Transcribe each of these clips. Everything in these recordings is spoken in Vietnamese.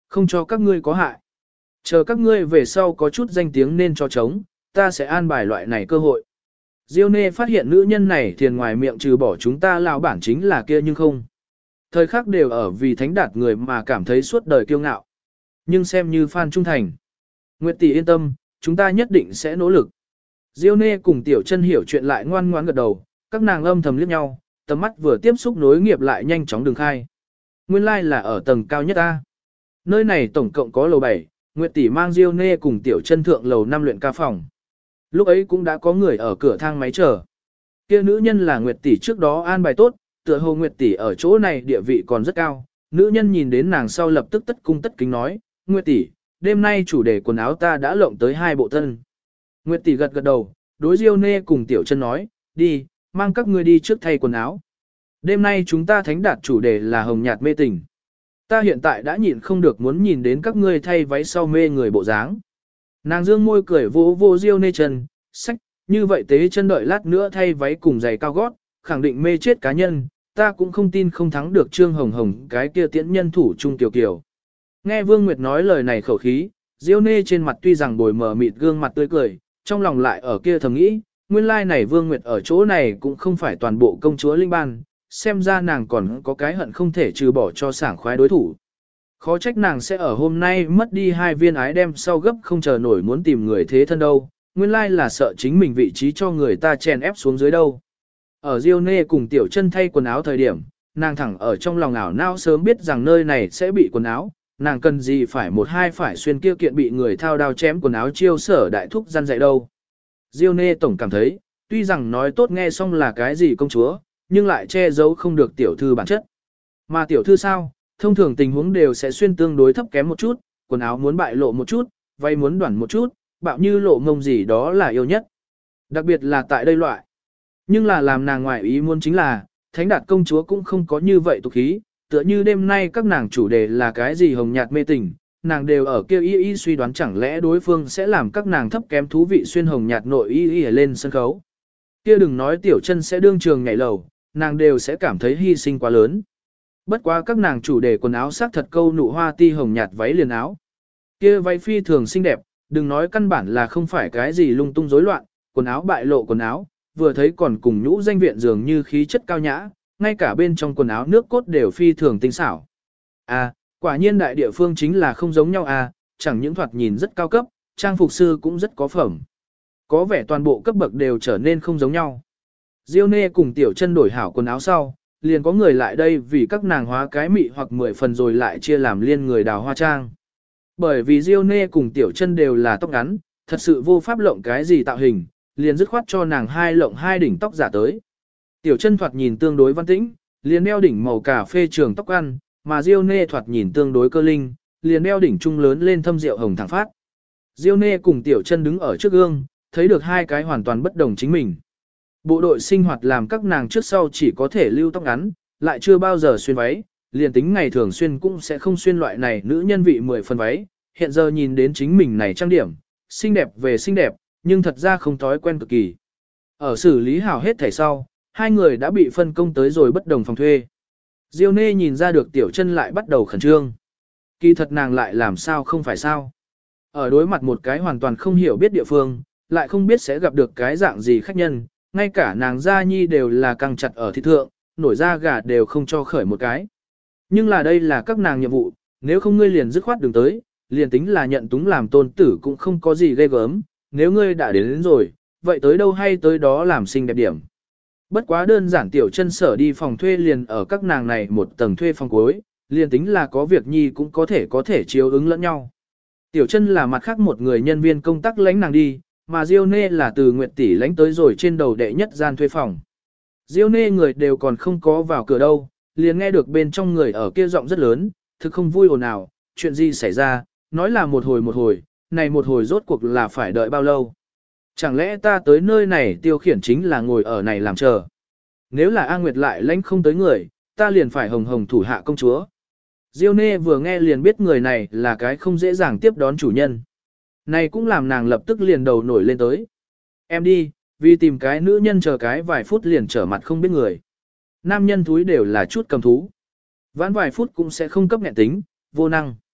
Không cho các ngươi có hại. Chờ các ngươi về sau có chút danh tiếng nên cho trống, ta sẽ an bài loại này cơ hội. Diêu Nê phát hiện nữ nhân này thiền ngoài miệng trừ bỏ chúng ta lão bản chính là kia nhưng không. Thời khắc đều ở vì thánh đạt người mà cảm thấy suốt đời kiêu ngạo. Nhưng xem như fan trung thành. Nguyệt tỷ yên tâm, chúng ta nhất định sẽ nỗ lực. Diêu Nê cùng Tiểu Chân hiểu chuyện lại ngoan ngoãn gật đầu, các nàng âm thầm liếc nhau, tầm mắt vừa tiếp xúc nối nghiệp lại nhanh chóng đường khai. Nguyên lai là ở tầng cao nhất ta. Nơi này tổng cộng có lầu 7, Nguyệt tỷ mang Diêu Nê cùng Tiểu Chân thượng lầu 5 luyện ca phòng. Lúc ấy cũng đã có người ở cửa thang máy chờ. Kia nữ nhân là Nguyệt tỷ trước đó an bài tốt, tựa hồ Nguyệt tỷ ở chỗ này địa vị còn rất cao. Nữ nhân nhìn đến nàng sau lập tức tất cung tất kính nói, Nguyệt tỷ, đêm nay chủ đề quần áo ta đã lộng tới 2 bộ tân. Nguyệt tỷ gật gật đầu, đối Diêu Nê cùng Tiểu Chân nói, đi, mang các ngươi đi trước thay quần áo. Đêm nay chúng ta thánh đạt chủ đề là hồng nhạt mê tình. Ta hiện tại đã nhịn không được muốn nhìn đến các ngươi thay váy sau mê người bộ dáng. Nàng dương môi cười vô vô Diêu Nê chân, sách, như vậy tế chân đợi lát nữa thay váy cùng giày cao gót, khẳng định mê chết cá nhân, ta cũng không tin không thắng được Trương Hồng Hồng cái kia tiễn nhân thủ Trung Kiều Kiều. Nghe Vương Nguyệt nói lời này khẩu khí, Diêu Nê trên mặt tuy rằng bồi mờ mịt gương mặt tươi cười, trong lòng lại ở kia thầm nghĩ, nguyên lai này Vương Nguyệt ở chỗ này cũng không phải toàn bộ công chúa linh ban, xem ra nàng còn có cái hận không thể trừ bỏ cho sảng khoái đối thủ. Khó trách nàng sẽ ở hôm nay mất đi 2 viên ái đem sau gấp không chờ nổi muốn tìm người thế thân đâu, nguyên lai là sợ chính mình vị trí cho người ta chèn ép xuống dưới đâu. Ở Diêu Nê cùng Tiểu Chân thay quần áo thời điểm, nàng thẳng ở trong lòng ảo não sớm biết rằng nơi này sẽ bị quần áo, nàng cần gì phải một hai phải xuyên kia kiện bị người thao đao chém quần áo chiêu sở đại thúc gian dạy đâu. Diêu Nê tổng cảm thấy, tuy rằng nói tốt nghe xong là cái gì công chúa, nhưng lại che giấu không được tiểu thư bản chất. Mà tiểu thư sao, thông thường tình huống đều sẽ xuyên tương đối thấp kém một chút, quần áo muốn bại lộ một chút, váy muốn đoản một chút, bạo như lộ ngông gì đó là yêu nhất. Đặc biệt là tại đây loại. Nhưng là làm nàng ngoại ý muốn chính là, thánh đạt công chúa cũng không có như vậy tục khí, tựa như đêm nay các nàng chủ đề là cái gì hồng nhạt mê tình, nàng đều ở kêu y suy đoán chẳng lẽ đối phương sẽ làm các nàng thấp kém thú vị xuyên hồng nhạt nội y lên sân khấu. Kia đừng nói Tiểu Chân sẽ đương trường nhảy lầu, nàng đều sẽ cảm thấy hy sinh quá lớn. Bất quá các nàng chủ đề quần áo sắc thật câu nụ hoa ti hồng nhạt váy liền áo. Kia váy phi thường xinh đẹp, đừng nói căn bản là không phải cái gì lung tung rối loạn, quần áo bại lộ quần áo, vừa thấy còn cùng nhũ danh viện dường như khí chất cao nhã, ngay cả bên trong quần áo nước cốt đều phi thường tinh xảo. À, quả nhiên đại địa phương chính là không giống nhau à, chẳng những thoạt nhìn rất cao cấp, trang phục sư cũng rất có phẩm. Có vẻ toàn bộ cấp bậc đều trở nên không giống nhau. Diêu Nê cùng Tiểu Chân đổi hảo quần áo sau, liền có người lại đây vì các nàng hóa cái mị hoặc 10 phần rồi lại chia làm liên người đào hoa trang. Bởi vì Diêu Nê cùng Tiểu Chân đều là tóc ngắn, thật sự vô pháp lộng cái gì tạo hình, liền dứt khoát cho nàng lộng hai đỉnh tóc giả tới. Tiểu Chân thoạt nhìn tương đối văn tĩnh, liền đeo đỉnh màu cà phê trường tóc ăn, mà Diêu Nê thoạt nhìn tương đối cơ linh, liền đeo đỉnh trung lớn lên thâm rượu hồng thẳng phát. Diêu Nê cùng Tiểu Chân đứng ở trước gương, thấy được hai cái hoàn toàn bất đồng chính mình. Bộ đội sinh hoạt làm các nàng trước sau chỉ có thể lưu tóc ngắn, lại chưa bao giờ xuyên váy, liền tính ngày thường xuyên cũng sẽ không xuyên loại này nữ nhân vị 10 phần váy. Hiện giờ nhìn đến chính mình này trang điểm, xinh đẹp về xinh đẹp, nhưng thật ra không thói quen cực kỳ. Ở xử lý hảo hết thảy sau, hai người đã bị phân công tới rồi bất đồng phòng thuê. Diêu Nê nhìn ra được Tiểu Chân lại bắt đầu khẩn trương. Kỳ thật nàng lại làm sao không phải sao. Ở đối mặt một cái hoàn toàn không hiểu biết địa phương, lại không biết sẽ gặp được cái dạng gì khách nhân, ngay cả nàng gia nhi đều là căng chặt ở thị thượng, nổi da gà đều không cho khởi một cái. Nhưng là đây là các nàng nhiệm vụ, nếu không ngươi liền dứt khoát đừng tới, liền tính là nhận túng làm tôn tử cũng không có gì ghê gớm, nếu ngươi đã đến rồi, vậy tới đâu hay tới đó làm xinh đẹp điểm. Bất quá đơn giản Tiểu Chân sở đi phòng thuê liền ở các nàng này một tầng thuê phòng cuối, liền tính là có việc nhi cũng có thể chiếu ứng lẫn nhau. Tiểu Chân là mặt khác một người nhân viên công tác lãnh nàng đi, mà Diêu Nê là từ Nguyệt tỷ lãnh tới rồi trên đầu đệ nhất gian thuê phòng. Diêu Nê người đều còn không có vào cửa đâu, liền nghe được bên trong người ở kia giọng rất lớn, thực không vui ồn ào, chuyện gì xảy ra, nói là một hồi, này một hồi rốt cuộc là phải đợi bao lâu. Chẳng lẽ ta tới nơi này tiêu khiển chính là ngồi ở này làm chờ. Nếu là A Nguyệt lại lãnh không tới người, ta liền phải hồng hồng thủ hạ công chúa. Diêu Nê vừa nghe liền biết người này là cái không dễ dàng tiếp đón chủ nhân. Này cũng làm nàng lập tức liền đầu nổi lên tới. Em đi, vì tìm cái nữ nhân chờ cái vài phút liền trở mặt không biết người. Nam nhân thúi đều là chút cầm thú. Vãn vài phút cũng sẽ không cấp nghẹn tính, vô năng.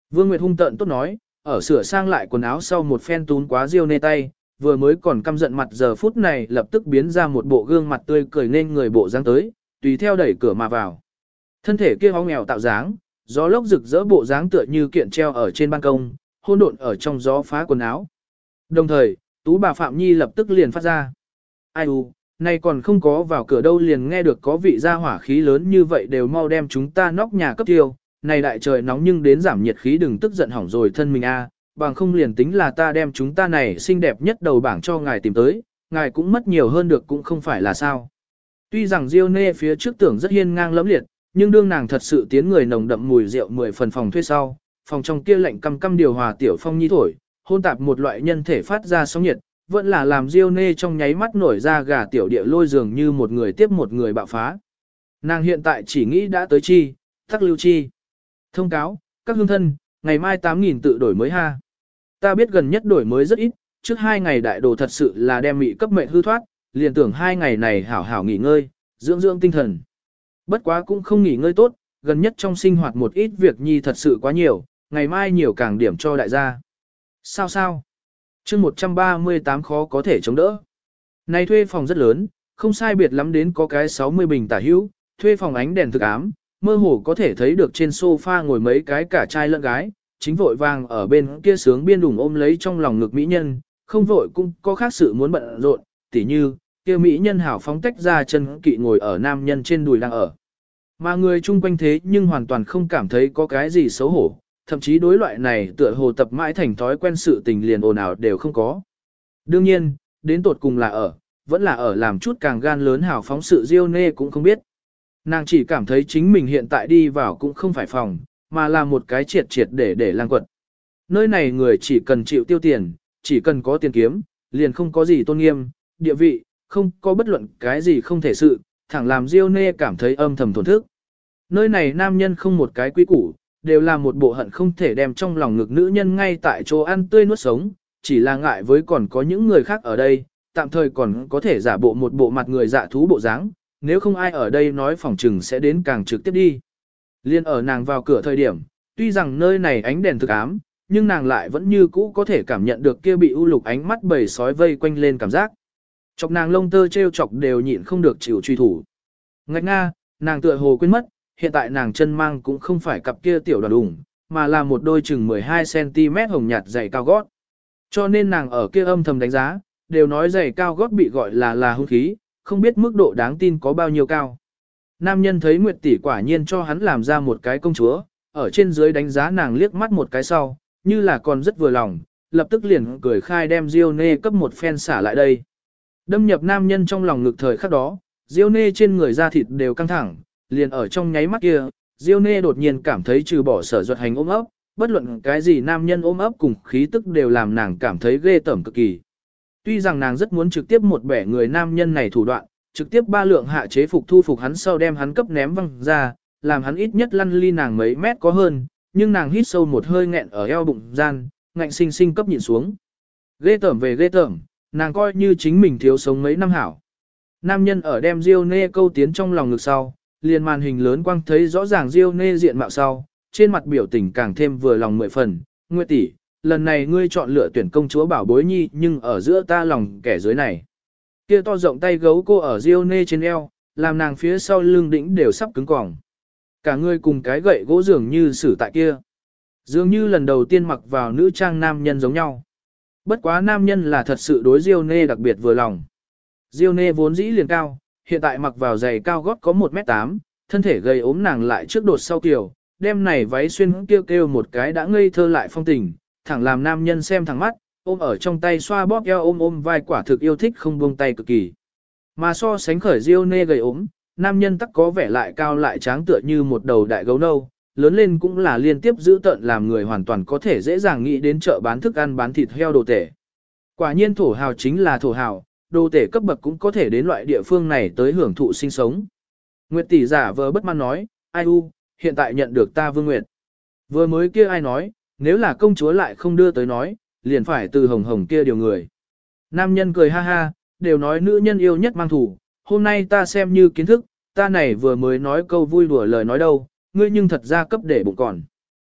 Vương Nguyệt hung tợn tốt nói, ở sửa sang lại quần áo sau một phen tún quá Diêu Nê tay, vừa mới còn căm giận mặt giờ phút này lập tức biến ra một bộ gương mặt tươi cười nên người bộ dáng tới, tùy theo đẩy cửa mà vào. Thân thể kia óng nghèo tạo dáng, gió lốc rực rỡ bộ dáng tựa như kiện treo ở trên ban công, hôn độn ở trong gió phá quần áo. Đồng thời, tú bà Phạm Nhi lập tức liền phát ra. Ai u, nay còn không có vào cửa đâu liền nghe được có vị gia hỏa khí lớn như vậy đều mau đem chúng ta nóc nhà cấp tiêu. Này đại trời nóng nhưng đến giảm nhiệt khí đừng tức giận hỏng rồi thân mình a, bằng không liền tính là ta đem chúng ta này xinh đẹp nhất đầu bảng cho ngài tìm tới, ngài cũng mất nhiều hơn được cũng không phải là sao. Tuy rằng Diêu Nê phía trước tưởng rất hiên ngang lẫm liệt, nhưng đương nàng thật sự tiến người nồng đậm mùi rượu 10 phần phòng thuê sau, phòng trong kia lạnh căm căm điều hòa tiểu phong nhi thổi, hôn tạp một loại nhân thể phát ra sóng nhiệt, vẫn là làm Diêu Nê trong nháy mắt nổi ra gà tiểu địa lôi dường như một người tiếp một người bạo phá. Nàng hiện tại chỉ nghĩ đã tới chi, tắc lưu chi. Thông cáo, các hương thân, ngày mai 8.000 tự đổi mới ha. Ta biết gần nhất đổi mới rất ít, trước 2 ngày đại đồ thật sự là đem mị cấp mệnh hư thoát, liền tưởng 2 ngày này hảo hảo nghỉ ngơi, dưỡng dưỡng tinh thần. Bất quá cũng không nghỉ ngơi tốt, gần nhất trong sinh hoạt một ít việc nhi thật sự quá nhiều, ngày mai nhiều càng điểm cho đại gia. Sao? Chương 138 khó có thể chống đỡ. Này thuê phòng rất lớn, không sai biệt lắm đến có cái 60 bình tả hữu, thuê phòng ánh đèn thực ám, mơ hồ có thể thấy được trên sofa ngồi mấy cái cả trai lẫn gái, chính vội vàng ở bên kia sướng biên đùng ôm lấy trong lòng ngực mỹ nhân, không vội cũng có khác sự muốn bận rộn, tỉ như, kia mỹ nhân hảo phóng tách ra chân kỵ ngồi ở nam nhân trên đùi đang ở. Mà người chung quanh thế nhưng hoàn toàn không cảm thấy có cái gì xấu hổ, thậm chí đối loại này tựa hồ tập mãi thành thói quen sự tình liền ồn ào đều không có. Đương nhiên, đến tột cùng là vẫn là ở làm chút càng gan lớn hào phóng sự Diêu Nê cũng không biết. Nàng chỉ cảm thấy chính mình hiện tại đi vào cũng không phải phòng, mà là một cái triệt để lang quật. Nơi này người chỉ cần chịu tiêu tiền, chỉ cần có tiền kiếm, liền không có gì tôn nghiêm, địa vị, không có bất luận cái gì không thể sự, thẳng làm Diêu Nê cảm thấy âm thầm thổn thức. Nơi này nam nhân không một cái quý củ, đều là một bộ hận không thể đem trong lòng ngực nữ nhân ngay tại chỗ ăn tươi nuốt sống, chỉ là ngại với còn có những người khác ở đây, tạm thời còn có thể giả bộ một bộ mặt người dạ thú bộ dáng, nếu không ai ở đây nói phỏng trừng sẽ đến càng trực tiếp đi. Liên ở nàng vào cửa thời điểm, tuy rằng nơi này ánh đèn thực ám, nhưng nàng lại vẫn như cũ có thể cảm nhận được kia bị u lục ánh mắt bầy sói vây quanh lên cảm giác. Chọc nàng lông tơ treo chọc đều nhịn không được chịu truy thủ. Ngạch nga, nàng tựa hồ quên mất, hiện tại nàng chân mang cũng không phải cặp kia tiểu đoàn đủng, mà là một đôi chừng 12cm hồng nhạt giày cao gót. Cho nên nàng ở kia âm thầm đánh giá, đều nói giày cao gót bị gọi là hung khí, không biết mức độ đáng tin có bao nhiêu cao. Nam nhân thấy Nguyệt tỷ quả nhiên cho hắn làm ra một cái công chúa, ở trên dưới đánh giá nàng liếc mắt một cái sau, như là còn rất vừa lòng, lập tức liền cười khai đem Diêu Nê cấp một phen xả lại đây. Đâm nhập nam nhân trong lòng ngực thời khắc đó, Diêu Nê trên người da thịt đều căng thẳng, liền ở trong nháy mắt kia, Diêu Nê đột nhiên cảm thấy trừ bỏ sở duật hành ôm ấp, bất luận cái gì nam nhân ôm ấp cùng khí tức đều làm nàng cảm thấy ghê tởm cực kỳ. Tuy rằng nàng rất muốn trực tiếp một bẻ người nam nhân này thủ đoạn, trực tiếp ba lượng hạ chế phục thu phục hắn sau đem hắn cấp ném văng ra, làm hắn ít nhất lăn ly nàng mấy mét có hơn, nhưng nàng hít sâu một hơi nghẹn ở eo bụng gian, ngạnh sinh sinh cấp nhịn xuống. Ghê tởm về ghê tởm, nàng coi như chính mình thiếu sống mấy năm hảo. Nam nhân ở đem Diêu Nê câu tiến trong lòng ngực sau, liền màn hình lớn quang thấy rõ ràng Diêu Nê diện mạo sau, trên mặt biểu tình càng thêm vừa lòng 10 phần, Nguyệt tỷ, lần này ngươi chọn lựa tuyển công chúa bảo bối nhi nhưng ở giữa ta lòng kẻ dưới này. Kia to rộng tay gấu cô ở Diêu Nê trên eo, làm nàng phía sau lưng đỉnh đều sắp cứng cỏng. Cả người cùng cái gậy gỗ dường như xử tại kia. Dường như lần đầu tiên mặc vào nữ trang nam nhân giống nhau. Bất quá nam nhân là thật sự đối Diêu Nê đặc biệt vừa lòng. Diêu Nê vốn dĩ liền cao, hiện tại mặc vào giày cao gót có 1m8, thân thể gầy ốm nàng lại trước đột sau kiểu, đem này váy xuyên kêu một cái đã ngây thơ lại phong tình, thẳng làm nam nhân xem thẳng mắt, ôm ở trong tay xoa bóp eo ôm vai quả thực yêu thích không buông tay cực kỳ. Mà so sánh khởi Diêu Nê gầy ốm, nam nhân tắc có vẻ lại cao lại tráng tựa như một đầu đại gấu nâu, lớn lên cũng là liên tiếp giữ tợn làm người hoàn toàn có thể dễ dàng nghĩ đến chợ bán thức ăn bán thịt heo đồ tể. Quả nhiên thổ hào chính là thổ hào, đồ tể cấp bậc cũng có thể đến loại địa phương này tới hưởng thụ sinh sống. Nguyệt tỷ giả vờ bất mãn nói, ai u, hiện tại nhận được ta Vương Nguyệt. Vừa mới kia ai nói, nếu là công chúa lại không đưa tới nói, liền phải từ hồng hồng kia điều người. Nam nhân cười ha ha, đều nói nữ nhân yêu nhất mang thủ, hôm nay ta xem như kiến thức, ta này vừa mới nói câu vui đùa lời nói đâu, ngươi nhưng thật ra cấp để bụng còn.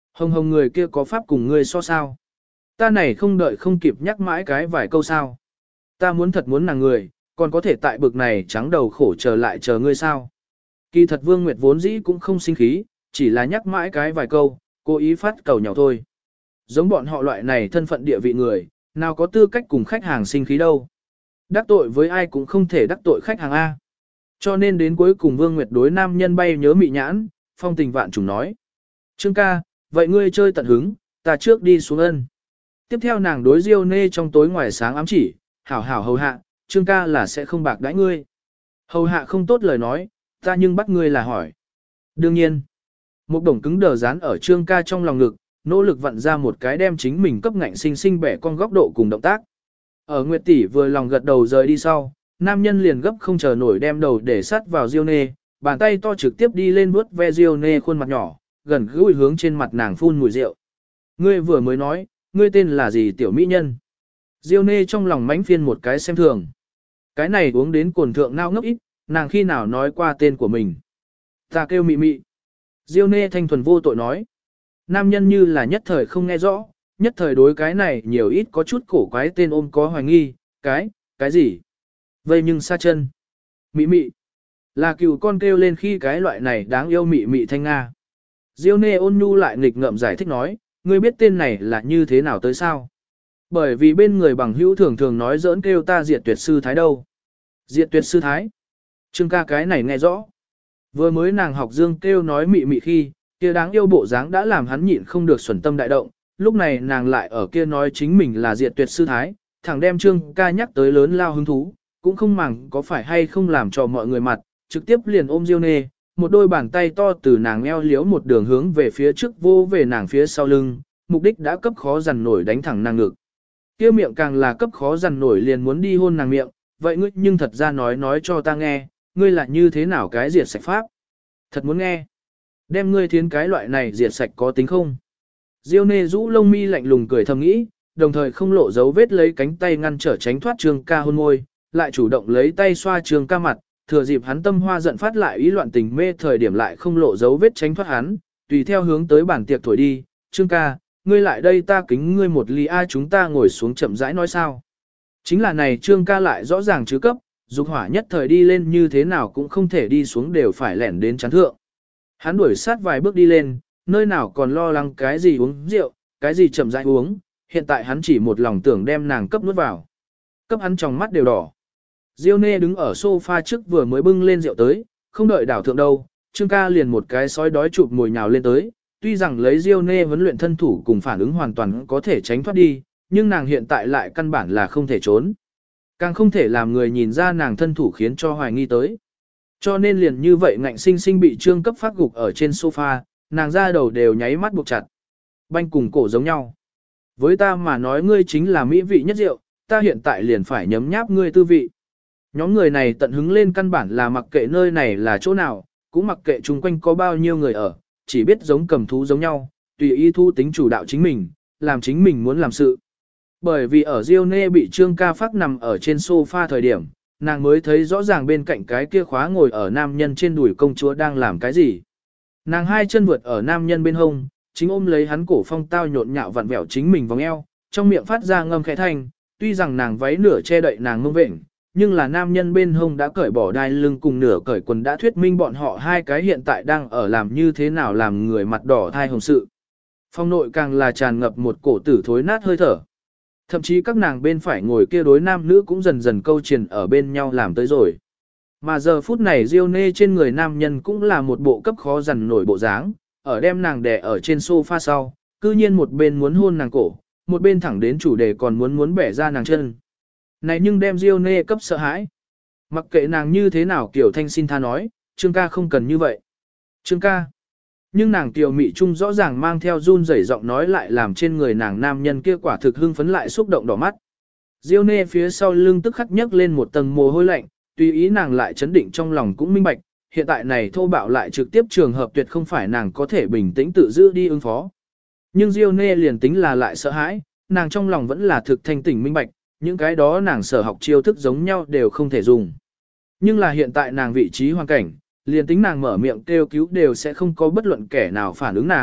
Hồng hồng người kia có pháp cùng ngươi so sao. Ta này không đợi không kịp nhắc mãi cái vài câu sao. Ta muốn thật muốn nàng người, còn có thể tại bực này trắng đầu khổ chờ lại chờ ngươi sao. Kỳ thật Vương Nguyệt vốn dĩ cũng không sinh khí, chỉ là nhắc mãi cái vài câu, cố ý phát cầu nhỏ thôi. Giống bọn họ loại này thân phận địa vị người, nào có tư cách cùng khách hàng sinh khí đâu. Đắc tội với ai cũng không thể đắc tội khách hàng A. Cho nên đến cuối cùng Vương Nguyệt đối nam nhân bay nhớ mị nhãn, phong tình vạn trùng nói. Trương ca, vậy ngươi chơi tận hứng, ta trước đi xuống ân. Tiếp theo nàng đối Diêu Nê trong tối ngoài sáng ám chỉ, hảo hảo hầu hạ, Trương ca là sẽ không bạc đãi ngươi. Hầu hạ không tốt lời nói, ta nhưng bắt ngươi là hỏi. Đương nhiên, một đồng cứng đờ dán ở Trương ca trong lòng ngực, nỗ lực vặn ra một cái đem chính mình cấp ngạnh sinh sinh bẻ con góc độ cùng động tác. Ở Nguyệt tỷ vừa lòng gật đầu rời đi sau, nam nhân liền gấp không chờ nổi đem đầu để sát vào Diêu Nê, bàn tay to trực tiếp đi lên vuốt ve Diêu Nê khuôn mặt nhỏ, gần gũi hướng trên mặt nàng phun mùi rượu. Ngươi vừa mới nói, ngươi tên là gì tiểu mỹ nhân? Diêu Nê trong lòng mánh phiên một cái xem thường. Cái này uống đến cồn thượng nao ngốc ít, nàng khi nào nói qua tên của mình. Ta kêu mị mị. Diêu Nê thanh thuần vô tội nói. Nam nhân như là nhất thời không nghe rõ, nhất thời đối cái này nhiều ít có chút cổ quái tên ôm có hoài nghi, cái gì? Vậy nhưng xa chân. Mị mị. Là cừu con kêu lên khi cái loại này đáng yêu mị mị thanh Nga. Diêu Nê ôn nhu lại nghịch ngợm giải thích nói, ngươi biết tên này là như thế nào tới sao? Bởi vì bên người bằng hữu thường thường nói giỡn kêu ta diệt tuyệt sư thái đâu. Diệt tuyệt sư thái. Trương ca cái này nghe rõ. Vừa mới nàng học dương kêu nói mị mị khi, kia đáng yêu bộ dáng đã làm hắn nhịn không được xuẩn tâm đại động, lúc này nàng lại ở kia nói chính mình là diệt tuyệt sư thái, thẳng đem Trương ca nhắc tới lớn lao hứng thú, cũng không màng có phải hay không làm cho mọi người mặt, trực tiếp liền ôm Diêu Nê, một đôi bàn tay to từ nàng eo liếu một đường hướng về phía trước vô về nàng phía sau lưng, mục đích đã cấp khó dằn nổi đánh thẳng nàng ngực. Kia miệng càng là cấp khó dằn nổi liền muốn đi hôn nàng miệng, vậy ngươi nhưng thật ra nói cho ta nghe, ngươi là như thế nào cái diệt sạch pháp? Thật muốn nghe. Đem ngươi thiến cái loại này diệt sạch có tính không? Diêu Nê rũ lông mi lạnh lùng cười thầm nghĩ, đồng thời không lộ dấu vết lấy cánh tay ngăn trở tránh thoát Trương ca hôn môi, lại chủ động lấy tay xoa Trương ca mặt, thừa dịp hắn tâm hoa giận phát lại ý loạn tình mê thời điểm lại không lộ dấu vết tránh thoát hắn, tùy theo hướng tới bản tiệc thổi đi, Trương ca, ngươi lại đây ta kính ngươi một ly a chúng ta ngồi xuống chậm rãi nói sao. Chính là này Trương ca lại rõ ràng chứ cấp, dục hỏa nhất thời đi lên như thế nào cũng không thể đi xuống đều phải lẻn đến chán thượng. Hắn đuổi sát vài bước đi lên, nơi nào còn lo lắng cái gì uống rượu, cái gì chậm rãi uống, hiện tại hắn chỉ một lòng tưởng đem nàng cấp nuốt vào. Cấp hắn trong mắt đều đỏ. Diêu Nê đứng ở sofa trước vừa mới bưng lên rượu tới, không đợi đảo thượng đâu, Trương ca liền một cái sói đói chụp ngồi nhào lên tới, tuy rằng lấy Diêu Nê huấn luyện thân thủ cùng phản ứng hoàn toàn có thể tránh thoát đi, nhưng nàng hiện tại lại căn bản là không thể trốn. Càng không thể làm người nhìn ra nàng thân thủ khiến cho hoài nghi tới. Cho nên liền như vậy ngạnh sinh sinh bị Trương cấp phát gục ở trên sofa, nàng ra đầu đều nháy mắt buộc chặt. Banh cùng cổ giống nhau. Với ta mà nói ngươi chính là mỹ vị nhất rượu, ta hiện tại liền phải nhấm nháp ngươi tư vị. Nhóm người này tận hứng lên căn bản là mặc kệ nơi này là chỗ nào, cũng mặc kệ chung quanh có bao nhiêu người ở, chỉ biết giống cầm thú giống nhau, tùy ý thu tính chủ đạo chính mình, làm chính mình muốn làm sự. Bởi vì ở Diêu Nê bị Trương ca phát nằm ở trên sofa thời điểm, nàng mới thấy rõ ràng bên cạnh cái kia khóa ngồi ở nam nhân trên đùi công chúa đang làm cái gì. Nàng hai chân vượt ở nam nhân bên hông, chính ôm lấy hắn cổ phong tao nhộn nhạo vặn vẹo chính mình vòng eo, trong miệng phát ra ngâm khẽ thanh, tuy rằng nàng váy nửa che đậy nàng mông vện, nhưng là nam nhân bên hông đã cởi bỏ đai lưng cùng nửa cởi quần đã thuyết minh bọn họ hai cái hiện tại đang ở làm như thế nào làm người mặt đỏ thai hồng sự. Phong nội càng là tràn ngập một cổ tử thối nát hơi thở. Thậm chí các nàng bên phải ngồi kia đối nam nữ cũng dần dần câu truyền ở bên nhau làm tới rồi. Mà giờ phút này Diêu Nê trên người nam nhân cũng là một bộ cấp khó dằn nổi bộ dáng, ở đem nàng đè ở trên sofa sau, cư nhiên một bên muốn hôn nàng cổ, một bên thẳng đến chủ đề còn muốn bẻ ra nàng chân. Này nhưng đem Diêu Nê cấp sợ hãi. Mặc kệ nàng như thế nào Kiều Thanh xin tha nói, Trương ca không cần như vậy. Trương ca. Nhưng nàng Kiều Mị Trung rõ ràng mang theo run rẩy giọng nói lại làm trên người nàng nam nhân kia quả thực hưng phấn lại xúc động đỏ mắt. Diêu Nê phía sau lưng tức khắc nhấc lên một tầng mồ hôi lạnh, tùy ý nàng lại chấn định trong lòng cũng minh bạch, hiện tại này thô bạo lại trực tiếp trường hợp tuyệt không phải nàng có thể bình tĩnh tự giữ đi ứng phó. Nhưng Diêu Nê liền tính là lại sợ hãi, nàng trong lòng vẫn là thực thanh tỉnh minh bạch, những cái đó nàng sở học chiêu thức giống nhau đều không thể dùng. Nhưng là hiện tại nàng vị trí hoàn cảnh, liền tính nàng mở miệng kêu cứu đều sẽ không có bất luận kẻ nào phản ứng nàng,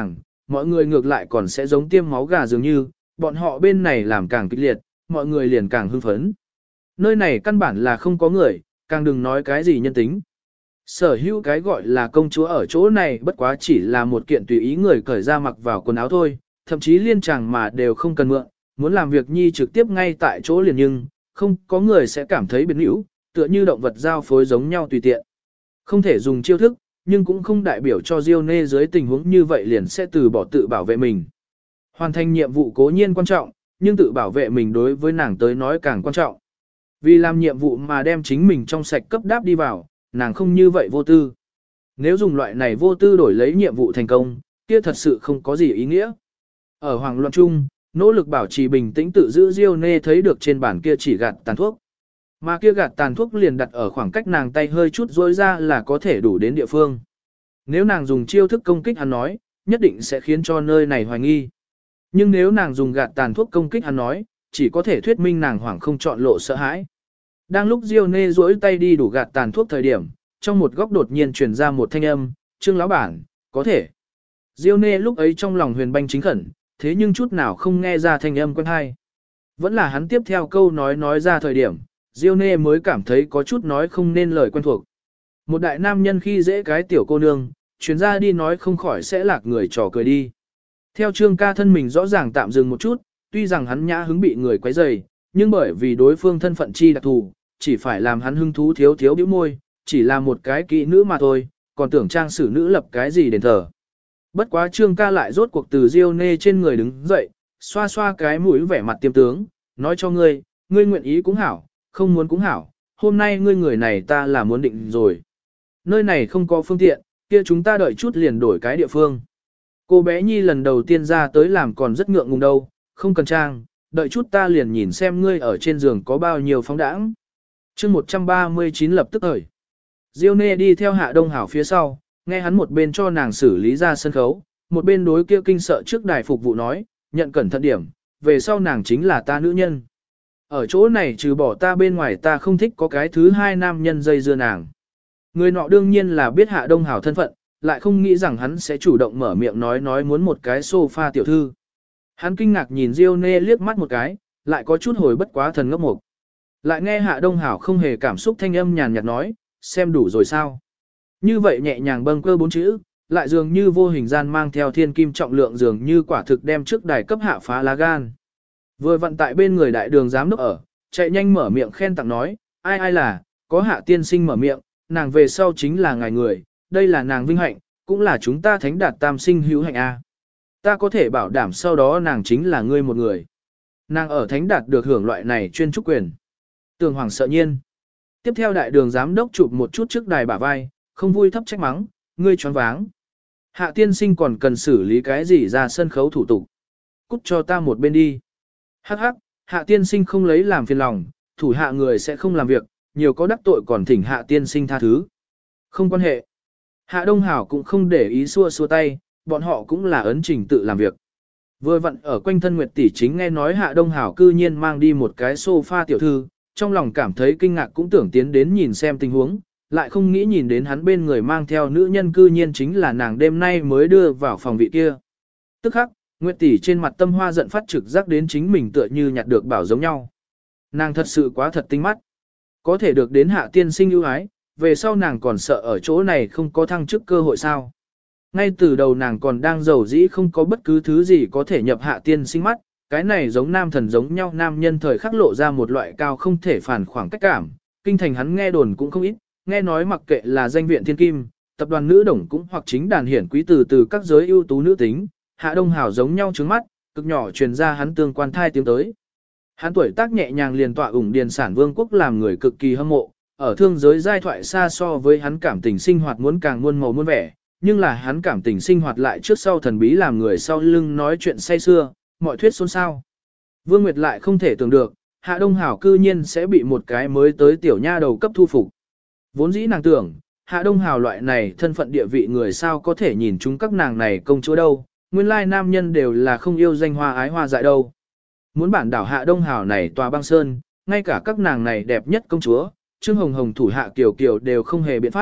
mọi người ngược lại còn sẽ giống tiêm máu gà dường như, bọn họ bên này làm càng kịch liệt, mọi người liền càng hưng phấn. Nơi này căn bản là không có người, càng đừng nói cái gì nhân tính. Sở hữu cái gọi là công chúa ở chỗ này bất quá chỉ là một kiện tùy ý người cởi ra mặc vào quần áo thôi, thậm chí liên chàng mà đều không cần mượn, muốn làm việc nhi trực tiếp ngay tại chỗ liền nhưng, không có người sẽ cảm thấy biến hữu, tựa như động vật giao phối giống nhau tùy tiện. Không thể dùng chiêu thức, nhưng cũng không đại biểu cho Diêu Nê dưới tình huống như vậy liền sẽ từ bỏ tự bảo vệ mình. Hoàn thành nhiệm vụ cố nhiên quan trọng, nhưng tự bảo vệ mình đối với nàng tới nói càng quan trọng. Vì làm nhiệm vụ mà đem chính mình trong sạch cấp đáp đi vào, nàng không như vậy vô tư. Nếu dùng loại này vô tư đổi lấy nhiệm vụ thành công, kia thật sự không có gì ý nghĩa. Ở hoàng loạn chung, nỗ lực bảo trì bình tĩnh tự giữ Diêu Nê thấy được trên bàn kia chỉ gạt tàn thuốc. Mà kia gạt tàn thuốc liền đặt ở khoảng cách nàng tay hơi chút rối ra là có thể đủ đến địa phương. Nếu nàng dùng chiêu thức công kích hắn nói, nhất định sẽ khiến cho nơi này hoài nghi. Nhưng nếu nàng dùng gạt tàn thuốc công kích hắn nói, chỉ có thể thuyết minh nàng hoảng không chọn lộ sợ hãi. Đang lúc Diêu Nê duỗi tay đi đủ gạt tàn thuốc thời điểm, trong một góc đột nhiên truyền ra một thanh âm, "Trương lão bản, có thể." Diêu Nê lúc ấy trong lòng huyền banh chính khẩn, thế nhưng chút nào không nghe ra thanh âm quen hay. Vẫn là hắn tiếp theo câu nói ra thời điểm, Diêu Nê mới cảm thấy có chút nói không nên lời quen thuộc. Một đại nam nhân khi dễ cái tiểu cô nương, chuyến ra đi nói không khỏi sẽ lạc người trò cười đi. Theo Trương ca thân mình rõ ràng tạm dừng một chút, tuy rằng hắn nhã hứng bị người quấy rầy, nhưng bởi vì đối phương thân phận chi đặc thù, chỉ phải làm hắn hứng thú thiếu bĩu môi, chỉ là một cái kỹ nữ mà thôi, còn tưởng trang sử nữ lập cái gì đền thờ. Bất quá Trương ca lại rốt cuộc từ Diêu Nê trên người đứng dậy, xoa xoa cái mũi vẻ mặt tiêm tướng, nói cho ngươi, ngươi nguyện ý cũng hảo, không muốn cũng hảo, hôm nay ngươi người này ta là muốn định rồi. Nơi này không có phương tiện, kia chúng ta đợi chút liền đổi cái địa phương. Cô bé Nhi lần đầu tiên ra tới làm còn rất ngượng ngùng đâu, không cần trang, đợi chút ta liền nhìn xem ngươi ở trên giường có bao nhiêu phóng đãng. chương 139 lập tức ởi. Diêu Nê đi theo Hạ Đông Hảo phía sau, nghe hắn một bên cho nàng xử lý ra sân khấu, một bên đối kia kinh sợ trước đài phục vụ nói, nhận cẩn thận điểm, về sau nàng chính là ta nữ nhân. Ở chỗ này trừ bỏ ta bên ngoài ta không thích có cái thứ hai nam nhân dây dưa nàng. Người nọ đương nhiên là biết Hạ Đông Hảo thân phận, lại không nghĩ rằng hắn sẽ chủ động mở miệng nói muốn một cái sofa tiểu thư. Hắn kinh ngạc nhìn Diêu Nê liếc mắt một cái, lại có chút hồi bất quá thần ngốc mục. Lại nghe Hạ Đông Hảo không hề cảm xúc thanh âm nhàn nhạt nói, xem đủ rồi sao. Như vậy nhẹ nhàng bâng cơ bốn chữ, lại dường như vô hình gian mang theo thiên kim trọng lượng dường như quả thực đem trước đài cấp hạ phá lá gan. Vừa vận tại bên người đại đường giám đốc ở, chạy nhanh mở miệng khen tặng nói, ai là, có Hạ tiên sinh mở miệng, nàng về sau chính là ngài người, đây là nàng vinh hạnh, cũng là chúng ta thánh đạt tam sinh hữu hạnh A. Ta có thể bảo đảm sau đó nàng chính là ngươi một người. Nàng ở thánh đạt được hưởng loại này chuyên trúc quyền. Tường Hoàng sợ nhiên. Tiếp theo đại đường giám đốc chụp một chút trước đài bả vai, không vui thấp trách mắng, ngươi choáng váng. Hạ tiên sinh còn cần xử lý cái gì ra sân khấu thủ tục. Cút cho ta một bên đi. Hắc hắc, Hạ tiên sinh không lấy làm phiền lòng, thủ hạ người sẽ không làm việc, nhiều có đắc tội còn thỉnh Hạ tiên sinh tha thứ. Không quan hệ. Hạ Đông Hảo cũng không để ý xua tay, bọn họ cũng là ấn trình tự làm việc. Vừa vặn ở quanh thân Nguyệt tỷ chính nghe nói Hạ Đông Hảo cư nhiên mang đi một cái sofa tiểu thư, trong lòng cảm thấy kinh ngạc cũng tưởng tiến đến nhìn xem tình huống, lại không nghĩ nhìn đến hắn bên người mang theo nữ nhân cư nhiên chính là nàng đêm nay mới đưa vào phòng vị kia. Tức khắc, Nguyệt tỷ trên mặt tâm hoa giận phát trực giác đến chính mình tựa như nhặt được bảo giống nhau. Nàng thật sự quá thật tinh mắt. Có thể được đến Hạ tiên sinh ưu ái, về sau nàng còn sợ ở chỗ này không có thăng chức cơ hội sao. Ngay từ đầu nàng còn đang giàu dĩ không có bất cứ thứ gì có thể nhập Hạ tiên sinh mắt, cái này giống nam thần giống nhau nam nhân thời khắc lộ ra một loại cao không thể phản khoảng cách cảm, kinh thành hắn nghe đồn cũng không ít, nghe nói mặc kệ là danh viện thiên kim, tập đoàn nữ đồng cũng hoặc chính đàn hiển quý từ các giới ưu tú nữ tính, Hạ Đông Hảo giống nhau trứng mắt, cực nhỏ truyền ra hắn tương quan thai tiếng tới. Hắn tuổi tác nhẹ nhàng liền tọa ủng điền sản vương quốc làm người cực kỳ hâm mộ, ở thương giới giai thoại xa so với hắn cảm tình sinh hoạt muốn càng muôn màu muôn vẻ, nhưng là hắn cảm tình sinh hoạt lại trước sau thần bí làm người sau lưng nói chuyện say xưa, mọi thuyết xôn xao. Vương Nguyệt lại không thể tưởng được, Hạ Đông Hảo cư nhiên sẽ bị một cái mới tới tiểu nha đầu cấp thu phục. Vốn dĩ nàng tưởng, Hạ Đông Hảo loại này thân phận địa vị người sao có thể nhìn chúng các nàng này công chúa đâu, nguyên lai nam nhân đều là không yêu danh hoa ái hoa dại đâu. Muốn bản đảo Hạ Đông Hảo này tòa băng sơn, ngay cả các nàng này đẹp nhất công chúa, Trương Hồng Hồng thủ hạ Kiều Kiều đều không hề biện pháp,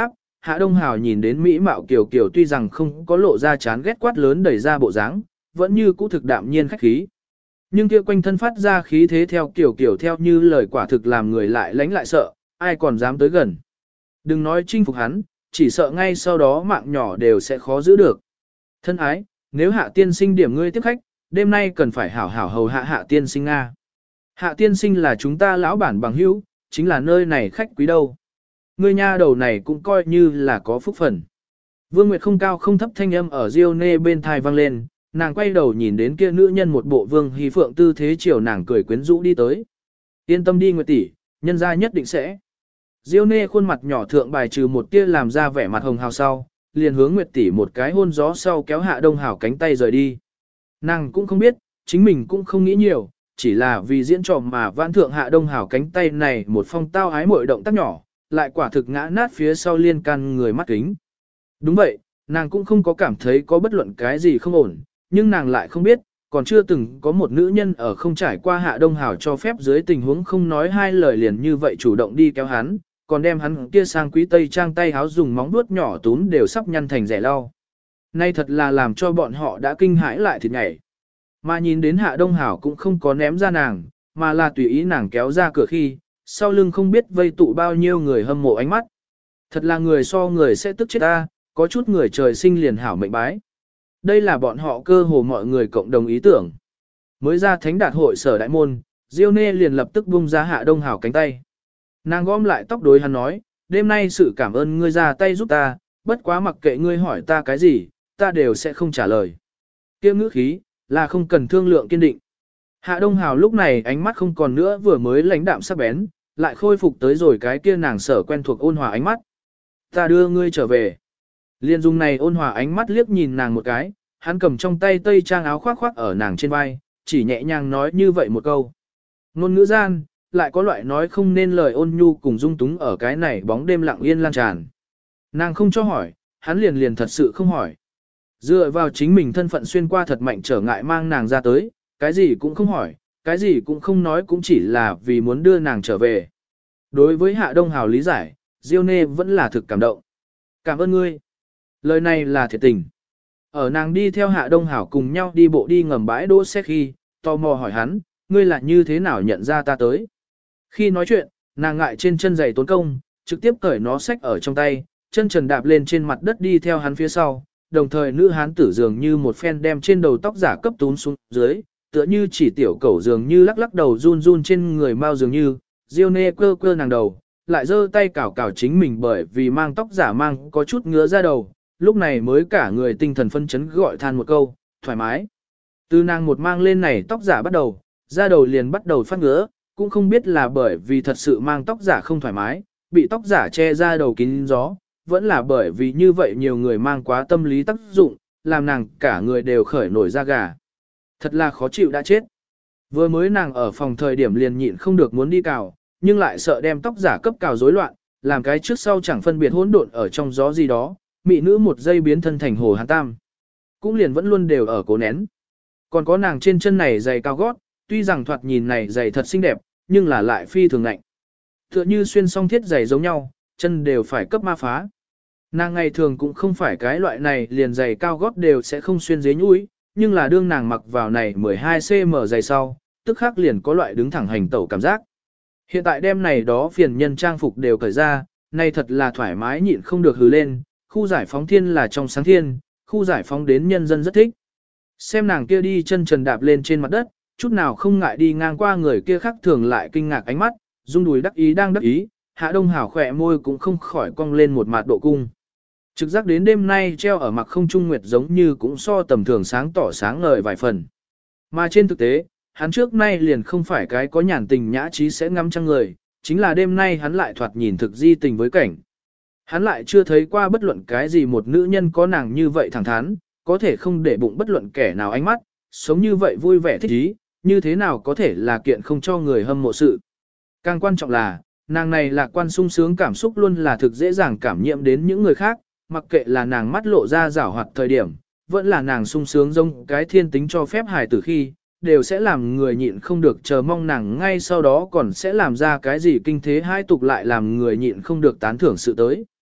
Hạ Đông Hào nhìn đến mỹ mạo kiều kiều tuy rằng không có lộ ra chán ghét quát lớn đẩy ra bộ dáng, vẫn như cũ thực đạm nhiên khách khí. Nhưng kia quanh thân phát ra khí thế theo kiều kiều theo như lời quả thực làm người lại lánh lại sợ, ai còn dám tới gần. Đừng nói chinh phục hắn, chỉ sợ ngay sau đó mạng nhỏ đều sẽ khó giữ được. Thân ái, nếu Hạ tiên sinh điểm ngươi tiếp khách, đêm nay cần phải hảo hảo hầu hạ Hạ tiên sinh Nga. Hạ tiên sinh là chúng ta lão bản bằng hữu, chính là nơi này khách quý đâu. Ngươi nha đầu này cũng coi như là có phúc phần. Vương Nguyệt không cao không thấp thanh âm ở Diêu Nê bên thai vang lên, nàng quay đầu nhìn đến kia nữ nhân một bộ Vương Hy Phượng tư thế chiều nàng cười quyến rũ đi tới. Yên tâm đi Nguyệt tỷ, nhân gia nhất định sẽ. Diêu Nê khuôn mặt nhỏ thượng bài trừ một tia làm ra vẻ mặt hồng hào sau, liền hướng Nguyệt tỷ một cái hôn gió sau kéo Hạ Đông Hào cánh tay rời đi. Nàng cũng không biết, chính mình cũng không nghĩ nhiều, chỉ là vì diễn trò mà vãn thượng Hạ Đông Hào cánh tay này một phong tao ái mội động tác nhỏ, lại quả thực ngã nát phía sau liên can người mắt kính. Đúng vậy, nàng cũng không có cảm thấy có bất luận cái gì không ổn, nhưng nàng lại không biết, còn chưa từng có một nữ nhân ở không trải qua Hạ Đông Hào cho phép dưới tình huống không nói hai lời liền như vậy chủ động đi kéo hắn, còn đem hắn kia sang quý tây trang tay háo dùng móng vuốt nhỏ túm đều sắp nhăn thành rẻ lau. Nay thật là làm cho bọn họ đã kinh hãi lại thịt nhảy. Mà nhìn đến Hạ Đông Hảo cũng không có ném ra nàng, mà là tùy ý nàng kéo ra cửa khi, sau lưng không biết vây tụ bao nhiêu người hâm mộ ánh mắt. Thật là người so người sẽ tức chết ta, có chút người trời sinh liền hảo mệnh bái. Đây là bọn họ cơ hồ mọi người cộng đồng ý tưởng. Mới ra thánh đạt hội sở đại môn, Diêu Nê liền lập tức buông ra Hạ Đông Hảo cánh tay. Nàng gom lại tóc đối hắn nói, đêm nay sự cảm ơn ngươi ra tay giúp ta, bất quá mặc kệ ngươi hỏi ta cái gì, ta đều sẽ không trả lời. Kia ngữ khí, là không cần thương lượng kiên định. Hạ Đông Hào lúc này ánh mắt không còn nữa vừa mới lãnh đạm sắc bén, lại khôi phục tới rồi cái kia nàng sở quen thuộc ôn hòa ánh mắt. Ta đưa ngươi trở về. Liên dung này ôn hòa ánh mắt liếc nhìn nàng một cái, hắn cầm trong tay tây trang áo khoác khoác ở nàng trên vai, chỉ nhẹ nhàng nói như vậy một câu. Ngôn ngữ gian, lại có loại nói không nên lời ôn nhu cùng dung túng ở cái này bóng đêm lặng yên lan tràn. Nàng không cho hỏi, hắn liền thật sự không hỏi. Dựa vào chính mình thân phận xuyên qua thật mạnh trở ngại mang nàng ra tới, cái gì cũng không hỏi, cái gì cũng không nói cũng chỉ là vì muốn đưa nàng trở về. Đối với Hạ Đông Hào lý giải, Diêu Nê vẫn là thực cảm động. Cảm ơn ngươi. Lời này là thiệt tình. Ở nàng đi theo Hạ Đông Hảo cùng nhau đi bộ đi ngầm bãi đỗ xe khi, tò mò hỏi hắn, ngươi là như thế nào nhận ra ta tới. Khi nói chuyện, nàng ngại trên chân giày tốn công, trực tiếp cởi nó xách ở trong tay, chân trần đạp lên trên mặt đất đi theo hắn phía sau, đồng thời nữ hán tử dường như một phen đem trên đầu tóc giả cấp tún xuống dưới, tựa như chỉ tiểu cẩu dường như lắc lắc đầu run run trên người mau dường như, Diêu Nê quơ quơ nàng đầu, lại giơ tay cào cào chính mình bởi vì mang tóc giả mang có chút ngứa ra đầu, lúc này mới cả người tinh thần phân chấn gọi than một câu, thoải mái. Từ nàng một mang lên này tóc giả bắt đầu, da đầu liền bắt đầu phát ngứa, cũng không biết là bởi vì thật sự mang tóc giả không thoải mái, bị tóc giả che ra đầu kín gió, vẫn là bởi vì như vậy nhiều người mang quá tâm lý tác dụng, làm nàng cả người đều khởi nổi da gà. Thật là khó chịu đã chết. Vừa mới nàng ở phòng thời điểm liền nhịn không được muốn đi cào, nhưng lại sợ đem tóc giả cấp cào rối loạn, làm cái trước sau chẳng phân biệt hỗn độn ở trong gió gì đó, mị nữ một giây biến thân thành hồ hán tam. Cũng liền vẫn luôn đều ở cố nén. Còn có nàng trên chân này giày cao gót, tuy rằng thoạt nhìn này giày thật xinh đẹp, nhưng là lại phi thường lạnh. Tựa như xuyên song thiết giày giống nhau, chân đều phải cấp ma phá. Nàng ngày thường cũng không phải cái loại này liền giày cao gót đều sẽ không xuyên dế nhũi, nhưng là đương nàng mặc vào này 12cm giày sau, tức khắc liền có loại đứng thẳng hành tẩu cảm giác. Hiện tại đêm này đó phiền nhân trang phục đều cởi ra, nay thật là thoải mái nhịn không được hừ lên, khu giải phóng thiên là trong sáng thiên, khu giải phóng đến nhân dân rất thích. Xem nàng kia đi chân trần đạp lên trên mặt đất, chút nào không ngại đi ngang qua người kia khác thường lại kinh ngạc ánh mắt, rung đùi đắc ý đang đắc ý, Hạ Đông Hảo khỏe môi cũng không khỏi cong lên một mặt độ cung. Trực giác đến đêm nay treo ở mặt không trung nguyệt giống như cũng so tầm thường sáng tỏ sáng ngời vài phần. Mà trên thực tế, hắn trước nay liền không phải cái có nhàn tình nhã trí sẽ ngắm trăng người, chính là đêm nay hắn lại thoạt nhìn thực di tình với cảnh. Hắn lại chưa thấy qua bất luận cái gì một nữ nhân có nàng như vậy thẳng thắn, có thể không để bụng bất luận kẻ nào ánh mắt, sống như vậy vui vẻ thích ý, như thế nào có thể là kiện không cho người hâm mộ sự. Càng quan trọng là, nàng này lạc quan sung sướng cảm xúc luôn là thực dễ dàng cảm nhiễm đến những người khác, mặc kệ là nàng mắt lộ ra rảo hoạt thời điểm, vẫn là nàng sung sướng giống cái thiên tính cho phép hài tử khi, đều sẽ làm người nhịn không được chờ mong nàng ngay sau đó còn sẽ làm ra cái gì kinh thế hai tục lại làm người nhịn không được tán thưởng sự tới.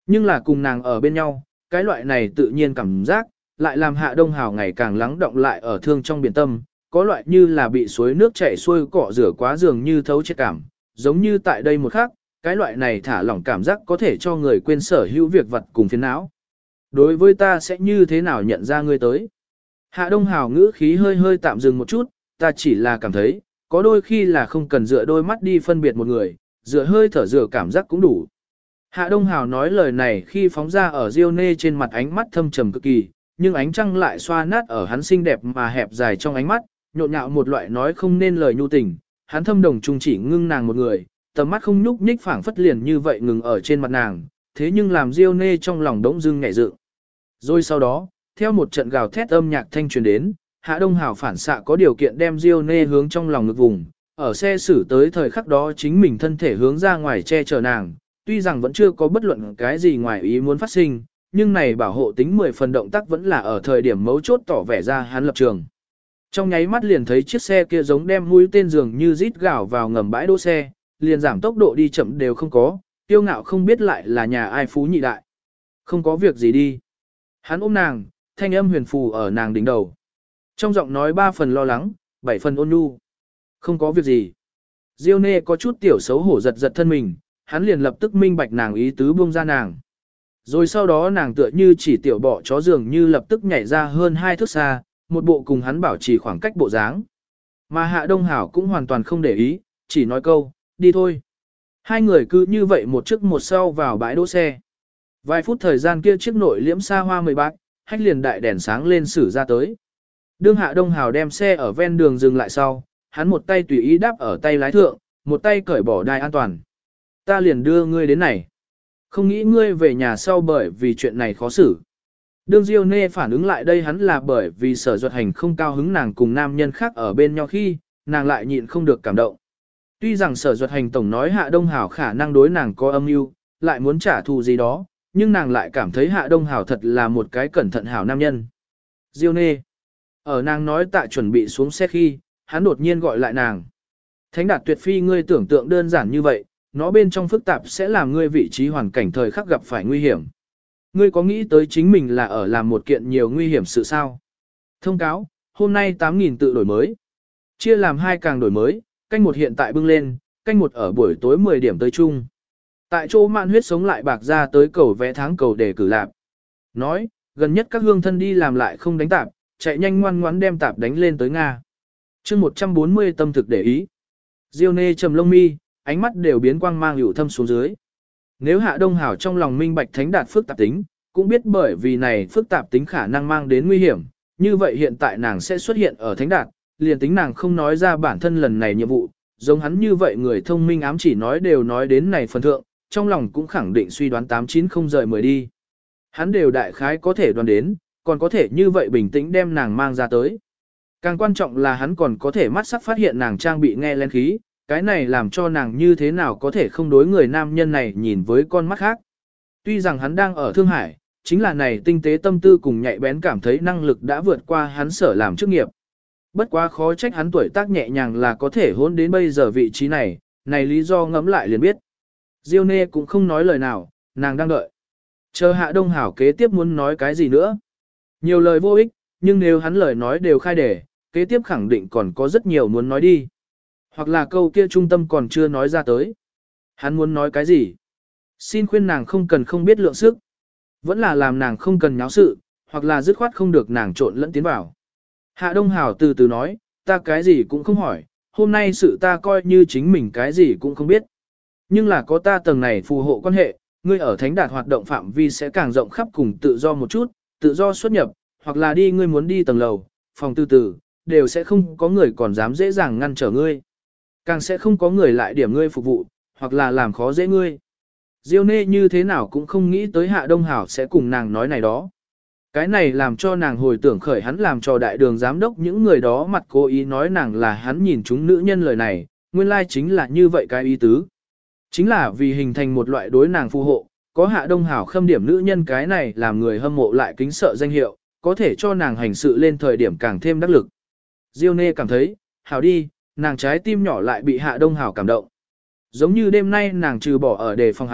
Nhưng là cùng nàng ở bên nhau, cái loại này tự nhiên cảm giác, lại làm Hạ Đông Hào ngày càng lắng động lại ở thương trong biển tâm, có loại như là bị suối nước chảy xuôi cọ rửa quá dường như thấu chết cảm, giống như tại đây một khắc, cái loại này thả lỏng cảm giác có thể cho người quên sở hữu việc vật cùng phiền não. Đối với ta sẽ như thế nào nhận ra ngươi tới? Hạ Đông Hào ngữ khí hơi hơi tạm dừng một chút, ta chỉ là cảm thấy, có đôi khi là không cần dựa đôi mắt đi phân biệt một người, dựa hơi thở dựa cảm giác cũng đủ. Hạ Đông Hào nói lời này khi phóng ra ở Diêu Nê trên mặt ánh mắt thâm trầm cực kỳ, nhưng ánh trăng lại xoa nát ở hắn xinh đẹp mà hẹp dài trong ánh mắt, nhộn nhạo một loại nói không nên lời nhu tình, hắn thâm đồng trung chỉ ngưng nàng một người, tầm mắt không nhúc nhích phảng phất liền như vậy ngừng ở trên mặt nàng, thế nhưng làm Diêu Nê trong lòng đống dưng nhảy dựng. Rồi sau đó, theo một trận gào thét âm nhạc thanh truyền đến, Hạ Đông Hào phản xạ có điều kiện đem Diêu Nê hướng trong lòng ngực vùng, ở xe xử tới thời khắc đó chính mình thân thể hướng ra ngoài che chở nàng, tuy rằng vẫn chưa có bất luận cái gì ngoài ý muốn phát sinh, nhưng này bảo hộ tính 10 phần động tác vẫn là ở thời điểm mấu chốt tỏ vẻ ra hắn lập trường. Trong nháy mắt liền thấy chiếc xe kia giống đem mũi tên dường như rít gào vào ngầm bãi đỗ xe, liền giảm tốc độ đi chậm đều không có, tiêu ngạo không biết lại là nhà ai phú nhị đại. Không có việc gì đi. Hắn ôm nàng, thanh âm huyền phù ở nàng đỉnh đầu. Trong giọng nói 3 phần lo lắng, 7 phần ôn nhu. Không có việc gì. Diêu Nê có chút tiểu xấu hổ giật giật thân mình, hắn liền lập tức minh bạch nàng ý tứ buông ra nàng. Rồi sau đó nàng tựa như chỉ tiểu bọ chó dường như lập tức nhảy ra hơn 2 thước xa, một bộ cùng hắn bảo trì khoảng cách bộ dáng. Mà Hạ Đông Hảo cũng hoàn toàn không để ý, chỉ nói câu, đi thôi. Hai người cứ như vậy một trước một sau vào bãi đỗ xe. Vài phút thời gian kia chiếc nội liễm xa hoa 10 bạc, hách liền đại đèn sáng lên xử ra tới. Đương Hạ Đông Hảo đem xe ở ven đường dừng lại sau, hắn một tay tùy ý đáp ở tay lái thượng, một tay cởi bỏ đai an toàn. Ta liền đưa ngươi đến này. Không nghĩ ngươi về nhà sau bởi vì chuyện này khó xử. Đương Diêu Nê phản ứng lại đây hắn là bởi vì Sở Duật Hành không cao hứng nàng cùng nam nhân khác ở bên nhau khi, nàng lại nhịn không được cảm động. Tuy rằng Sở Duật Hành tổng nói Hạ Đông Hảo khả năng đối nàng có âm mưu, lại muốn trả thù gì đó, nhưng nàng lại cảm thấy Hạ Đông Hảo thật là một cái cẩn thận hảo nam nhân. Diêu Nê. Ở nàng nói tạ chuẩn bị xuống xe khi, hắn đột nhiên gọi lại nàng. Thánh đạt tuyệt phi ngươi tưởng tượng đơn giản như vậy, nó bên trong phức tạp sẽ làm ngươi vị trí hoàn cảnh thời khắc gặp phải nguy hiểm. Ngươi có nghĩ tới chính mình là ở làm một kiện nhiều nguy hiểm sự sao? Thông cáo, hôm nay 8.000 tự đổi mới. Chia làm 2 càng đổi mới, canh 1 hiện tại bưng lên, canh 1 ở buổi tối 10 điểm tới chung. Tại chỗ mạn huyết sống lại bạc ra tới cầu vẽ tháng cầu để cử lạp. Nói, gần nhất các hương thân đi làm lại không đánh tạp, chạy nhanh ngoan ngoãn đem tạp đánh lên tới Nga. chương 140 tâm thực để ý. Diêu Nê trầm lông mi, ánh mắt đều biến quang mang hữu thâm xuống dưới. Nếu Hạ Đông Hảo trong lòng minh bạch thánh đạt phức tạp tính, cũng biết bởi vì này phức tạp tính khả năng mang đến nguy hiểm, như vậy hiện tại nàng sẽ xuất hiện ở thánh đạt, liền tính nàng không nói ra bản thân lần này nhiệm vụ, giống hắn như vậy người thông minh ám chỉ nói đều nói đến này phần thượng, trong lòng cũng khẳng định suy đoán 890 rời 10 đi. Hắn đều đại khái có thể đoán đến, còn có thể như vậy bình tĩnh đem nàng mang ra tới. Càng quan trọng là hắn còn có thể mắt sắc phát hiện nàng trang bị nghe lén khí, cái này làm cho nàng như thế nào có thể không đối người nam nhân này nhìn với con mắt khác. Tuy rằng hắn đang ở Thương Hải, chính là này tinh tế tâm tư cùng nhạy bén cảm thấy năng lực đã vượt qua hắn sở làm chức nghiệp. Bất quá khó trách hắn tuổi tác nhẹ nhàng là có thể hôn đến bây giờ vị trí này, này lý do ngẫm lại liền biết. Diêu Nê cũng không nói lời nào, nàng đang đợi. Chờ Hạ Đông Hảo kế tiếp muốn nói cái gì nữa. Nhiều lời vô ích, nhưng nếu hắn lời nói đều khai để, kế tiếp khẳng định còn có rất nhiều muốn nói đi. Hoặc là câu kia trung tâm còn chưa nói ra tới. Hắn muốn nói cái gì? Xin khuyên nàng không cần không biết lượng sức. Vẫn là làm nàng không cần nháo sự, hoặc là dứt khoát không được nàng trộn lẫn tiến vào. Hạ Đông Hảo từ từ nói, ta cái gì cũng không hỏi, hôm nay sự ta coi như chính mình cái gì cũng không biết. Nhưng là có ta tầng này phù hộ quan hệ, ngươi ở thánh đạt hoạt động phạm vi sẽ càng rộng khắp cùng tự do một chút, tự do xuất nhập, hoặc là đi ngươi muốn đi tầng lầu, phòng từ từ, đều sẽ không có người còn dám dễ dàng ngăn trở ngươi. Càng sẽ không có người lại điểm ngươi phục vụ, hoặc là làm khó dễ ngươi. Diêu Nê như thế nào cũng không nghĩ tới Hạ Đông Hảo sẽ cùng nàng nói này đó. Cái này làm cho nàng hồi tưởng khởi hắn làm cho đại đường giám đốc những người đó mặt cố ý nói nàng là hắn nhìn chúng nữ nhân lời này, nguyên lai chính là như vậy cái ý tứ. Chính là vì hình thành một loại đối nàng phù hộ, có Hạ Đông Hảo khâm điểm nữ nhân cái này làm người hâm mộ lại kính sợ danh hiệu, có thể cho nàng hành sự lên thời điểm càng thêm đắc lực. Diêu Nê cảm thấy, hảo đi, nàng trái tim nhỏ lại bị Hạ Đông Hảo cảm động. Giống như đêm nay nàng trừ bỏ ở đề phòng hắn,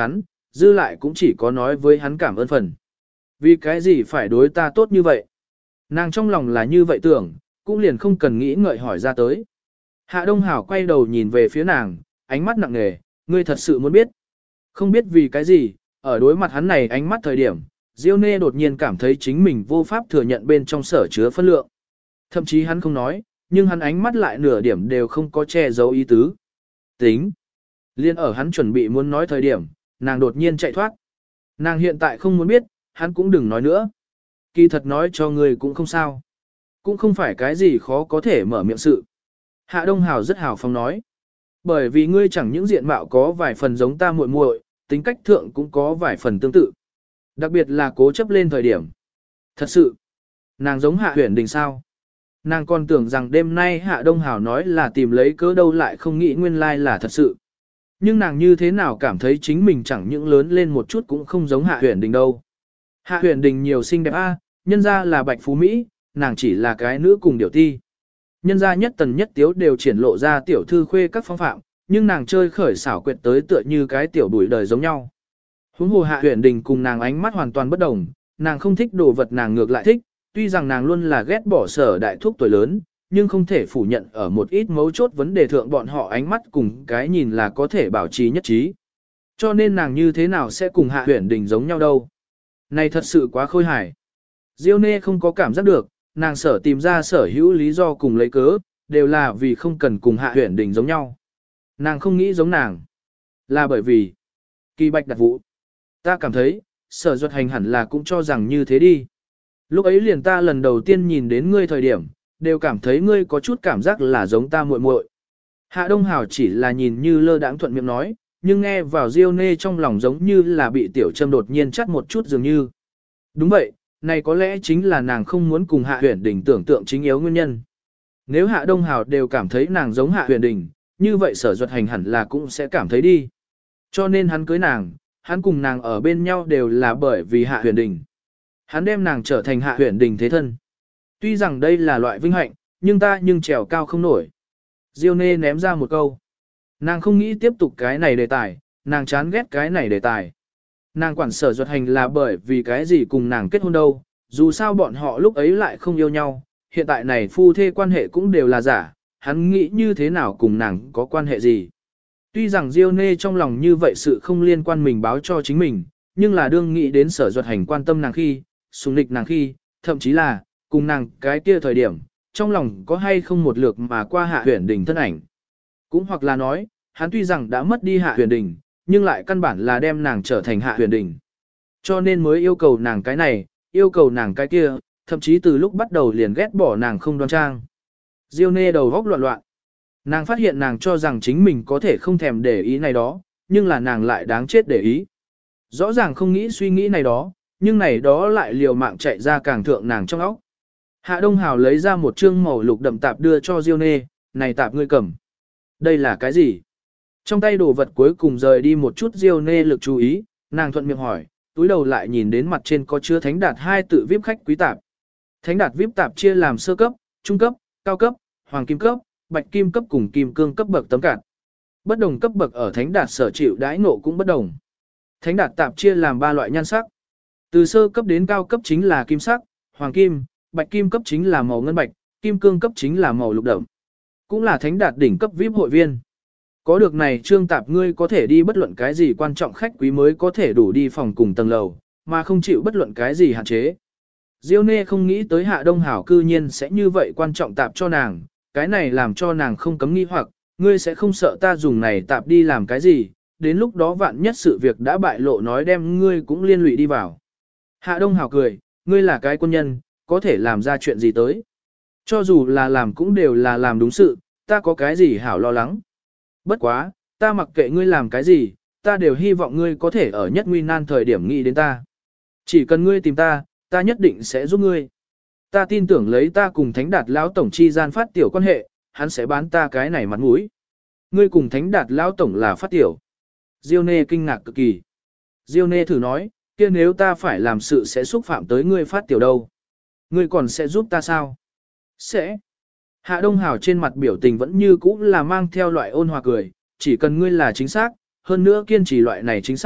dư lại cũng chỉ có nói với hắn cảm ơn phần. Vì cái gì phải đối ta tốt như vậy? Nàng trong lòng là như vậy tưởng, cũng liền không cần nghĩ ngợi hỏi ra tới. Hạ Đông Hảo quay đầu nhìn về phía nàng, ánh mắt nặng nề, ngươi thật sự muốn biết. Không biết vì cái gì, ở đối mặt hắn này ánh mắt thời điểm, Diêu Nê đột nhiên cảm thấy chính mình vô pháp thừa nhận bên trong sở chứa phân lượng. Thậm chí hắn không nói, nhưng hắn ánh mắt lại nửa điểm đều không có che giấu ý tứ. Tính. Liên ở hắn chuẩn bị muốn nói thời điểm, nàng đột nhiên chạy thoát. Nàng hiện tại không muốn biết, hắn cũng đừng nói nữa. Kỳ thật nói cho ngươi cũng không sao. Cũng không phải cái gì khó có thể mở miệng sự. Hạ Đông Hào rất hào phóng nói. Bởi vì ngươi chẳng những diện mạo có vài phần giống ta muội muội, tính cách thượng cũng có vài phần tương tự. Đặc biệt là cố chấp lên thời điểm. Thật sự, nàng giống Hạ Huyền Đình sao? Nàng còn tưởng rằng đêm nay Hạ Đông Hào nói là tìm lấy cớ đâu lại không nghĩ nguyên lai là thật sự. Nhưng nàng như thế nào cảm thấy chính mình chẳng những lớn lên một chút cũng không giống Hạ Huyền Đình đâu. Hạ Huyền Đình nhiều xinh đẹp nhân ra là bạch phú Mỹ, nàng chỉ là cái nữ cùng điều ti. Nhân ra nhất tần nhất tiếu đều triển lộ ra tiểu thư khuê các phong phạm, nhưng nàng chơi khởi xảo quyệt tới tựa như cái tiểu bụi đời giống nhau. Huống hồ Hạ Huyền Đình cùng nàng ánh mắt hoàn toàn bất đồng, nàng không thích đồ vật nàng ngược lại thích, tuy rằng nàng luôn là ghét bỏ Sở đại thúc tuổi lớn, nhưng không thể phủ nhận ở một ít mấu chốt vấn đề thượng bọn họ ánh mắt cùng cái nhìn là có thể bảo trì nhất trí. Cho nên nàng như thế nào sẽ cùng Hạ Huyền Đình giống nhau đâu. Này thật sự quá khôi hài. Diêu Nê không có cảm giác được, nàng sở tìm ra sở hữu lý do cùng lấy cớ, đều là vì không cần cùng Hạ Huyền Đình giống nhau. Nàng không nghĩ giống nàng. Là bởi vì Kỳ Bạch đặt vụ. Ta cảm thấy, Sở Duật Hành hẳn là cũng cho rằng như thế đi. Lúc ấy liền ta lần đầu tiên nhìn đến ngươi thời điểm, đều cảm thấy ngươi có chút cảm giác là giống ta muội muội. Hạ Đông Hào chỉ là nhìn như lơ đãng thuận miệng nói, nhưng nghe vào Diêu Nê trong lòng giống như là bị tiểu châm đột nhiên chắt một chút dường như. Đúng vậy, này có lẽ chính là nàng không muốn cùng Hạ Huyền Đình tưởng tượng chính yếu nguyên nhân. Nếu Hạ Đông Hào đều cảm thấy nàng giống Hạ Huyền Đình, như vậy Sở Duật Hành hẳn là cũng sẽ cảm thấy đi. Cho nên hắn cưới nàng, hắn cùng nàng ở bên nhau đều là bởi vì Hạ Huyền Đình. Hắn đem nàng trở thành Hạ Huyền Đình thế thân. Tuy rằng đây là loại vinh hạnh, nhưng ta trèo cao không nổi. Diêu Nê ném ra một câu. Nàng không nghĩ tiếp tục cái này đề tài, nàng chán ghét cái này đề tài. Nàng quản Sở Duật Hành là bởi vì cái gì cùng nàng kết hôn đâu, dù sao bọn họ lúc ấy lại không yêu nhau, hiện tại này phu thê quan hệ cũng đều là giả, hắn nghĩ như thế nào cùng nàng có quan hệ gì. Tuy rằng Diêu Nê trong lòng như vậy sự không liên quan mình báo cho chính mình, nhưng là đương nghĩ đến Sở Duật Hành quan tâm nàng khi, sủng lịch nàng khi, thậm chí là, cùng nàng cái kia thời điểm, trong lòng có hay không một lượt mà qua Hạ Huyền Đình thân ảnh. Cũng hoặc là nói, hắn tuy rằng đã mất đi Hạ Huyền Đình, nhưng lại căn bản là đem nàng trở thành Hạ Huyền Đình. Cho nên mới yêu cầu nàng cái này, yêu cầu nàng cái kia, thậm chí từ lúc bắt đầu liền ghét bỏ nàng không đoan trang. Diêu Nê đầu góc loạn loạn. Nàng phát hiện nàng cho rằng chính mình có thể không thèm để ý này đó, nhưng là nàng lại đáng chết để ý. Rõ ràng không nghĩ suy nghĩ này đó, nhưng này đó lại liều mạng chạy ra càng thượng nàng trong óc. Hạ Đông Hào lấy ra một chương màu lục đậm tạp đưa cho Diêu Nê, này tạp ngươi cầm. Đây là cái gì? Trong tay đồ vật cuối cùng rời đi một chút Diêu Nê lực chú ý, nàng thuận miệng hỏi, túi đầu lại nhìn đến mặt trên có chứa Thánh Đạt 2 tự VIP khách quý tạp. Thánh Đạt VIP tạp chia làm sơ cấp, trung cấp, cao cấp, hoàng kim cấp, bạch kim cấp cùng kim cương cấp bậc tấm cạt. Bất đồng cấp bậc ở Thánh Đạt sở chịu đãi ngộ cũng bất đồng. Thánh Đạt tạp chia làm 3 loại nhan sắc. Từ sơ cấp đến cao cấp chính là kim sắc, hoàng kim, bạch kim cấp chính là màu ngân bạch, kim cương cấp chính là màu lục đậm. Cũng là Thánh Đạt đỉnh cấp VIP hội viên. Có được này trương tạp ngươi có thể đi bất luận cái gì quan trọng khách quý mới có thể đủ đi phòng cùng tầng lầu, mà không chịu bất luận cái gì hạn chế. Diêu Nê không nghĩ tới Hạ Đông Hảo cư nhiên sẽ như vậy quan trọng tạp cho nàng, cái này làm cho nàng không cấm nghi hoặc, ngươi sẽ không sợ ta dùng này tạp đi làm cái gì, đến lúc đó vạn nhất sự việc đã bại lộ nói đem ngươi cũng liên lụy đi vào. Hạ Đông Hảo cười, ngươi là cái quân nhân, có thể làm ra chuyện gì tới. Cho dù là làm cũng đều là làm đúng sự, ta có cái gì hảo lo lắng. Bất quá, ta mặc kệ ngươi làm cái gì, ta đều hy vọng ngươi có thể ở nhất nguy nan thời điểm nghĩ đến ta. Chỉ cần ngươi tìm ta, ta nhất định sẽ giúp ngươi. Ta tin tưởng lấy ta cùng Thánh Đạt lão tổng chi gian phát tiểu quan hệ, hắn sẽ bán ta cái này mặt mũi. Ngươi cùng Thánh Đạt lão tổng là phát tiểu. Diêu Nê kinh ngạc cực kỳ. Diêu Nê thử nói, kia nếu ta phải làm sự sẽ xúc phạm tới ngươi phát tiểu đâu. Ngươi còn sẽ giúp ta sao? Sẽ. Hạ Đông Hảo trên mặt biểu tình vẫn như cũ là mang theo loại ôn hòa cười, chỉ cần ngươi là chính xác, hơn nữa kiên trì loại này chính xác,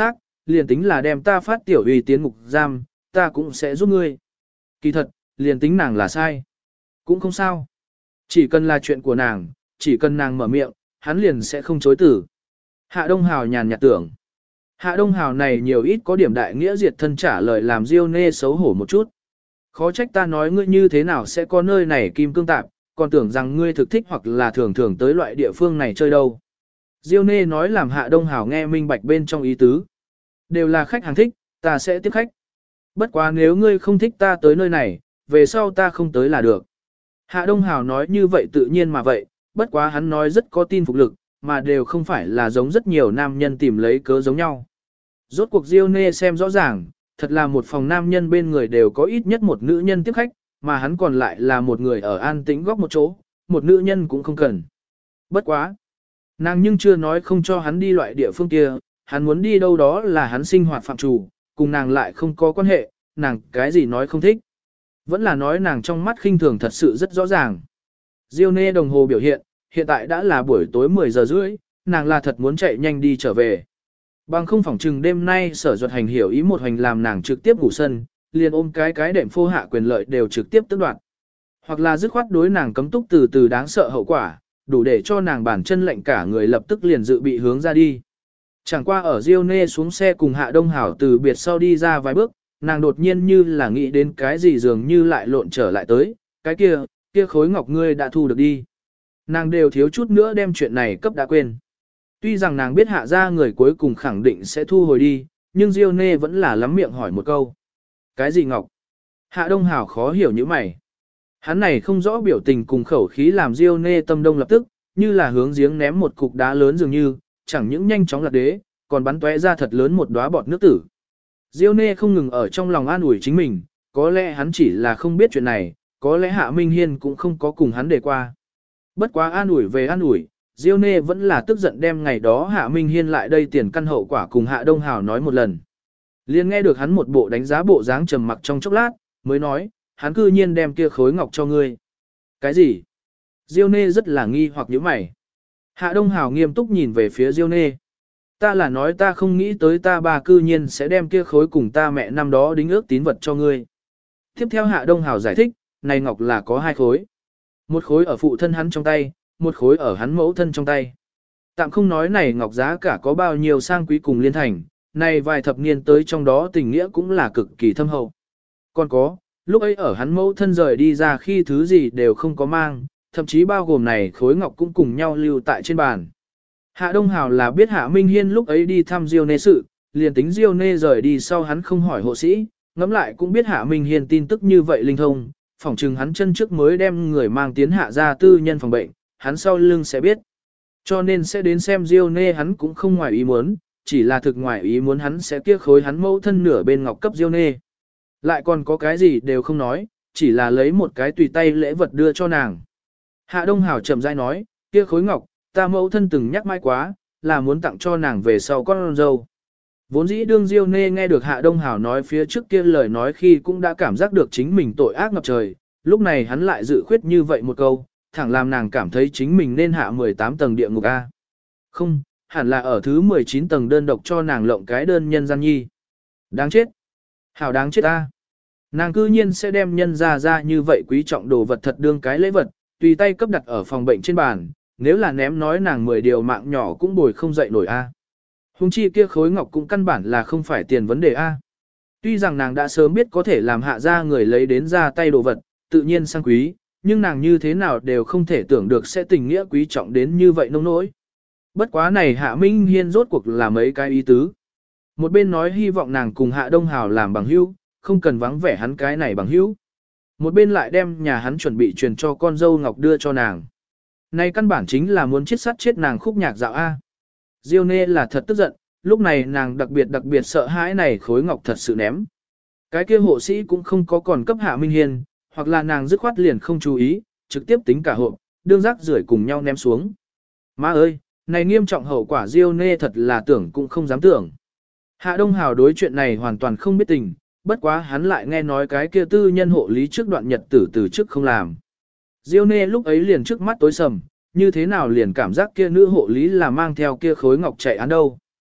liền tính là đem ta phát tiểu uy tiến ngục giam, ta cũng sẽ giúp ngươi. Kỳ thật, liền tính nàng là sai. Cũng không sao. Chỉ cần là chuyện của nàng, chỉ cần nàng mở miệng, hắn liền sẽ không chối tử. Hạ Đông Hào nhàn nhạt tưởng. Hạ Đông Hào này nhiều ít có điểm đại nghĩa diệt thân trả lời làm Diêu Nê xấu hổ một chút. Khó trách ta nói ngươi như thế nào sẽ có nơi này kim cương tạp, còn tưởng rằng ngươi thực thích hoặc là thường thường tới loại địa phương này chơi đâu. Diêu Nê nói làm Hạ Đông Hào nghe minh bạch bên trong ý tứ. Đều là khách hàng thích, ta sẽ tiếp khách. Bất quá nếu ngươi không thích ta tới nơi này, về sau ta không tới là được. Hạ Đông Hào nói như vậy tự nhiên mà vậy, bất quá hắn nói rất có tin phục lực, mà đều không phải là giống rất nhiều nam nhân tìm lấy cớ giống nhau. Rốt cuộc Diêu Nê xem rõ ràng, thật là một phòng nam nhân bên người đều có ít nhất một nữ nhân tiếp khách, mà hắn còn lại là một người ở an tĩnh góc một chỗ, một nữ nhân cũng không cần. Bất quá. Nàng nhưng chưa nói không cho hắn đi loại địa phương kia, hắn muốn đi đâu đó là hắn sinh hoạt phạm trù, cùng nàng lại không có quan hệ, nàng cái gì nói không thích. Vẫn là nói nàng trong mắt khinh thường thật sự rất rõ ràng. Diêu Nê đồng hồ biểu hiện tại đã là buổi tối 10 giờ rưỡi, nàng là thật muốn chạy nhanh đi trở về. Bằng không phỏng chừng đêm nay Sở Duật Hành hiểu ý một hành làm nàng trực tiếp ngủ sân, liền ôm cái đệm phô hạ quyền lợi đều trực tiếp tước đoạt. Hoặc là dứt khoát đối nàng cấm túc từ từ đáng sợ hậu quả, đủ để cho nàng bản chân lệnh cả người lập tức liền dự bị hướng ra đi. Chẳng qua ở Diêu Nê xuống xe cùng Hạ Đông Hảo từ biệt sau đi ra vài bước, nàng đột nhiên như là nghĩ đến cái gì dường như lại lộn trở lại tới, cái kia khối ngọc ngươi đã thu được đi. Nàng đều thiếu chút nữa đem chuyện này cấp đã quên. Tuy rằng nàng biết Hạ ra người cuối cùng khẳng định sẽ thu hồi đi, nhưng Diêu Nê vẫn là lắm miệng hỏi một câu. Cái gì ngọc? Hạ Đông Hảo khó hiểu như mày. Hắn này không rõ biểu tình cùng khẩu khí làm Diêu Nê tâm đông lập tức, như là hướng giếng ném một cục đá lớn dường như, chẳng những nhanh chóng lạc đế, còn bắn tóe ra thật lớn một đóa bọt nước tử. Diêu Nê không ngừng ở trong lòng an ủi chính mình, có lẽ hắn chỉ là không biết chuyện này, có lẽ Hạ Minh Hiên cũng không có cùng hắn đề qua. Bất quá an ủi về an ủi, Diêu Nê vẫn là tức giận đem ngày đó Hạ Minh Hiên lại đây tiền căn hậu quả cùng Hạ Đông Hào nói một lần. Liên nghe được hắn một bộ đánh giá bộ dáng trầm mặc trong chốc lát, mới nói, hắn cư nhiên đem kia khối ngọc cho ngươi. Cái gì? Diêu Nê rất là nghi hoặc nhíu mày. Hạ Đông Hào nghiêm túc nhìn về phía Diêu Nê. Ta là nói ta không nghĩ tới ta bà cư nhiên sẽ đem kia khối cùng ta mẹ năm đó đính ước tín vật cho ngươi. Tiếp theo Hạ Đông Hào giải thích, này ngọc là có hai khối. Một khối ở phụ thân hắn trong tay, một khối ở hắn mẫu thân trong tay. Tạm không nói này ngọc giá cả có bao nhiêu sang quý cùng liên thành, này vài thập niên tới trong đó tình nghĩa cũng là cực kỳ thâm hậu. Còn có, lúc ấy ở hắn mẫu thân rời đi ra khi thứ gì đều không có mang, thậm chí bao gồm này khối ngọc cũng cùng nhau lưu tại trên bàn. Hạ Đông Hào là biết Hạ Minh Hiên lúc ấy đi thăm Diêu Nê sự, liền tính Diêu Nê rời đi sau hắn không hỏi hộ sĩ, ngẫm lại cũng biết Hạ Minh Hiên tin tức như vậy linh thông, phỏng chừng hắn chân trước mới đem người mang tiến hạ ra tư nhân phòng bệnh, hắn sau lưng sẽ biết. Cho nên sẽ đến xem Diêu Nê hắn cũng không ngoài ý muốn, chỉ là thực ngoài ý muốn hắn sẽ kia khối hắn mẫu thân nửa bên ngọc cấp Diêu Nê. Lại còn có cái gì đều không nói, chỉ là lấy một cái tùy tay lễ vật đưa cho nàng. Hạ Đông Hào chậm rãi nói, kia khối ngọc, ta mẫu thân từng nhắc mãi quá, là muốn tặng cho nàng về sau con dâu. Vốn dĩ đương Diêu Nê nghe được Hạ Đông Hào nói phía trước kia lời nói khi cũng đã cảm giác được chính mình tội ác ngập trời, lúc này hắn lại dự khuyết như vậy một câu, thẳng làm nàng cảm thấy chính mình nên hạ 18 tầng địa ngục A. Không, hẳn là ở thứ 19 tầng đơn độc cho nàng lộng cái đơn nhân gian nhi. Đáng chết. Hảo đáng chết A. Nàng cư nhiên sẽ đem nhân ra như vậy quý trọng đồ vật thật đương cái lễ vật, tùy tay cấp đặt ở phòng bệnh trên bàn, nếu là ném nói nàng 10 điều mạng nhỏ cũng bồi không dậy nổi A. Hùng chi kia khối ngọc cũng căn bản là không phải tiền vấn đề A. Tuy rằng nàng đã sớm biết có thể làm hạ ra người lấy đến ra tay đồ vật, tự nhiên sang quý, nhưng nàng như thế nào đều không thể tưởng được sẽ tình nghĩa quý trọng đến như vậy nông nỗi. Bất quá này Hạ Minh Hiên rốt cuộc là mấy cái ý tứ. Một bên nói hy vọng nàng cùng Hạ Đông Hào làm bằng hữu, không cần vắng vẻ hắn cái này bằng hữu. Một bên lại đem nhà hắn chuẩn bị truyền cho con dâu ngọc đưa cho nàng. Này căn bản chính là muốn chết sát chết nàng khúc nhạc dạo A. Diêu Nê là thật tức giận, lúc này nàng đặc biệt sợ hãi này khối ngọc thật sự ném. Cái kia hộ sĩ cũng không có còn cấp Hạ Minh Hiên, hoặc là nàng dứt khoát liền không chú ý, trực tiếp tính cả hộp, đương rác rưởi cùng nhau ném xuống. Má ơi, này nghiêm trọng hậu quả Diêu Nê thật là tưởng cũng không dám tưởng. Hạ Đông Hào đối chuyện này hoàn toàn không biết tình, bất quá hắn lại nghe nói cái kia tư nhân hộ lý trước đoạn nhật tử từ trước không làm. Diêu Nê lúc ấy liền trước mắt tối sầm, như thế nào liền cảm giác kia nữ hộ lý là mang theo kia khối ngọc chạy án đâu.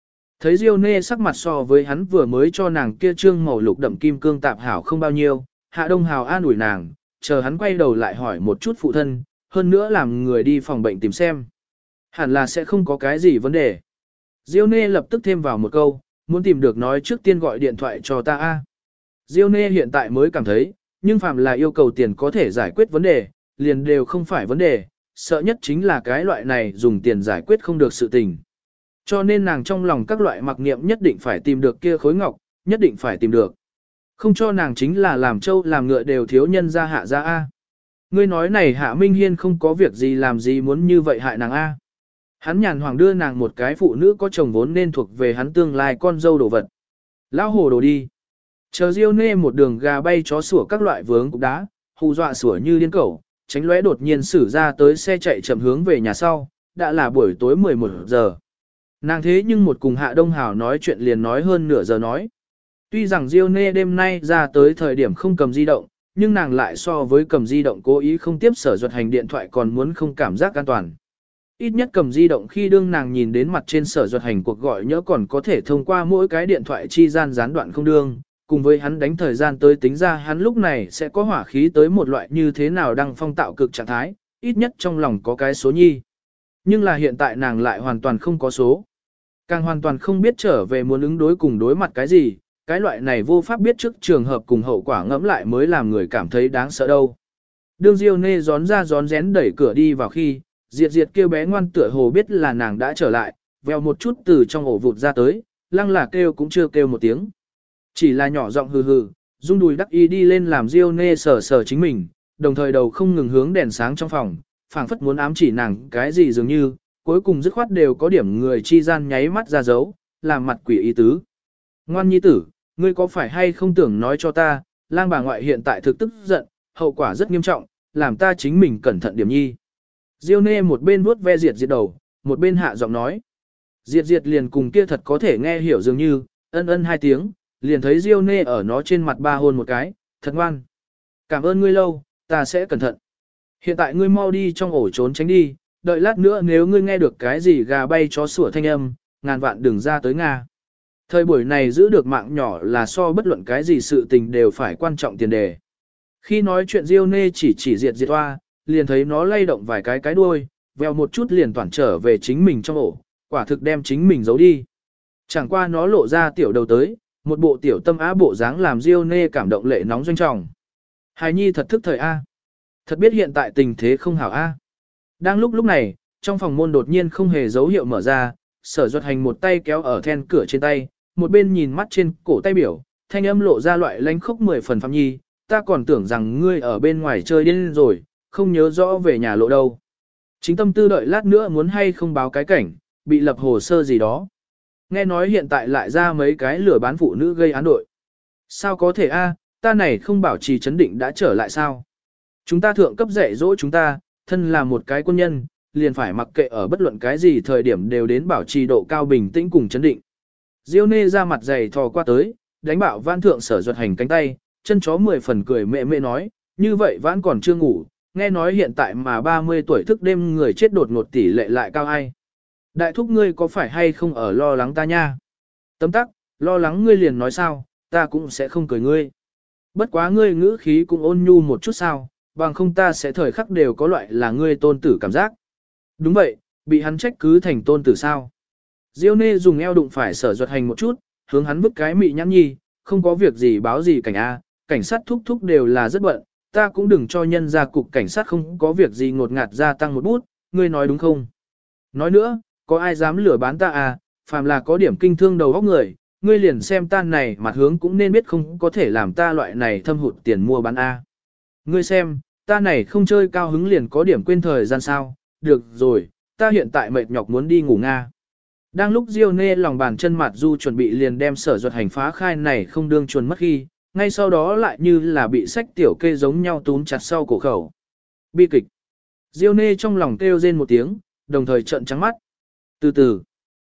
Thấy Diêu Nê sắc mặt so với hắn vừa mới cho nàng kia trương màu lục đậm kim cương tạp hảo không bao nhiêu, Hạ Đông Hào an ủi nàng, chờ hắn quay đầu lại hỏi một chút phụ thân, hơn nữa làm người đi phòng bệnh tìm xem. Hẳn là sẽ không có cái gì vấn đề. Diêu Nê lập tức thêm vào một câu, muốn tìm được nói trước tiên gọi điện thoại cho ta a. Diêu Nê hiện tại mới cảm thấy, nhưng phàm là yêu cầu tiền có thể giải quyết vấn đề, liền đều không phải vấn đề, sợ nhất chính là cái loại này dùng tiền giải quyết không được sự tình. Cho nên nàng trong lòng các loại mặc niệm nhất định phải tìm được kia khối ngọc, nhất định phải tìm được. Không cho nàng chính là làm trâu làm ngựa đều thiếu nhân ra hạ ra a. Ngươi nói này Hạ Minh Hiên không có việc gì làm gì muốn như vậy hại nàng a. Hắn nhàn hoàng đưa nàng một cái phụ nữ có chồng vốn nên thuộc về hắn tương lai con dâu đồ vật. Lão hồ đồ đi. Chờ Diêu Nê một đường gà bay chó sủa các loại vướng cục đá, hù dọa sủa như điên cẩu, tránh lóe đột nhiên xử ra tới xe chạy chậm hướng về nhà sau, đã là buổi tối 11 giờ. Nàng thế nhưng một cùng Hạ Đông Hào nói chuyện liền nói hơn nửa giờ nói. Tuy rằng Diêu Nê đêm nay ra tới thời điểm không cầm di động, nhưng nàng lại so với cầm di động cố ý không tiếp Sở Duật Hành điện thoại còn muốn không cảm giác an toàn. Ít nhất cầm di động khi đương nàng nhìn đến mặt trên Sở Duật Hành cuộc gọi nhớ còn có thể thông qua mỗi cái điện thoại chi gian gián đoạn không đương, cùng với hắn đánh thời gian tới tính ra hắn lúc này sẽ có hỏa khí tới một loại như thế nào đăng phong tạo cực trạng thái, ít nhất trong lòng có cái số nhi. Nhưng là hiện tại nàng lại hoàn toàn không có số. Càng hoàn toàn không biết trở về muốn ứng đối cùng đối mặt cái gì, cái loại này vô pháp biết trước trường hợp cùng hậu quả ngẫm lại mới làm người cảm thấy đáng sợ đâu. Đương Diêu Nê gión ra gión rén đẩy cửa đi vào khi, Diệt Diệt kêu bé ngoan tựa hồ biết là nàng đã trở lại, vèo một chút từ trong ổ vụt ra tới, lăng là kêu cũng chưa kêu một tiếng. Chỉ là nhỏ giọng hừ hừ, rung đùi đắc ý đi lên làm Diêu Nê sờ sờ chính mình, đồng thời đầu không ngừng hướng đèn sáng trong phòng, phảng phất muốn ám chỉ nàng cái gì dường như, cuối cùng dứt khoát đều có điểm người chi gian nháy mắt ra dấu, làm mặt quỷ ý tứ. Ngoan nhi tử, ngươi có phải hay không tưởng nói cho ta, lang bà ngoại hiện tại thực tức giận, hậu quả rất nghiêm trọng, làm ta chính mình cẩn thận điểm nhi. Diêu Nê một bên vuốt ve Diệt Diệt đầu, một bên hạ giọng nói. Diệt Diệt liền cùng kia thật có thể nghe hiểu dường như, ân ân hai tiếng, liền thấy Diêu Nê ở nó trên mặt ba hôn một cái, thật ngoan. Cảm ơn ngươi lâu, ta sẽ cẩn thận. Hiện tại ngươi mau đi trong ổ trốn tránh đi, đợi lát nữa nếu ngươi nghe được cái gì gà bay chó sủa thanh âm, ngàn vạn đừng ra tới Nga. Thời buổi này giữ được mạng nhỏ là so bất luận cái gì sự tình đều phải quan trọng tiền đề. Khi nói chuyện Diêu Nê chỉ Diệt Diệt hoa, liền thấy nó lay động vài cái đuôi, veo một chút liền toàn trở về chính mình trong ổ, quả thực đem chính mình giấu đi. Chẳng qua nó lộ ra tiểu đầu tới, một bộ tiểu tâm á bộ dáng làm Diêu Nê cảm động lệ nóng doanh trọng. Hài nhi thật thức thời A. Thật biết hiện tại tình thế không hảo A. Đang lúc này, trong phòng môn đột nhiên không hề dấu hiệu mở ra, Sở Duật Hành một tay kéo ở then cửa trên tay, một bên nhìn mắt trên cổ tay biểu, thanh âm lộ ra loại lánh khốc 10 phần phạm nhi, ta còn tưởng rằng ngươi ở bên ngoài chơi điên rồi, không nhớ rõ về nhà lộ đâu. Chính tâm tư đợi lát nữa muốn hay không báo cái cảnh, bị lập hồ sơ gì đó. Nghe nói hiện tại lại ra mấy cái lừa bán phụ nữ gây án đội. Sao có thể a? Ta này không bảo trì chấn định đã trở lại sao? Chúng ta thượng cấp dạy dỗ chúng ta, thân là một cái quân nhân, liền phải mặc kệ ở bất luận cái gì thời điểm đều đến bảo trì độ cao bình tĩnh cùng chấn định. Diêu Nê ra mặt dày thò qua tới, đánh bạo Vãn thượng Sở Duật Hành cánh tay, chân chó 10 phần cười mẹ mẹ nói, như vậy Vãn còn chưa ngủ, nghe nói hiện tại mà 30 tuổi thức đêm người chết đột ngột tỷ lệ lại cao ai. Đại thúc ngươi có phải hay không ở lo lắng ta nha? Tấm tắc, lo lắng ngươi liền nói sao, ta cũng sẽ không cười ngươi. Bất quá ngươi ngữ khí cũng ôn nhu một chút sao, bằng không ta sẽ thời khắc đều có loại là ngươi tôn tử cảm giác. Đúng vậy, bị hắn trách cứ thành tôn tử sao. Diêu Nê dùng eo đụng phải Sở Duật Hành một chút, hướng hắn vứt cái mị nhãn nhi, không có việc gì báo gì cảnh A, cảnh sát thúc thúc đều là rất bận, ta cũng đừng cho nhân ra cục cảnh sát không có việc gì ngột ngạt gia tăng một bút, ngươi nói đúng không? Nói nữa, có ai dám lừa bán ta à, phàm là có điểm kinh thương đầu óc người, ngươi liền xem ta này mặt hướng cũng nên biết không có thể làm ta loại này thâm hụt tiền mua bán A. Ngươi xem, ta này không chơi cao hứng liền có điểm quên thời gian sao, được rồi, ta hiện tại mệt nhọc muốn đi ngủ Nga. Đang lúc Diêu Nê lòng bàn chân mặt du chuẩn bị liền đem Sở Duật Hành phá khai này không đương chuồn mất khi, ngay sau đó lại như là bị sách tiểu kê giống nhau túm chặt sau cổ khẩu. Bi kịch. Diêu Nê trong lòng kêu rên một tiếng, đồng thời trợn trắng mắt. Từ từ,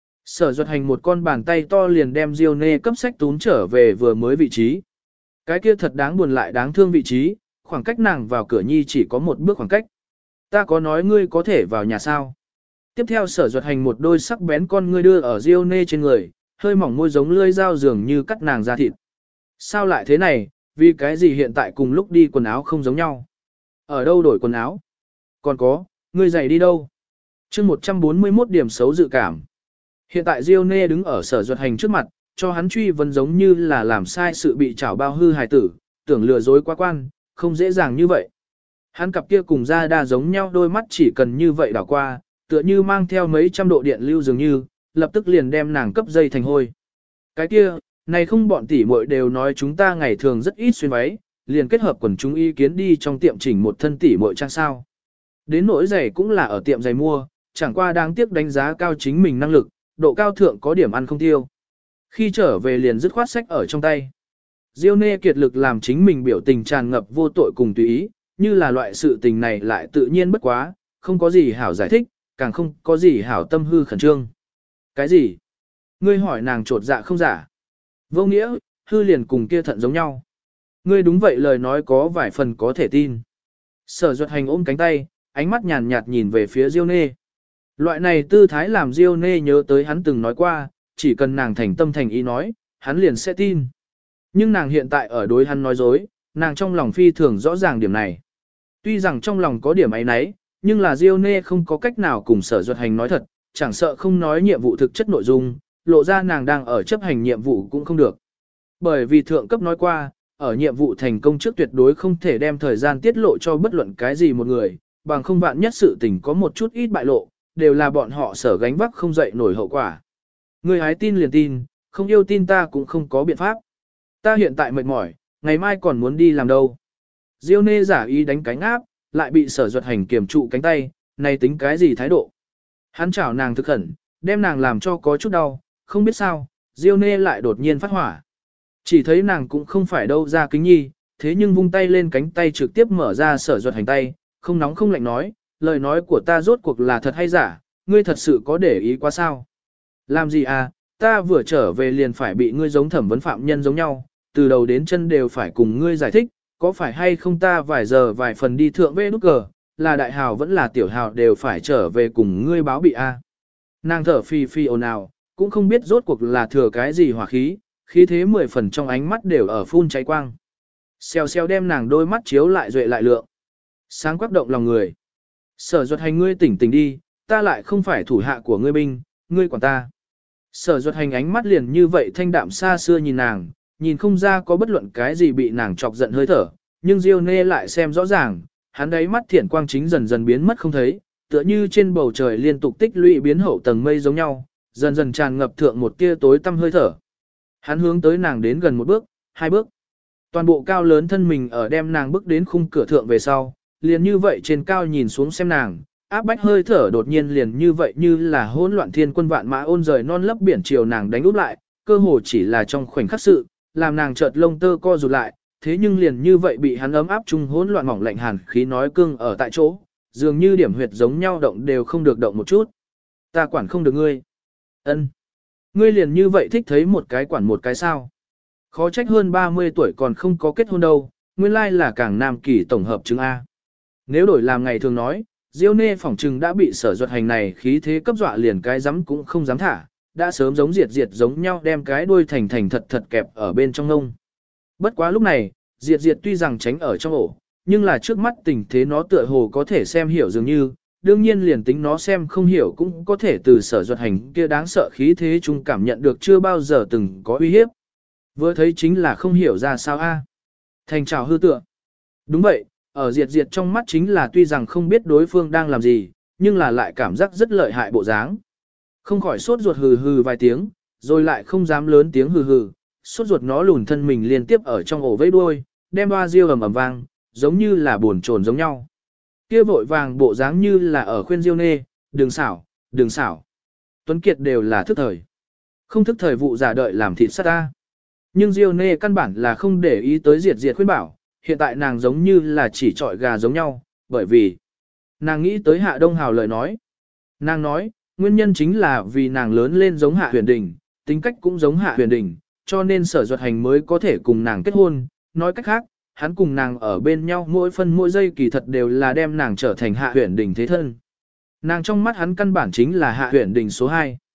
Sở Duật Hành một con bàn tay to liền đem Diêu Nê cấp sách túm trở về vừa mới vị trí. Cái kia thật đáng buồn lại đáng thương vị trí, khoảng cách nàng vào cửa nhi chỉ có một bước khoảng cách. Ta có nói ngươi có thể vào nhà sao? Tiếp theo Sở Duật Hành một đôi sắc bén con ngươi đưa ở Diêu Nê trên người, hơi mỏng môi giống lưỡi dao dường như cắt nàng ra thịt. Sao lại thế này, vì cái gì hiện tại cùng lúc đi quần áo không giống nhau? Ở đâu đổi quần áo? Còn có, ngươi giày đi đâu? chương 141 điểm xấu dự cảm. Hiện tại Diêu Nê đứng ở Sở Duật Hành trước mặt, cho hắn truy vấn giống như là làm sai sự bị trảo bao hư hài tử, tưởng lừa dối quá quan, không dễ dàng như vậy. Hắn cặp kia cùng da đa giống nhau đôi mắt chỉ cần như vậy đảo qua, tựa như mang theo mấy trăm độ điện lưu dường như, lập tức liền đem nàng cấp dây thành hôi. Cái kia, này không bọn tỷ muội đều nói chúng ta ngày thường rất ít xuyên váy, liền kết hợp quần chúng ý kiến đi trong tiệm chỉnh một thân tỷ muội trang sao. Đến nỗi giày cũng là ở tiệm giày mua, chẳng qua đáng tiếc đánh giá cao chính mình năng lực, độ cao thượng có điểm ăn không tiêu. Khi trở về liền dứt khoát sách ở trong tay. Diêu Nê kiệt lực làm chính mình biểu tình tràn ngập vô tội cùng tùy ý, như là loại sự tình này lại tự nhiên bất quá, không có gì hảo giải thích, càng không có gì hảo tâm hư khẩn trương. Cái gì? Ngươi hỏi nàng trột dạ không giả. Vô nghĩa, hư liền cùng kia thận giống nhau. Ngươi đúng vậy lời nói có vài phần có thể tin. Sở Duật Hành ôm cánh tay, ánh mắt nhàn nhạt nhìn về phía Diêu Nê. Loại này tư thái làm Diêu Nê nhớ tới hắn từng nói qua, chỉ cần nàng thành tâm thành ý nói, hắn liền sẽ tin. Nhưng nàng hiện tại ở đối hắn nói dối, nàng trong lòng phi thường rõ ràng điểm này. Tuy rằng trong lòng có điểm ấy nấy, nhưng là Diêu Nê không có cách nào cùng Sở Duật Hành nói thật, chẳng sợ không nói nhiệm vụ thực chất nội dung, lộ ra nàng đang ở chấp hành nhiệm vụ cũng không được. Bởi vì thượng cấp nói qua, ở nhiệm vụ thành công trước tuyệt đối không thể đem thời gian tiết lộ cho bất luận cái gì một người, bằng không vạn nhất sự tình có một chút ít bại lộ, đều là bọn họ Sở gánh vác không dậy nổi hậu quả. Người hái tin liền tin, không yêu tin ta cũng không có biện pháp. Ta hiện tại mệt mỏi, ngày mai còn muốn đi làm đâu. Diêu Nê giả ý đánh cánh áp, lại bị Sở Duật Hành kiềm trụ cánh tay, này tính cái gì thái độ. Hắn chảo nàng thực khẩn, đem nàng làm cho có chút đau, không biết sao, Diêu Nê lại đột nhiên phát hỏa. Chỉ thấy nàng cũng không phải đâu ra kính nhi, thế nhưng vung tay lên cánh tay trực tiếp mở ra Sở Duật Hành tay, không nóng không lạnh nói, lời nói của ta rốt cuộc là thật hay giả, ngươi thật sự có để ý quá sao? Làm gì à, ta vừa trở về liền phải bị ngươi giống thẩm vấn phạm nhân giống nhau, từ đầu đến chân đều phải cùng ngươi giải thích, có phải hay không ta vài giờ vài phần đi thượng về nút cờ, là đại hào vẫn là tiểu hào đều phải trở về cùng ngươi báo bị a. Nàng thở phì phì ồn ào, cũng không biết rốt cuộc là thừa cái gì hỏa khí, khí thế 10 phần trong ánh mắt đều ở phun cháy quang. Xèo xèo đem nàng đôi mắt chiếu lại duệ lại lượng. Sáng quắc động lòng người. Sở Duật Hành ngươi tỉnh tỉnh đi, ta lại không phải thủ hạ của ngươi binh, ngươi quản ta. Sở Duật Hành ánh mắt liền như vậy thanh đạm xa xưa nhìn nàng, nhìn không ra có bất luận cái gì bị nàng chọc giận hơi thở, nhưng Diêu Nê lại xem rõ ràng, hắn đáy mắt thiện quang chính dần dần biến mất không thấy, tựa như trên bầu trời liên tục tích lũy biến hậu tầng mây giống nhau, dần dần tràn ngập thượng một tia tối tăm hơi thở. Hắn hướng tới nàng đến gần một bước, hai bước. Toàn bộ cao lớn thân mình ở đem nàng bước đến khung cửa thượng về sau, liền như vậy trên cao nhìn xuống xem nàng, áp bách hơi thở đột nhiên liền như vậy như là hỗn loạn thiên quân vạn mã ôn rời non lấp biển chiều nàng đánh úp lại, cơ hồ chỉ là trong khoảnh khắc sự, làm nàng chợt lông tơ co rụt lại, thế nhưng liền như vậy bị hắn ấm áp chung hỗn loạn mỏng lạnh hàn khí nói cương ở tại chỗ, dường như điểm huyệt giống nhau động đều không được động một chút. Ta quản không được ngươi. Ân, ngươi liền như vậy thích thấy một cái quản một cái sao? Khó trách hơn 30 tuổi còn không có kết hôn đâu, nguyên lai là cảng nam kỳ tổng hợp chứng A. Nếu đổi làm ngày thường nói, Diêu Nê phỏng trừng đã bị Sở Duật Hành này khí thế cấp dọa liền cái dám cũng không dám thả, đã sớm giống diệt diệt giống nhau đem cái đuôi thành thành thật thật kẹp ở bên trong ngông. Bất quá lúc này, diệt diệt tuy rằng tránh ở trong ổ, nhưng là trước mắt tình thế nó tựa hồ có thể xem hiểu dường như, đương nhiên liền tính nó xem không hiểu cũng có thể từ Sở Duật Hành kia đáng sợ khí thế chung cảm nhận được chưa bao giờ từng có uy hiếp. Vừa thấy chính là không hiểu ra sao a. Thành trào hư tựa. Đúng vậy, ở diệt diệt trong mắt chính là tuy rằng không biết đối phương đang làm gì, nhưng là lại cảm giác rất lợi hại bộ dáng. Không khỏi sốt ruột hừ hừ vài tiếng, rồi lại không dám lớn tiếng hừ hừ, sốt ruột nó lùn thân mình liên tiếp ở trong ổ vẫy đuôi, đem hoa diêu ầm ầm vang, giống như là buồn trồn giống nhau. Kia vội vàng bộ dáng như là ở khuyên Diêu Nê, đừng xảo, đừng xảo. Tuấn Kiệt đều là thức thời. Không thức thời vụ giả đợi làm thịt sát ta. Nhưng Diêu Nê căn bản là không để ý tới diệt diệt khuyên bảo, hiện tại nàng giống như là chỉ trọi gà giống nhau, bởi vì nàng nghĩ tới Hạ Đông Hào lời nói. Nàng nói, nguyên nhân chính là vì nàng lớn lên giống Hạ Huyền Đình, tính cách cũng giống Hạ Huyền Đình, cho nên Sở Duật Hành mới có thể cùng nàng kết hôn. Nói cách khác, hắn cùng nàng ở bên nhau mỗi phân mỗi giây kỳ thật đều là đem nàng trở thành Hạ Huyền Đình thế thân. Nàng trong mắt hắn căn bản chính là Hạ Huyền Đình số 2.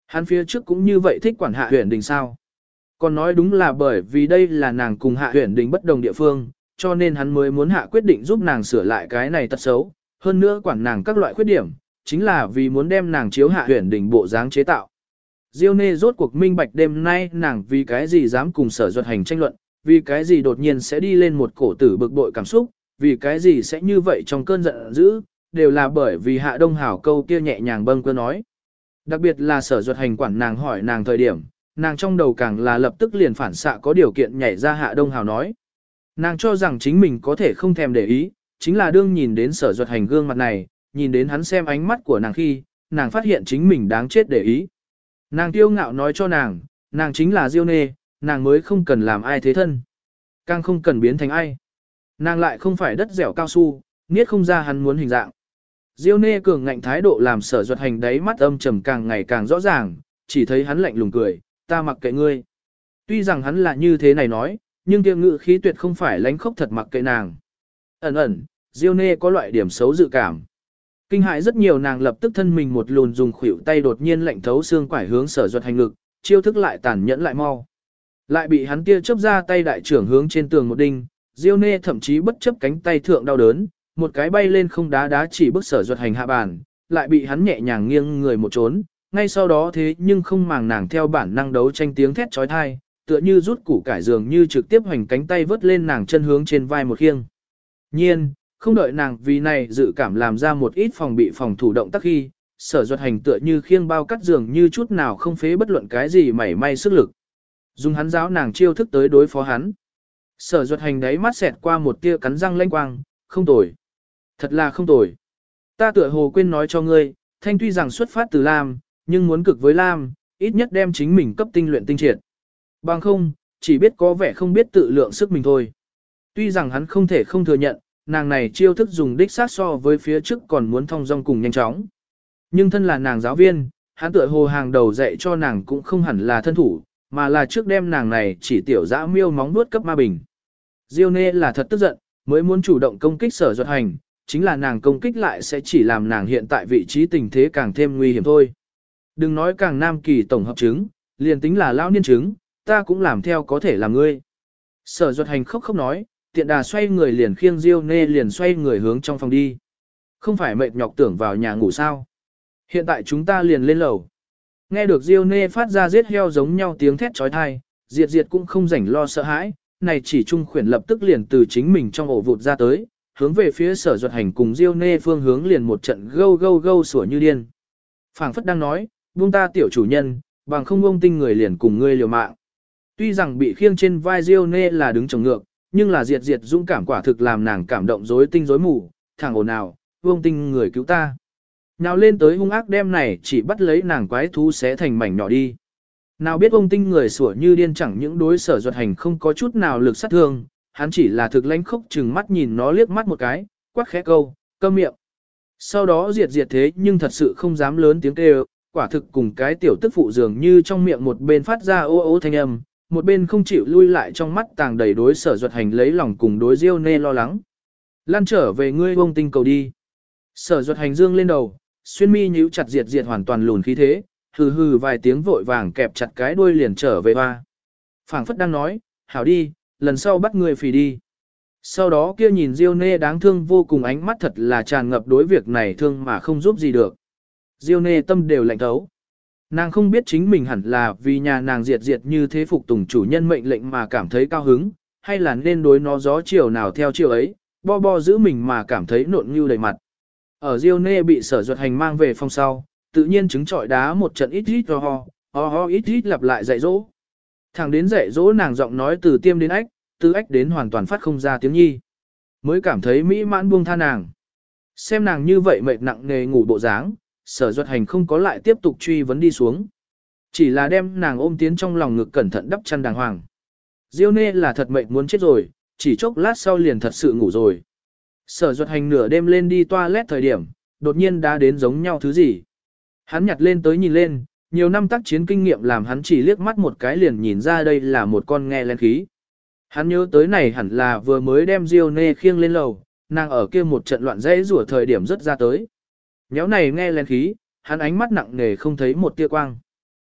Hắn phía trước cũng như vậy thích quản Hạ Huyền Đình sao? Còn nói đúng là bởi vì đây là nàng cùng Hạ Huyền Đình bất đồng địa phương, cho nên hắn mới muốn hạ quyết định giúp nàng sửa lại cái này tật xấu, hơn nữa quản nàng các loại khuyết điểm, chính là vì muốn đem nàng chiếu Hạ Huyền Đình bộ dáng chế tạo. Diêu Nê rốt cuộc minh bạch đêm nay nàng vì cái gì dám cùng Sở Duật Hành tranh luận, vì cái gì đột nhiên sẽ đi lên một cổ tử bực bội cảm xúc, vì cái gì sẽ như vậy trong cơn giận dữ, đều là bởi vì Hạ Đông Hảo câu kia nhẹ nhàng bâng quơ nói. Đặc biệt là Sở Duật Hành quản nàng hỏi nàng thời điểm, nàng trong đầu càng là lập tức liền phản xạ có điều kiện nhảy ra Hạ Đông Hảo nói. Nàng cho rằng chính mình có thể không thèm để ý, chính là đương nhìn đến Sở Duật Hành gương mặt này, nhìn đến hắn xem ánh mắt của nàng khi, nàng phát hiện chính mình đáng chết để ý. Nàng kiêu ngạo nói cho nàng chính là Diêu Nê, nàng mới không cần làm ai thế thân, càng không cần biến thành ai. Nàng lại không phải đất dẻo cao su, niết không ra hắn muốn hình dạng. Diêu Nê cường ngạnh thái độ làm Sở Duật Hành đáy mắt âm trầm càng ngày càng rõ ràng, chỉ thấy hắn lạnh lùng cười, ta mặc kệ ngươi. Tuy rằng hắn là như thế này nói, nhưng kia ngữ khí tuyệt không phải lánh khốc thật mặc kệ nàng. Ẩn ẩn, Diêu Nê có loại điểm xấu dự cảm. Kinh hại rất nhiều, nàng lập tức thân mình một lùn dùng khuỷu tay đột nhiên lạnh thấu xương quải hướng Sở Duật Hành ngực, chiêu thức lại tàn nhẫn lại mau. Lại bị hắn tia chớp ra tay đại trưởng hướng trên tường một đinh, Diêu Nê thậm chí bất chấp cánh tay thượng đau đớn, một cái bay lên không đá chỉ bức Sở Duật Hành hạ bàn, lại bị hắn nhẹ nhàng nghiêng người một trốn, ngay sau đó thế nhưng không màng nàng theo bản năng đấu tranh tiếng thét chói tai, tựa như rút củ cải dường như trực tiếp hoành cánh tay vớt lên nàng chân hướng trên vai một khiêng. Nhiên, không đợi nàng vì này dự cảm làm ra một ít phòng thủ động tác khi, Sở Duật Hành tựa như khiêng bao cắt dường như chút nào không phế bất luận cái gì mảy may sức lực. Dùng hắn giáo nàng chiêu thức tới đối phó hắn. Sở Duật Hành đáy mắt xẹt qua một tia cắn răng lanh quang, không tồi. Thật là không tồi. Ta tựa hồ quên nói cho ngươi, Thanh tuy rằng xuất phát từ Lam, nhưng muốn cực với Lam, ít nhất đem chính mình cấp tinh luyện tinh triệt. Bằng không, chỉ biết có vẻ không biết tự lượng sức mình thôi. Tuy rằng hắn không thể không thừa nhận, nàng này chiêu thức dùng đích sát so với phía trước còn muốn thong dong cùng nhanh chóng. Nhưng thân là nàng giáo viên, hắn tựa hồ hàng đầu dạy cho nàng cũng không hẳn là thân thủ, mà là trước đem nàng này chỉ tiểu dã miêu móng nuốt cấp ma bình. Diêu Nê là thật tức giận, mới muốn chủ động công kích Sở Duật Hành, chính là nàng công kích lại sẽ chỉ làm nàng hiện tại vị trí tình thế càng thêm nguy hiểm thôi. Đừng nói càng nam kỳ tổng hợp chứng, liền tính là lão niên chứng, ta cũng làm theo có thể làm ngươi. Sở Duật Hành khóc nói, tiện đà xoay người liền khiêng Diêu Nê liền xoay người hướng trong phòng đi. Không phải mệt nhọc tưởng vào nhà ngủ sao? Hiện tại chúng ta liền lên lầu. Nghe được Diêu Nê phát ra giết heo giống nhau tiếng thét chói tai, Diệt Diệt cũng không rảnh lo sợ hãi, này chỉ trung khuyển lập tức liền từ chính mình trong ổ vụt ra tới, hướng về phía Sở Duật Hành cùng Diêu Nê phương hướng liền một trận gâu gâu gâu sủa như điên. Phảng phất đang nói, buông ta tiểu chủ nhân, bằng không ông tinh người liền cùng ngươi liều mạng. Tuy rằng bị khiêng trên vai Diêu Nê là đứng trồng ngược, nhưng là Diệt Diệt dũng cảm quả thực làm nàng cảm động rối tinh rối mù, thẳng ồn ào, ông tinh người cứu ta. Nào lên tới hung ác đem này chỉ bắt lấy nàng quái thú xé thành mảnh nhỏ đi. Nào biết ông tinh người sủa như điên chẳng những đối Sở Duật Hành không có chút nào lực sát thương, hắn chỉ là thực lãnh khốc chừng mắt nhìn nó liếc mắt một cái, quát khẽ câu, câm miệng. Sau đó Diệt Diệt thế nhưng thật sự không dám lớn tiếng kêu, quả thực cùng cái tiểu tức phụ dường như trong miệng một bên phát ra ô ô thanh âm, một bên không chịu lui lại trong mắt tàng đầy đối Sở Duật Hành lấy lòng cùng đối Diêu Nê lo lắng. Lan trở về ngươi ông tinh cầu đi. Sở Duật Hành dương lên đầu, xuyên mi nhíu chặt Diệt Diệt hoàn toàn lùn khí thế, hừ hừ vài tiếng vội vàng kẹp chặt cái đuôi liền trở về hoa. Phảng phất đang nói, hảo đi, lần sau bắt người phì đi. Sau đó kia nhìn Diêu Nê đáng thương vô cùng ánh mắt thật là tràn ngập đối việc này thương mà không giúp gì được. Diêu Nê tâm đều lạnh thấu. Nàng không biết chính mình hẳn là vì nhà nàng Diệt Diệt như thế phục tùng chủ nhân mệnh lệnh mà cảm thấy cao hứng, hay là nên đối nó gió chiều nào theo chiều ấy, bo bo giữ mình mà cảm thấy nộn như đầy mặt. Ở Diêu Nê bị Sở Duật Hành mang về phòng sau, tự nhiên chứng trọi đá một trận ít ít ho ít ít lặp lại dạy dỗ. Thẳng đến dạy dỗ nàng giọng nói từ tiêm đến ách, từ ách đến hoàn toàn phát không ra tiếng nhi. Mới cảm thấy mỹ mãn buông tha nàng. Xem nàng như vậy mệt nặng nề ngủ bộ dáng, Sở Duật Hành không có lại tiếp tục truy vấn đi xuống. Chỉ là đem nàng ôm tiến trong lòng ngực cẩn thận đắp chăn đàng hoàng. Diêu Nê là thật mệt muốn chết rồi, chỉ chốc lát sau liền thật sự ngủ rồi. Sở Duật Hành nửa đêm lên đi toilet thời điểm, đột nhiên đã đến giống nhau thứ gì. Hắn nhặt lên tới nhìn lên, nhiều năm tác chiến kinh nghiệm làm hắn chỉ liếc mắt một cái liền nhìn ra đây là một con nghe lén khí. Hắn nhớ tới này hẳn là vừa mới đem Diêu Nê khiêng lên lầu, nàng ở kia một trận loạn dãy rủa thời điểm rất ra tới. Nhéo này nghe lén khí, hắn ánh mắt nặng nề không thấy một tia quang.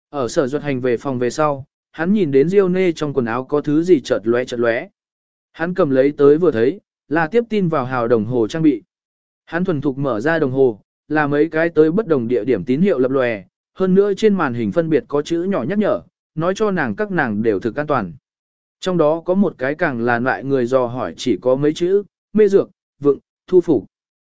Ở Sở Duật Hành về phòng về sau, hắn nhìn đến Diêu Nê trong quần áo có thứ gì chợt lóe chợt lóe. Hắn cầm lấy tới vừa thấy, là tiếp tin vào hào đồng hồ trang bị. Hắn thuần thục mở ra đồng hồ, là mấy cái tới bất đồng địa điểm tín hiệu lập lòe, hơn nữa trên màn hình phân biệt có chữ nhỏ nhắc nhở, nói cho các nàng đều thực an toàn. Trong đó có một cái càng là loại người dò hỏi chỉ có mấy chữ, mê dược, vựng, thu phục.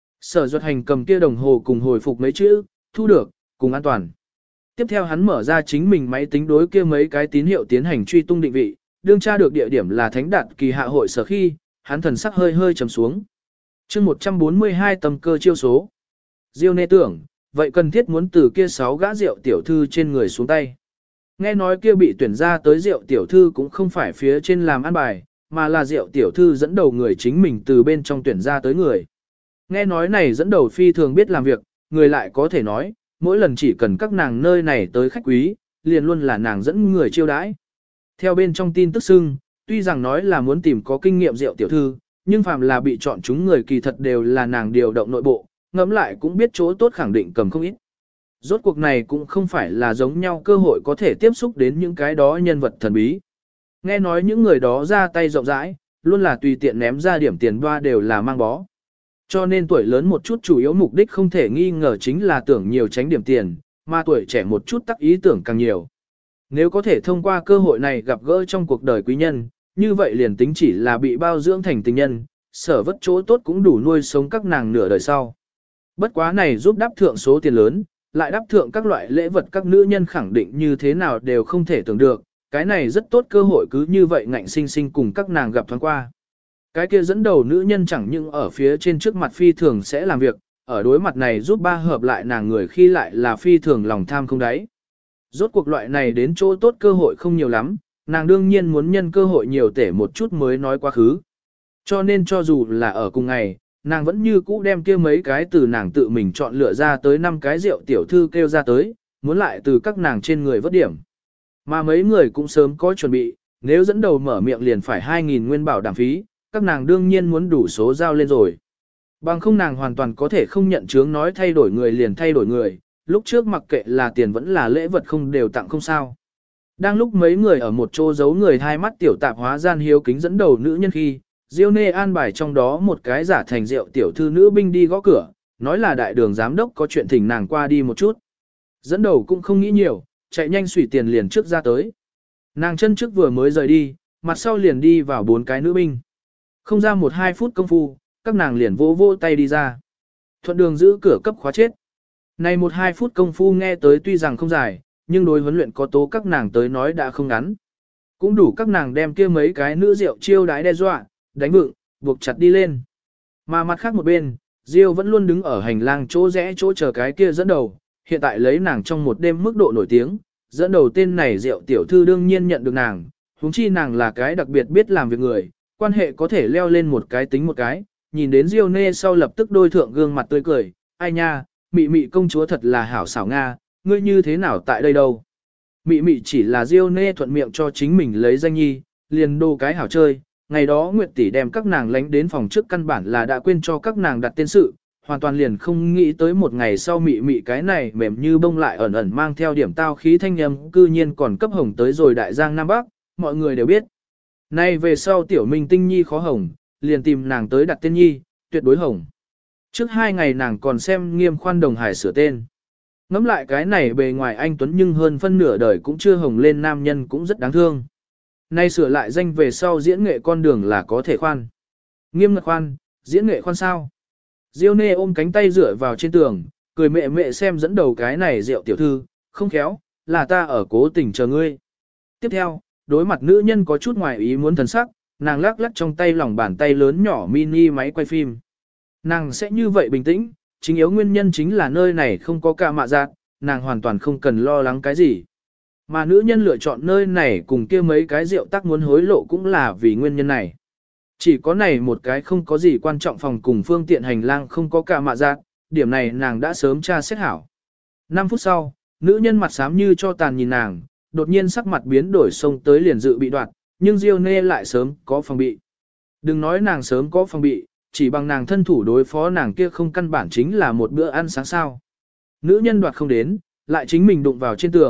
Sở Duật Hành cầm kia đồng hồ cùng hồi phục mấy chữ, thu được, cùng an toàn. Tiếp theo hắn mở ra chính mình máy tính đối kia mấy cái tín hiệu tiến hành truy tung định vị, đương tra được địa điểm là Thánh Đạt Kỳ Hạ hội sở khi, hắn thần sắc hơi hơi trầm xuống. Chương 142 tầm cơ chiêu số. Diêu Nê tưởng, vậy cần thiết muốn từ kia 6 gã rượu tiểu thư trên người xuống tay. Nghe nói kia bị tuyển ra tới rượu tiểu thư cũng không phải phía trên làm ăn bài, mà là rượu tiểu thư dẫn đầu người chính mình từ bên trong tuyển ra tới người. Nghe nói này dẫn đầu phi thường biết làm việc, người lại có thể nói, mỗi lần chỉ cần các nàng nơi này tới khách quý, liền luôn là nàng dẫn người chiêu đãi. Theo bên trong tin tức xưng, tuy rằng nói là muốn tìm có kinh nghiệm rượu tiểu thư, nhưng phàm là bị chọn chúng người kỳ thật đều là nàng điều động nội bộ, ngẫm lại cũng biết chỗ tốt khẳng định cầm không ít. Rốt cuộc này cũng không phải là giống nhau cơ hội có thể tiếp xúc đến những cái đó nhân vật thần bí. Nghe nói những người đó ra tay rộng rãi, luôn là tùy tiện ném ra điểm tiền đoa đều là mang bó. Cho nên tuổi lớn một chút chủ yếu mục đích không thể nghi ngờ chính là tưởng nhiều tránh điểm tiền, mà tuổi trẻ một chút tắc ý tưởng càng nhiều. Nếu có thể thông qua cơ hội này gặp gỡ trong cuộc đời quý nhân, như vậy liền tính chỉ là bị bao dưỡng thành tình nhân, sở vất chỗ tốt cũng đủ nuôi sống các nàng nửa đời sau. Bất quá này giúp đáp thượng số tiền lớn, lại đáp thượng các loại lễ vật các nữ nhân khẳng định như thế nào đều không thể tưởng được, cái này rất tốt cơ hội cứ như vậy ngạnh sinh sinh cùng các nàng gặp thoáng qua. Cái kia dẫn đầu nữ nhân chẳng những ở phía trên trước mặt phi thường sẽ làm việc, ở đối mặt này giúp ba hợp lại nàng người khi lại là phi thường lòng tham không đáy. Rốt cuộc loại này đến chỗ tốt cơ hội không nhiều lắm, nàng đương nhiên muốn nhân cơ hội nhiều tể một chút mới nói quá khứ. Cho nên cho dù là ở cùng ngày, nàng vẫn như cũ đem kia mấy cái từ nàng tự mình chọn lựa ra tới 5 cái rượu tiểu thư kêu ra tới, muốn lại từ các nàng trên người vớt điểm. Mà mấy người cũng sớm có chuẩn bị, nếu dẫn đầu mở miệng liền phải 2.000 nguyên bảo đảm phí, các nàng đương nhiên muốn đủ số giao lên rồi. Bằng không nàng hoàn toàn có thể không nhận chướng nói thay đổi người liền thay đổi người, lúc trước mặc kệ là tiền vẫn là lễ vật không đều tặng không sao. Đang lúc mấy người ở một chỗ giấu người hai mắt tiểu tạp hóa gian hiếu kính dẫn đầu nữ nhân khi, Diêu Nê an bài trong đó một cái giả thành rượu tiểu thư nữ binh đi gõ cửa, nói là đại đường giám đốc có chuyện thỉnh nàng qua đi một chút. Dẫn đầu cũng không nghĩ nhiều, chạy nhanh xủy tiền liền trước ra tới. Nàng chân trước vừa mới rời đi, mặt sau liền đi vào 4 cái nữ binh. Không ra 1-2 phút công phu, các nàng liền vỗ vỗ tay đi ra. Thuận đường giữ cửa cấp khóa chết. Này 1-2 phút công phu nghe tới tuy rằng không dài, nhưng đối huấn luyện có tố các nàng tới nói đã không ngắn. Cũng đủ các nàng đem kia mấy cái nữ rượu chiêu đái đe dọa, đánh vựng, buộc chặt đi lên. Mà mặt khác một bên, Diêu vẫn luôn đứng ở hành lang chỗ rẽ chỗ chờ cái kia dẫn đầu, hiện tại lấy nàng trong một đêm mức độ nổi tiếng, dẫn đầu tên này rượu tiểu thư đương nhiên nhận được nàng, huống chi nàng là cái đặc biệt biết làm việc người, quan hệ có thể leo lên một cái tính một cái, nhìn đến Diêu Nê sau lập tức đôi thượng gương mặt tươi cười, ai nha, mị mị công chúa thật là hảo xảo Nga, ngươi như thế nào tại đây đâu. Mị mị chỉ là Diêu Nê thuận miệng cho chính mình lấy danh nhi, liền đồ cái hảo chơi, ngày đó Nguyệt tỷ đem các nàng lánh đến phòng trước căn bản là đã quên cho các nàng đặt tên sự, hoàn toàn liền không nghĩ tới một ngày sau mị mị cái này mềm như bông lại ẩn ẩn mang theo điểm tao khí thanh âm cư nhiên còn cấp hồng tới rồi đại giang Nam Bắc, mọi người đều biết. Nay về sau tiểu minh tinh nhi khó hồng, liền tìm nàng tới đặt tên nhi, tuyệt đối hồng. Trước 2 ngày nàng còn xem Nghiêm Khoan Đồng Hải sửa tên. Ngắm lại cái này bề ngoài anh Tuấn nhưng hơn phân nửa đời cũng chưa hồng lên nam nhân cũng rất đáng thương. Nay sửa lại danh về sau diễn nghệ con đường là có thể khoan. Nghiêm ngật khoan, diễn nghệ khoan sao. Diêu Nê ôm cánh tay dựa vào trên tường, cười mẹ mẹ xem dẫn đầu cái này rượu tiểu thư, không khéo, là ta ở cố tình chờ ngươi. Tiếp theo, đối mặt nữ nhân có chút ngoài ý muốn thần sắc, nàng lắc lắc trong tay lòng bàn tay lớn nhỏ mini máy quay phim. Nàng sẽ như vậy bình tĩnh, chính yếu nguyên nhân chính là nơi này không có ca mạ giác, nàng hoàn toàn không cần lo lắng cái gì. Mà nữ nhân lựa chọn nơi này cùng kia mấy cái rượu tắc muốn hối lộ cũng là vì nguyên nhân này. Chỉ có này một cái không có gì quan trọng phòng cùng phương tiện hành lang không có ca mạ giác, điểm này nàng đã sớm tra xét hảo. 5 phút sau, nữ nhân mặt xám như cho tàn nhìn nàng, đột nhiên sắc mặt biến đổi xông tới liền dự bị đoạt, nhưng Diêu Nê lại sớm có phòng bị. Đừng nói nàng sớm có phòng bị, chỉ bằng nàng thân thủ đối phó nàng kia không căn bản chính là một bữa ăn sáng sao. Nữ nhân đoạt không đến, lại chính mình đụng vào trên tường,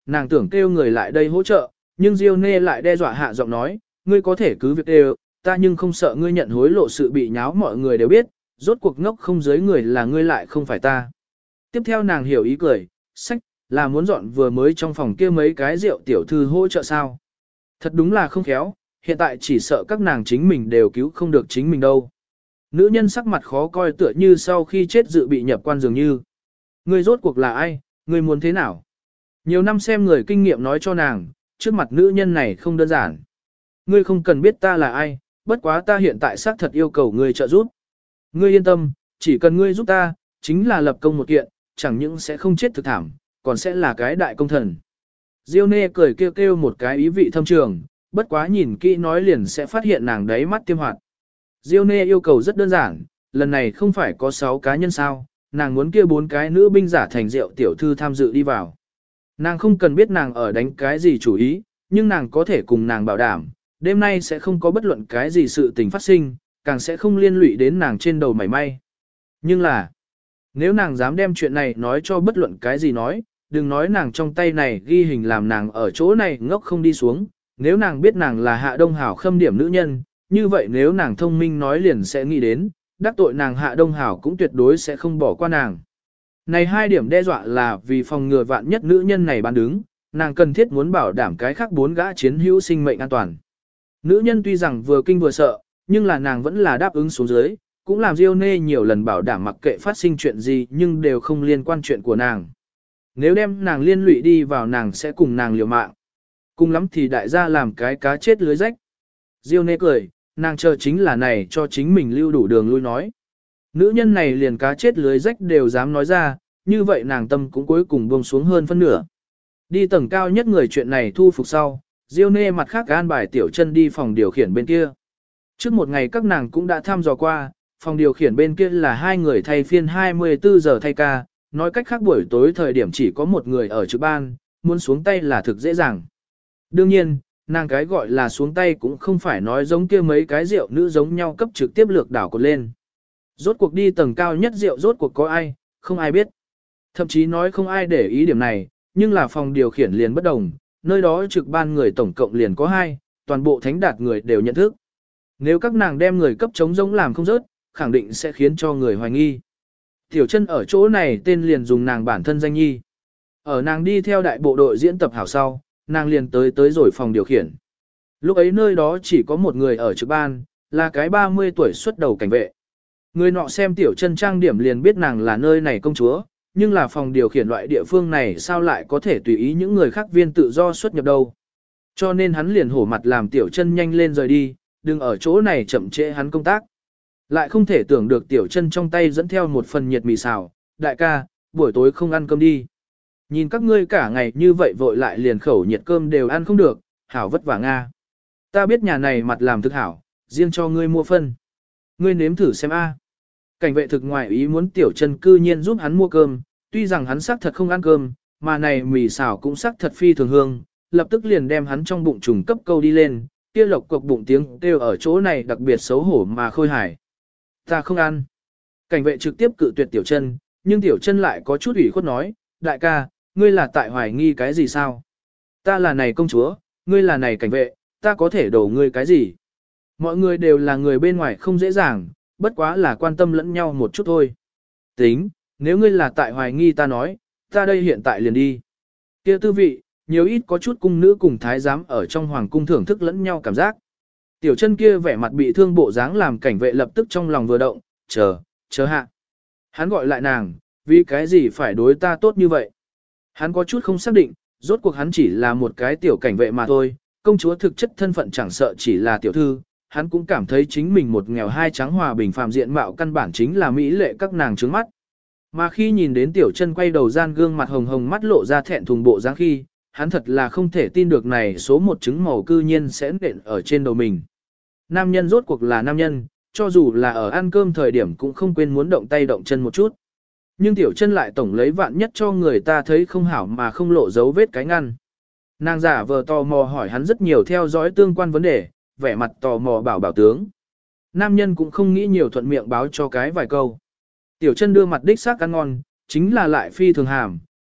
nàng tưởng kêu người lại đây hỗ trợ, nhưng Diêu Nê lại đe dọa hạ giọng nói, ngươi có thể cứ việc đều, ta nhưng không sợ ngươi nhận hối lộ sự bị nháo mọi người đều biết, rốt cuộc ngốc không dưới người là ngươi lại không phải ta. Tiếp theo nàng hiểu ý cười, sách, là muốn dọn vừa mới trong phòng kia mấy cái rượu tiểu thư hỗ trợ sao. Thật đúng là không khéo, hiện tại chỉ sợ các nàng chính mình đều cứu không được chính mình đâu. Nữ nhân sắc mặt khó coi tựa như sau khi chết dự bị nhập quan dường như. Ngươi rốt cuộc là ai, ngươi muốn thế nào? Nhiều năm xem người kinh nghiệm nói cho nàng, trước mặt nữ nhân này không đơn giản. Ngươi không cần biết ta là ai, bất quá ta hiện tại xác thật yêu cầu ngươi trợ giúp. Ngươi yên tâm, chỉ cần ngươi giúp ta, chính là lập công một kiện, chẳng những sẽ không chết thực thảm, còn sẽ là cái đại công thần. Diêu Nê cười kêu kêu một cái ý vị thâm trường, bất quá nhìn kỹ nói liền sẽ phát hiện nàng đáy mắt tiêm hoạt. Diêu Nê yêu cầu rất đơn giản, lần này không phải có 6 cá nhân sao, nàng muốn kia 4 cái nữ binh giả thành rượu tiểu thư tham dự đi vào. Nàng không cần biết nàng ở đánh cái gì chủ ý, nhưng nàng có thể cùng nàng bảo đảm, đêm nay sẽ không có bất luận cái gì sự tình phát sinh, càng sẽ không liên lụy đến nàng trên đầu mảy may. Nhưng là, nếu nàng dám đem chuyện này nói cho bất luận cái gì nói, đừng nói nàng trong tay này ghi hình làm nàng ở chỗ này ngốc không đi xuống, nếu nàng biết nàng là Hạ Đông Hảo khâm điểm nữ nhân, như vậy nếu nàng thông minh nói liền sẽ nghĩ đến, đắc tội nàng Hạ Đông Hảo cũng tuyệt đối sẽ không bỏ qua nàng. Này 2 điểm đe dọa là vì phòng ngừa vạn nhất nữ nhân này bán đứng, nàng cần thiết muốn bảo đảm cái khác 4 gã chiến hữu sinh mệnh an toàn. Nữ nhân tuy rằng vừa kinh vừa sợ, nhưng là nàng vẫn là đáp ứng xuống dưới, cũng làm Diêu Nê nhiều lần bảo đảm mặc kệ phát sinh chuyện gì nhưng đều không liên quan chuyện của nàng. Nếu đem nàng liên lụy đi vào nàng sẽ cùng nàng liều mạng. Cùng lắm thì đại gia làm cái cá chết lưới rách. Diêu Nê cười, nàng chờ chính là này cho chính mình lưu đủ đường lui nói. Nữ nhân này liền cá chết lưới rách đều dám nói ra, như vậy nàng tâm cũng cuối cùng buông xuống hơn phân nửa. Đi tầng cao nhất người chuyện này thu phục sau, Diêu Nê mặt khác an bài Tiểu Chân đi phòng điều khiển bên kia. Trước một ngày các nàng cũng đã thăm dò qua, phòng điều khiển bên kia là 2 người thay phiên 24 giờ thay ca, nói cách khác buổi tối thời điểm chỉ có một người ở trực ban, muốn xuống tay là thực dễ dàng. Đương nhiên, nàng cái gọi là xuống tay cũng không phải nói giống kia mấy cái rượu nữ giống nhau cấp trực tiếp lược đảo cột lên. Rốt cuộc đi tầng cao nhất rượu rốt cuộc có ai, không ai biết. Thậm chí nói không ai để ý điểm này, nhưng là phòng điều khiển liền bất đồng, nơi đó trực ban người tổng cộng liền có 2, toàn bộ thánh đạt người đều nhận thức. Nếu các nàng đem người cấp chống giống làm không rớt, khẳng định sẽ khiến cho người hoài nghi. Tiểu Chân ở chỗ này tên liền dùng nàng bản thân danh nhi. Ở nàng đi theo đại bộ đội diễn tập hảo sau, nàng liền tới rồi phòng điều khiển. Lúc ấy nơi đó chỉ có một người ở trực ban, là cái 30 tuổi xuất đầu cảnh vệ. Người nọ xem Tiểu Chân trang điểm liền biết nàng là nơi này công chúa, nhưng là phòng điều khiển loại địa phương này sao lại có thể tùy ý những người khác viên tự do xuất nhập đâu. Cho nên hắn liền hổ mặt làm Tiểu Chân nhanh lên rời đi, đừng ở chỗ này chậm trễ hắn công tác. Lại không thể tưởng được Tiểu Chân trong tay dẫn theo một phần nhiệt mì xào, đại ca, buổi tối không ăn cơm đi. Nhìn các ngươi cả ngày như vậy vội lại liền khẩu nhiệt cơm đều ăn không được, hảo vất vả Nga. Ta biết nhà này mặt làm thực hảo, riêng cho ngươi mua phân. Ngươi nếm thử xem a. Cảnh vệ thực ngoại ý muốn Tiểu Chân cư nhiên giúp hắn mua cơm, tuy rằng hắn xác thật không ăn cơm, mà này mì xào cũng xác thật phi thường hương, lập tức liền đem hắn trong bụng trùng cấp câu đi lên, kia lộc cộc bụng tiếng kêu ở chỗ này đặc biệt xấu hổ mà khôi hài. Ta không ăn. Cảnh vệ trực tiếp cự tuyệt Tiểu Chân, nhưng Tiểu Chân lại có chút ủy khuất nói, đại ca, ngươi là tại hoài nghi cái gì sao? Ta là này công chúa, ngươi là này cảnh vệ, ta có thể đổ ngươi cái gì? Mọi người đều là người bên ngoài không dễ dàng, bất quá là quan tâm lẫn nhau một chút thôi. Tính, nếu ngươi là tại hoài nghi ta nói, ta đây hiện tại liền đi. Kia tư vị, nhiều ít có chút cung nữ cùng thái giám ở trong hoàng cung thưởng thức lẫn nhau cảm giác. Tiểu Chân kia vẻ mặt bị thương bộ dáng làm cảnh vệ lập tức trong lòng vừa động, chờ hạ. Hắn gọi lại nàng, vì cái gì phải đối ta tốt như vậy? Hắn có chút không xác định, rốt cuộc hắn chỉ là một cái tiểu cảnh vệ mà thôi, công chúa thực chất thân phận chẳng sợ chỉ là tiểu thư, hắn cũng cảm thấy chính mình một nghèo hai trắng hòa bình phàm diện mạo căn bản chính là mỹ lệ các nàng trướng mắt. Mà khi nhìn đến Tiểu Chân quay đầu gian gương mặt hồng hồng mắt lộ ra thẹn thùng bộ dáng khi, hắn thật là không thể tin được này số một trứng màu cư nhiên sẽ nện ở trên đầu mình. Nam nhân rốt cuộc là nam nhân, cho dù là ở ăn cơm thời điểm cũng không quên muốn động tay động chân một chút. Nhưng Tiểu Chân lại tổng lấy vạn nhất cho người ta thấy không hảo mà không lộ dấu vết cái ngăn. Nàng giả vờ tò mò hỏi hắn rất nhiều theo dõi tương quan vấn đề, vẻ mặt tò mò bảo tướng. Nam nhân cũng không nghĩ nhiều thuận miệng báo cho cái vài câu. Tiểu Chân đưa mặt đích xác ăn ngon, chính là lại phi thường hàm,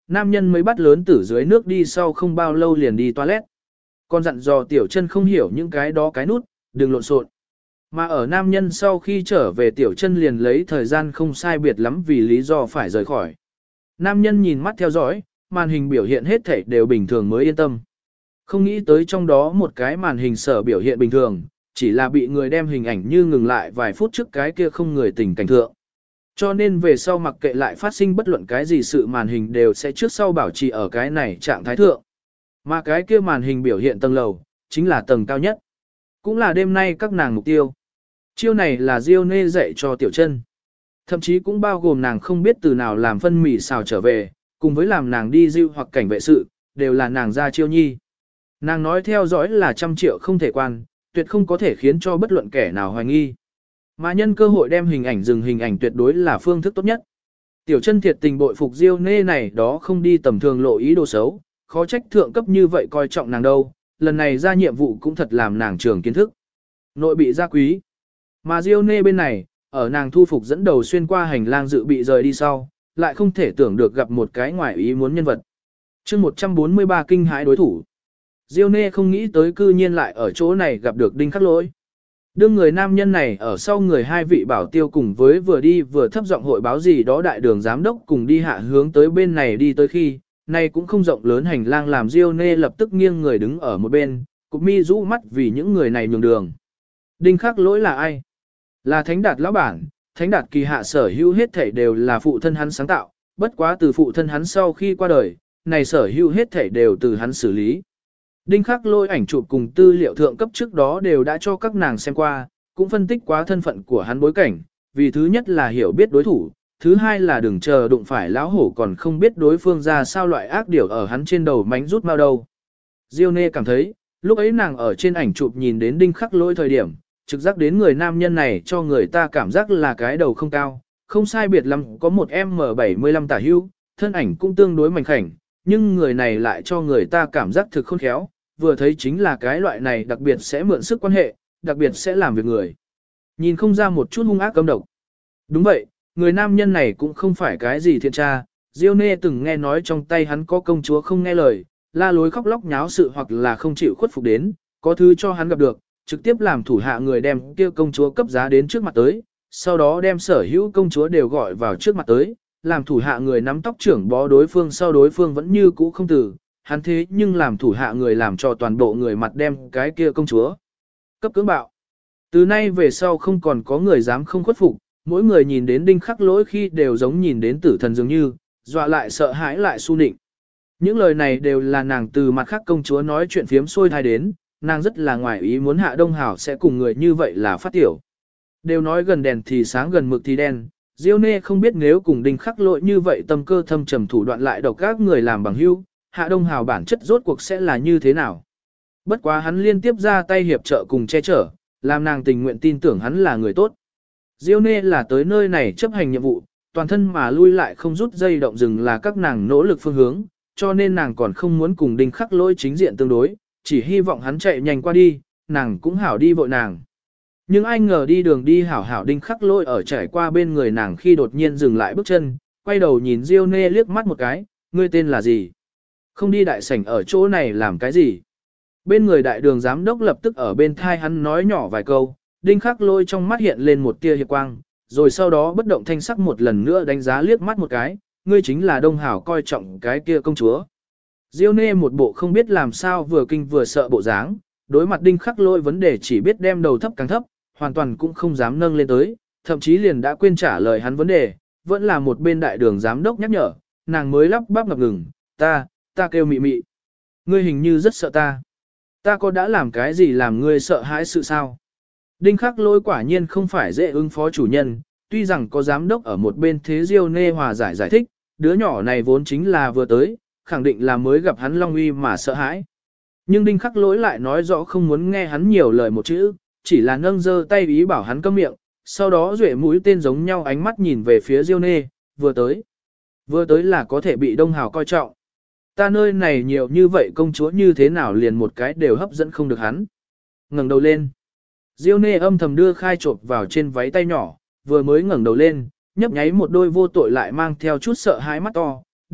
nam nhân mới bắt lớn tử dưới nước đi sau không bao lâu liền đi toilet. Còn dặn dò Tiểu Chân không hiểu những cái đó cái nút, đừng lộn xộn. Mà ở nam nhân sau khi trở về Tiểu Chân liền lấy thời gian không sai biệt lắm vì lý do phải rời khỏi. Nam nhân nhìn mắt theo dõi, màn hình biểu hiện hết thảy đều bình thường mới yên tâm. Không nghĩ tới trong đó một cái màn hình sở biểu hiện bình thường, chỉ là bị người đem hình ảnh như ngừng lại vài phút trước cái kia không người tình cảnh thượng. Cho nên về sau mặc kệ lại phát sinh bất luận cái gì sự màn hình đều sẽ trước sau bảo trì ở cái này trạng thái thượng. Mà cái kia màn hình biểu hiện tầng lầu, chính là tầng cao nhất. Cũng là đêm nay các nàng mục tiêu. Chiêu này là Diêu Nê dạy cho Tiểu Chân. Thậm chí cũng bao gồm nàng không biết từ nào làm phân mì xào trở về, cùng với làm nàng đi diêu hoặc cảnh vệ sự, đều là nàng ra chiêu nhi. Nàng nói theo dõi là 100 triệu không thể quan, tuyệt không có thể khiến cho bất luận kẻ nào hoài nghi. Mà nhân cơ hội đem hình ảnh dừng hình ảnh tuyệt đối là phương thức tốt nhất. Tiểu Chân thiệt tình bội phục Diêu Nê này đó không đi tầm thường lộ ý đồ xấu, khó trách thượng cấp như vậy coi trọng nàng đâu, lần này ra nhiệm vụ cũng thật làm nàng trường kiến thức. Nội bị gia quý. Mà Diêu Nê bên này, ở nàng thu phục dẫn đầu xuyên qua hành lang dự bị rời đi sau, lại không thể tưởng được gặp một cái ngoài ý muốn nhân vật. Chương 143 kinh hãi đối thủ. Diêu Nê không nghĩ tới cư nhiên lại ở chỗ này gặp được Đinh Khắc Lỗi. Đương người nam nhân này ở sau người hai vị bảo tiêu cùng với vừa đi vừa thấp giọng hội báo gì đó đại đường giám đốc cùng đi hạ hướng tới bên này đi tới khi, này cũng không rộng lớn hành lang làm Diêu Nê lập tức nghiêng người đứng ở một bên, cụp mi rũ mắt vì những người này nhường đường. Đinh Khắc Lỗi là ai? Là Thánh Đạt lão bản, Thánh Đạt kỳ hạ sở hữu hết thảy đều là phụ thân hắn sáng tạo, bất quá từ phụ thân hắn sau khi qua đời, này sở hữu hết thảy đều từ hắn xử lý. Đinh Khắc Lỗi ảnh chụp cùng tư liệu thượng cấp trước đó đều đã cho các nàng xem qua, cũng phân tích quá thân phận của hắn bối cảnh, vì thứ nhất là hiểu biết đối thủ, thứ hai là đừng chờ đụng phải lão hổ còn không biết đối phương ra sao loại ác điều ở hắn trên đầu mánh rút mau đâu. Diêu Nê cảm thấy, lúc ấy nàng ở trên ảnh chụp nhìn đến Đinh Khắc Lỗi thời điểm, trực giác đến người nam nhân này cho người ta cảm giác là cái đầu không cao, không sai biệt lắm có một M75 tả hữu, thân ảnh cũng tương đối mảnh khảnh, nhưng người này lại cho người ta cảm giác thực khôn khéo, vừa thấy chính là cái loại này đặc biệt sẽ mượn sức quan hệ, đặc biệt sẽ làm việc người. Nhìn không ra một chút hung ác cấm độc. Đúng vậy, người nam nhân này cũng không phải cái gì thiện tra, Diêu Nê từng nghe nói trong tay hắn có công chúa không nghe lời, la lối khóc lóc nháo sự hoặc là không chịu khuất phục đến, có thứ cho hắn gặp được, trực tiếp làm thủ hạ người đem kia công chúa cấp giá đến trước mặt tới, sau đó đem sở hữu công chúa đều gọi vào trước mặt tới, làm thủ hạ người nắm tóc trưởng bó đối phương sau đối phương vẫn như cũ không từ, hắn thế nhưng làm thủ hạ người làm cho toàn bộ người mặt đem cái kia công chúa cấp cưỡng bạo. Từ nay về sau không còn có người dám không khuất phục, mỗi người nhìn đến Đinh Khắc Lỗi khi đều giống nhìn đến tử thần dường như, dọa lại sợ hãi lại su nịnh. Những lời này đều là nàng từ mặt khác công chúa nói chuyện phiếm xôi thai đến, nàng rất là ngoài ý muốn Hạ Đông Hảo sẽ cùng người như vậy là phát tiểu. Đều nói gần đèn thì sáng gần mực thì đen, Diêu Nê không biết nếu cùng Đinh Khắc Lỗi như vậy tâm cơ thâm trầm thủ đoạn lại độc các người làm bằng hữu, Hạ Đông Hảo bản chất rốt cuộc sẽ là như thế nào. Bất quá hắn liên tiếp ra tay hiệp trợ cùng che chở, làm nàng tình nguyện tin tưởng hắn là người tốt. Diêu Nê là tới nơi này chấp hành nhiệm vụ, toàn thân mà lui lại không rút dây động rừng là các nàng nỗ lực phương hướng, cho nên nàng còn không muốn cùng Đinh Khắc Lỗi chính diện tương đối, chỉ hy vọng hắn chạy nhanh qua đi, nàng cũng hảo đi vội nàng. Nhưng ai ngờ đi đường đi hảo hảo Đinh Khắc Lỗi ở trải qua bên người nàng khi đột nhiên dừng lại bước chân, quay đầu nhìn Diêu Nê liếc mắt một cái, ngươi tên là gì? Không đi đại sảnh ở chỗ này làm cái gì? Bên người đại đường giám đốc lập tức ở bên thai hắn nói nhỏ vài câu, Đinh Khắc Lỗi trong mắt hiện lên một tia hiệp quang, rồi sau đó bất động thanh sắc một lần nữa đánh giá liếc mắt một cái, ngươi chính là Đông Hảo coi trọng cái kia công chúa. Diêu Nê một bộ không biết làm sao vừa kinh vừa sợ bộ dáng, đối mặt Đinh Khắc Lỗi vấn đề chỉ biết đem đầu thấp càng thấp, hoàn toàn cũng không dám nâng lên tới, thậm chí liền đã quên trả lời hắn vấn đề, vẫn là một bên đại đường giám đốc nhắc nhở, nàng mới lắp bắp ngập ngừng, ta kêu mị mị. Ngươi hình như rất sợ ta. Ta có đã làm cái gì làm ngươi sợ hãi sự sao? Đinh Khắc Lỗi quả nhiên không phải dễ ứng phó chủ nhân, tuy rằng có giám đốc ở một bên thế Diêu Nê hòa giải thích, đứa nhỏ này vốn chính là vừa tới, khẳng định là mới gặp hắn Long Uy mà sợ hãi. Nhưng Đinh Khắc Lỗi lại nói rõ không muốn nghe hắn nhiều lời một chữ, chỉ là nâng giơ tay ý bảo hắn câm miệng, sau đó duệ mũi tên giống nhau ánh mắt nhìn về phía Diêu Nê, vừa tới là có thể bị Đông Hảo coi trọng. Ta nơi này nhiều như vậy công chúa như thế nào liền một cái đều hấp dẫn không được hắn. Ngẩng đầu lên. Diêu Nê âm thầm đưa khai chộp vào trên váy tay nhỏ, vừa mới ngẩng đầu lên, nhấp nháy một đôi vô tội lại mang theo chút sợ hãi mắt to,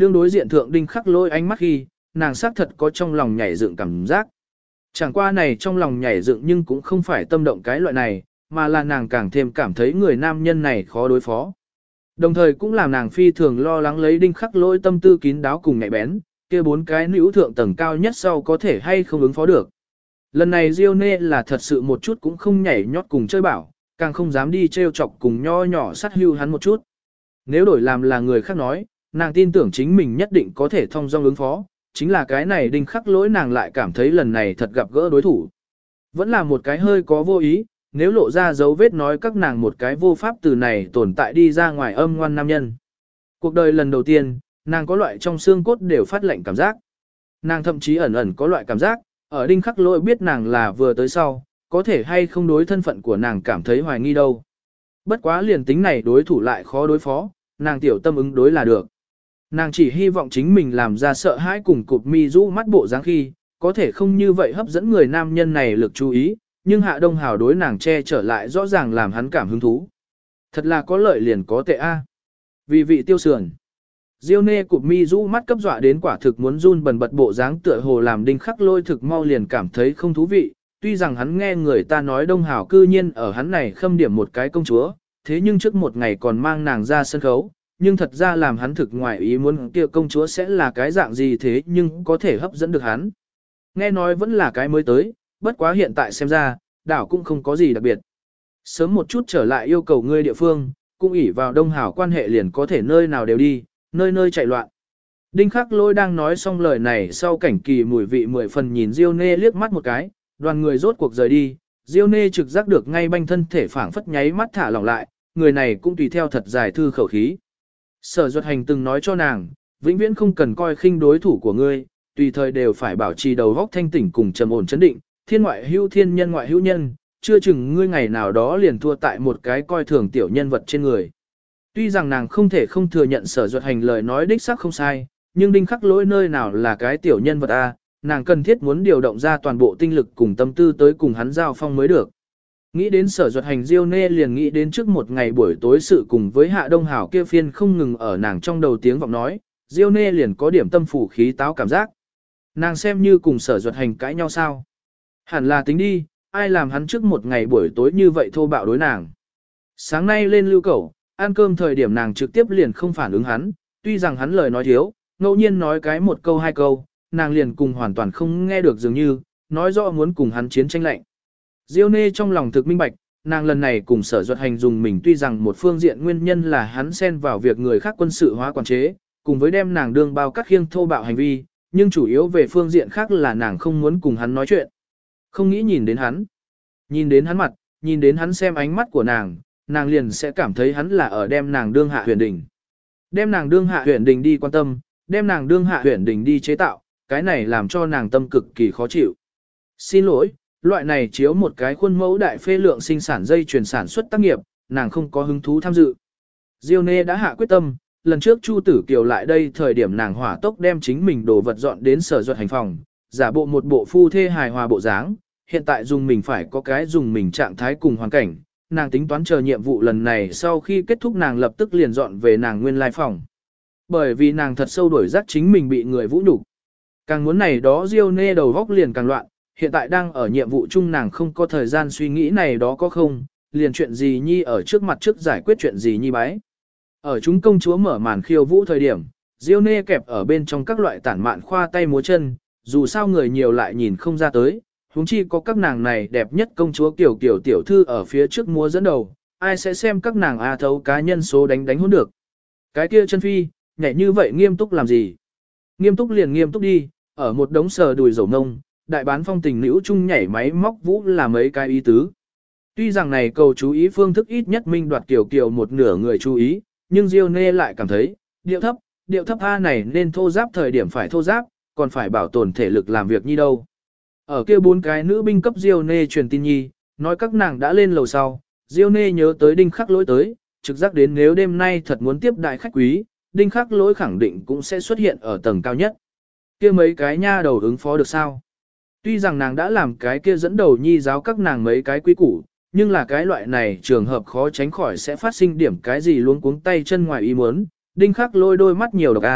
đương đối diện thượng đinh khắc lôi ánh mắt khi, nàng xác thật có trong lòng nhảy dựng cảm giác. Chẳng qua này trong lòng nhảy dựng nhưng cũng không phải tâm động cái loại này, mà là nàng càng thêm cảm thấy người nam nhân này khó đối phó. Đồng thời cũng làm nàng phi thường lo lắng lấy đinh khắc lôi tâm tư kín đáo cùng nhạy bén, kia 4 cái nữ thượng tầng cao nhất sau có thể hay không ứng phó được. Lần này Diêu Nê là thật sự một chút cũng không nhảy nhót cùng chơi bảo, càng không dám đi trêu chọc cùng nho nhỏ sát hưu hắn một chút. Nếu đổi làm là người khác nói, nàng tin tưởng chính mình nhất định có thể thông dong ứng phó, chính là cái này đinh khắc lỗi nàng lại cảm thấy lần này thật gặp gỡ đối thủ. Vẫn là một cái hơi có vô ý, nếu lộ ra dấu vết nói các nàng một cái vô pháp từ này tồn tại đi ra ngoài âm ngoan nam nhân. Cuộc đời lần đầu tiên, nàng có loại trong xương cốt đều phát lạnh cảm giác. Nàng thậm chí ẩn ẩn có loại cảm giác, ở đinh khắc lỗi biết nàng là vừa tới sau, có thể hay không đối thân phận của nàng cảm thấy hoài nghi đâu. Bất quá liền tính này đối thủ lại khó đối phó, nàng tiểu tâm ứng đối là được. Nàng chỉ hy vọng chính mình làm ra sợ hãi cùng cụp mi rũ mắt bộ dáng khi, có thể không như vậy hấp dẫn người nam nhân này lực chú ý, nhưng Hạ Đông Hào đối nàng che trở lại rõ ràng làm hắn cảm hứng thú. Thật là có lợi liền có tệ a. Vì vị tiêu sườn. Diêu Nê cụp mi rũ mắt cấp dọa đến quả thực muốn run bần bật bộ dáng tựa hồ làm đinh khắc lôi thực mau liền cảm thấy không thú vị, tuy rằng hắn nghe người ta nói Đông Hào cư nhiên ở hắn này khâm điểm một cái công chúa, thế nhưng trước một ngày còn mang nàng ra sân khấu, nhưng thật ra làm hắn thực ngoài ý muốn kia công chúa sẽ là cái dạng gì thế nhưng có thể hấp dẫn được hắn. Nghe nói vẫn là cái mới tới, bất quá hiện tại xem ra, đảo cũng không có gì đặc biệt. Sớm một chút trở lại yêu cầu ngươi địa phương, cũng ỷ vào Đông Hảo quan hệ liền có thể nơi nào đều đi, nơi nơi chạy loạn. Đinh Khắc Lôi đang nói xong lời này sau cảnh kỳ mùi vị 10 phần nhìn Diêu Nê liếc mắt một cái, đoàn người rốt cuộc rời đi, Diêu Nê trực giác được ngay banh thân thể phảng phất nháy mắt thả lỏng lại, người này cũng tùy theo thật dài thư khẩu khí. Sở Duật Hành từng nói cho nàng, vĩnh viễn không cần coi khinh đối thủ của ngươi, tùy thời đều phải bảo trì đầu óc thanh tỉnh cùng trầm ổn chấn định, thiên ngoại hữu thiên nhân ngoại hữu nhân, chưa chừng ngươi ngày nào đó liền thua tại một cái coi thường tiểu nhân vật trên người. Tuy rằng nàng không thể không thừa nhận Sở Duật Hành lời nói đích xác không sai, nhưng Đinh Khắc Lỗi nơi nào là cái tiểu nhân vật a, nàng cần thiết muốn điều động ra toàn bộ tinh lực cùng tâm tư tới cùng hắn giao phong mới được. Nghĩ đến Sở Duật Hành, Diêu Nê liền nghĩ đến trước một ngày buổi tối sự cùng với Hạ Đông Hảo kia phiên không ngừng ở nàng trong đầu tiếng vọng nói, Diêu Nê liền có điểm tâm phủ khí táo cảm giác. Nàng xem như cùng Sở Duật Hành cãi nhau sao? Hẳn là tính đi, ai làm hắn trước một ngày buổi tối như vậy thô bạo đối nàng. Sáng nay lên lưu cẩu, ăn cơm thời điểm nàng trực tiếp liền không phản ứng hắn, tuy rằng hắn lời nói thiếu, ngẫu nhiên nói cái một câu hai câu, nàng liền cùng hoàn toàn không nghe được dường như, nói rõ muốn cùng hắn chiến tranh lạnh. Diêu Nê trong lòng thực minh bạch, nàng lần này cùng Sở Duật Hành dùng mình tuy rằng một phương diện nguyên nhân là hắn xen vào việc người khác quân sự hóa quản chế, cùng với đem nàng đương bao cắt khiêng thô bạo hành vi, nhưng chủ yếu về phương diện khác là nàng không muốn cùng hắn nói chuyện. Không nghĩ nhìn đến hắn. Nhìn đến hắn mặt, nhìn đến hắn xem ánh mắt của nàng, nàng liền sẽ cảm thấy hắn là ở đem nàng đương hạ huyền đình. Đem nàng đương hạ huyền đình đi quan tâm, đem nàng đương hạ huyền đình đi chế tạo, cái này làm cho nàng tâm cực kỳ khó chịu. Xin lỗi, loại này chiếu một cái khuôn mẫu đại phê lượng sinh sản dây chuyển sản xuất tác nghiệp, nàng không có hứng thú tham dự. Diêu Nê đã hạ quyết tâm, lần trước Chu Tử Kiều lại đây thời điểm nàng hỏa tốc đem chính mình đồ vật dọn đến Sở Duật Hành phòng, giả bộ một bộ phu thê hài hòa bộ dáng, hiện tại dùng mình phải có cái dùng mình trạng thái cùng hoàn cảnh, nàng tính toán chờ nhiệm vụ lần này sau khi kết thúc nàng lập tức liền dọn về nàng nguyên lai phòng. Bởi vì nàng thật sâu đổi giác chính mình bị người vũ nhục. Càng muốn này đó Diêu Nê đầu góc liền càng loạn, hiện tại đang ở nhiệm vụ chung nàng không có thời gian suy nghĩ này đó có không, liền chuyện gì nhi ở trước mặt trước giải quyết chuyện gì nhi bái. Ở chúng công chúa mở màn khiêu vũ thời điểm, Diêu Nê kẹp ở bên trong các loại tản mạn khoa tay múa chân, dù sao người nhiều lại nhìn không ra tới, huống chi có các nàng này đẹp nhất công chúa kiểu kiểu tiểu thư ở phía trước múa dẫn đầu, ai sẽ xem các nàng thấu cá nhân số đánh hỗn được. Cái kia chân phi, nhảy như vậy nghiêm túc làm gì? Nghiêm túc liền nghiêm túc đi, ở một đống sờ đùi dầu ngông, đại bán phong tình nữ chung nhảy máy móc vũ là mấy cái ý tứ. Tuy rằng này cầu chú ý phương thức ít nhất minh đoạt kiểu kiểu một nửa người chú ý, nhưng Diêu Nê lại cảm thấy, điệu thấp A này nên thô giáp thời điểm phải thô giáp, còn phải bảo tồn thể lực làm việc như đâu. Ở kia 4 cái nữ binh cấp Diêu Nê truyền tin nhi, nói các nàng đã lên lầu sau, Diêu Nê nhớ tới Đinh Khắc Lỗi tới, trực giác đến nếu đêm nay thật muốn tiếp đại khách quý, Đinh Khắc Lỗi khẳng định cũng sẽ xuất hiện ở tầng cao nhất. Kia mấy cái nha đầu ứng phó được sao? Tuy rằng nàng đã làm cái kia dẫn đầu nhi giáo các nàng mấy cái quý củ, nhưng là cái loại này trường hợp khó tránh khỏi sẽ phát sinh điểm cái gì luống cuống tay chân ngoài ý muốn. Đinh Khắc Lôi đôi mắt nhiều độc a,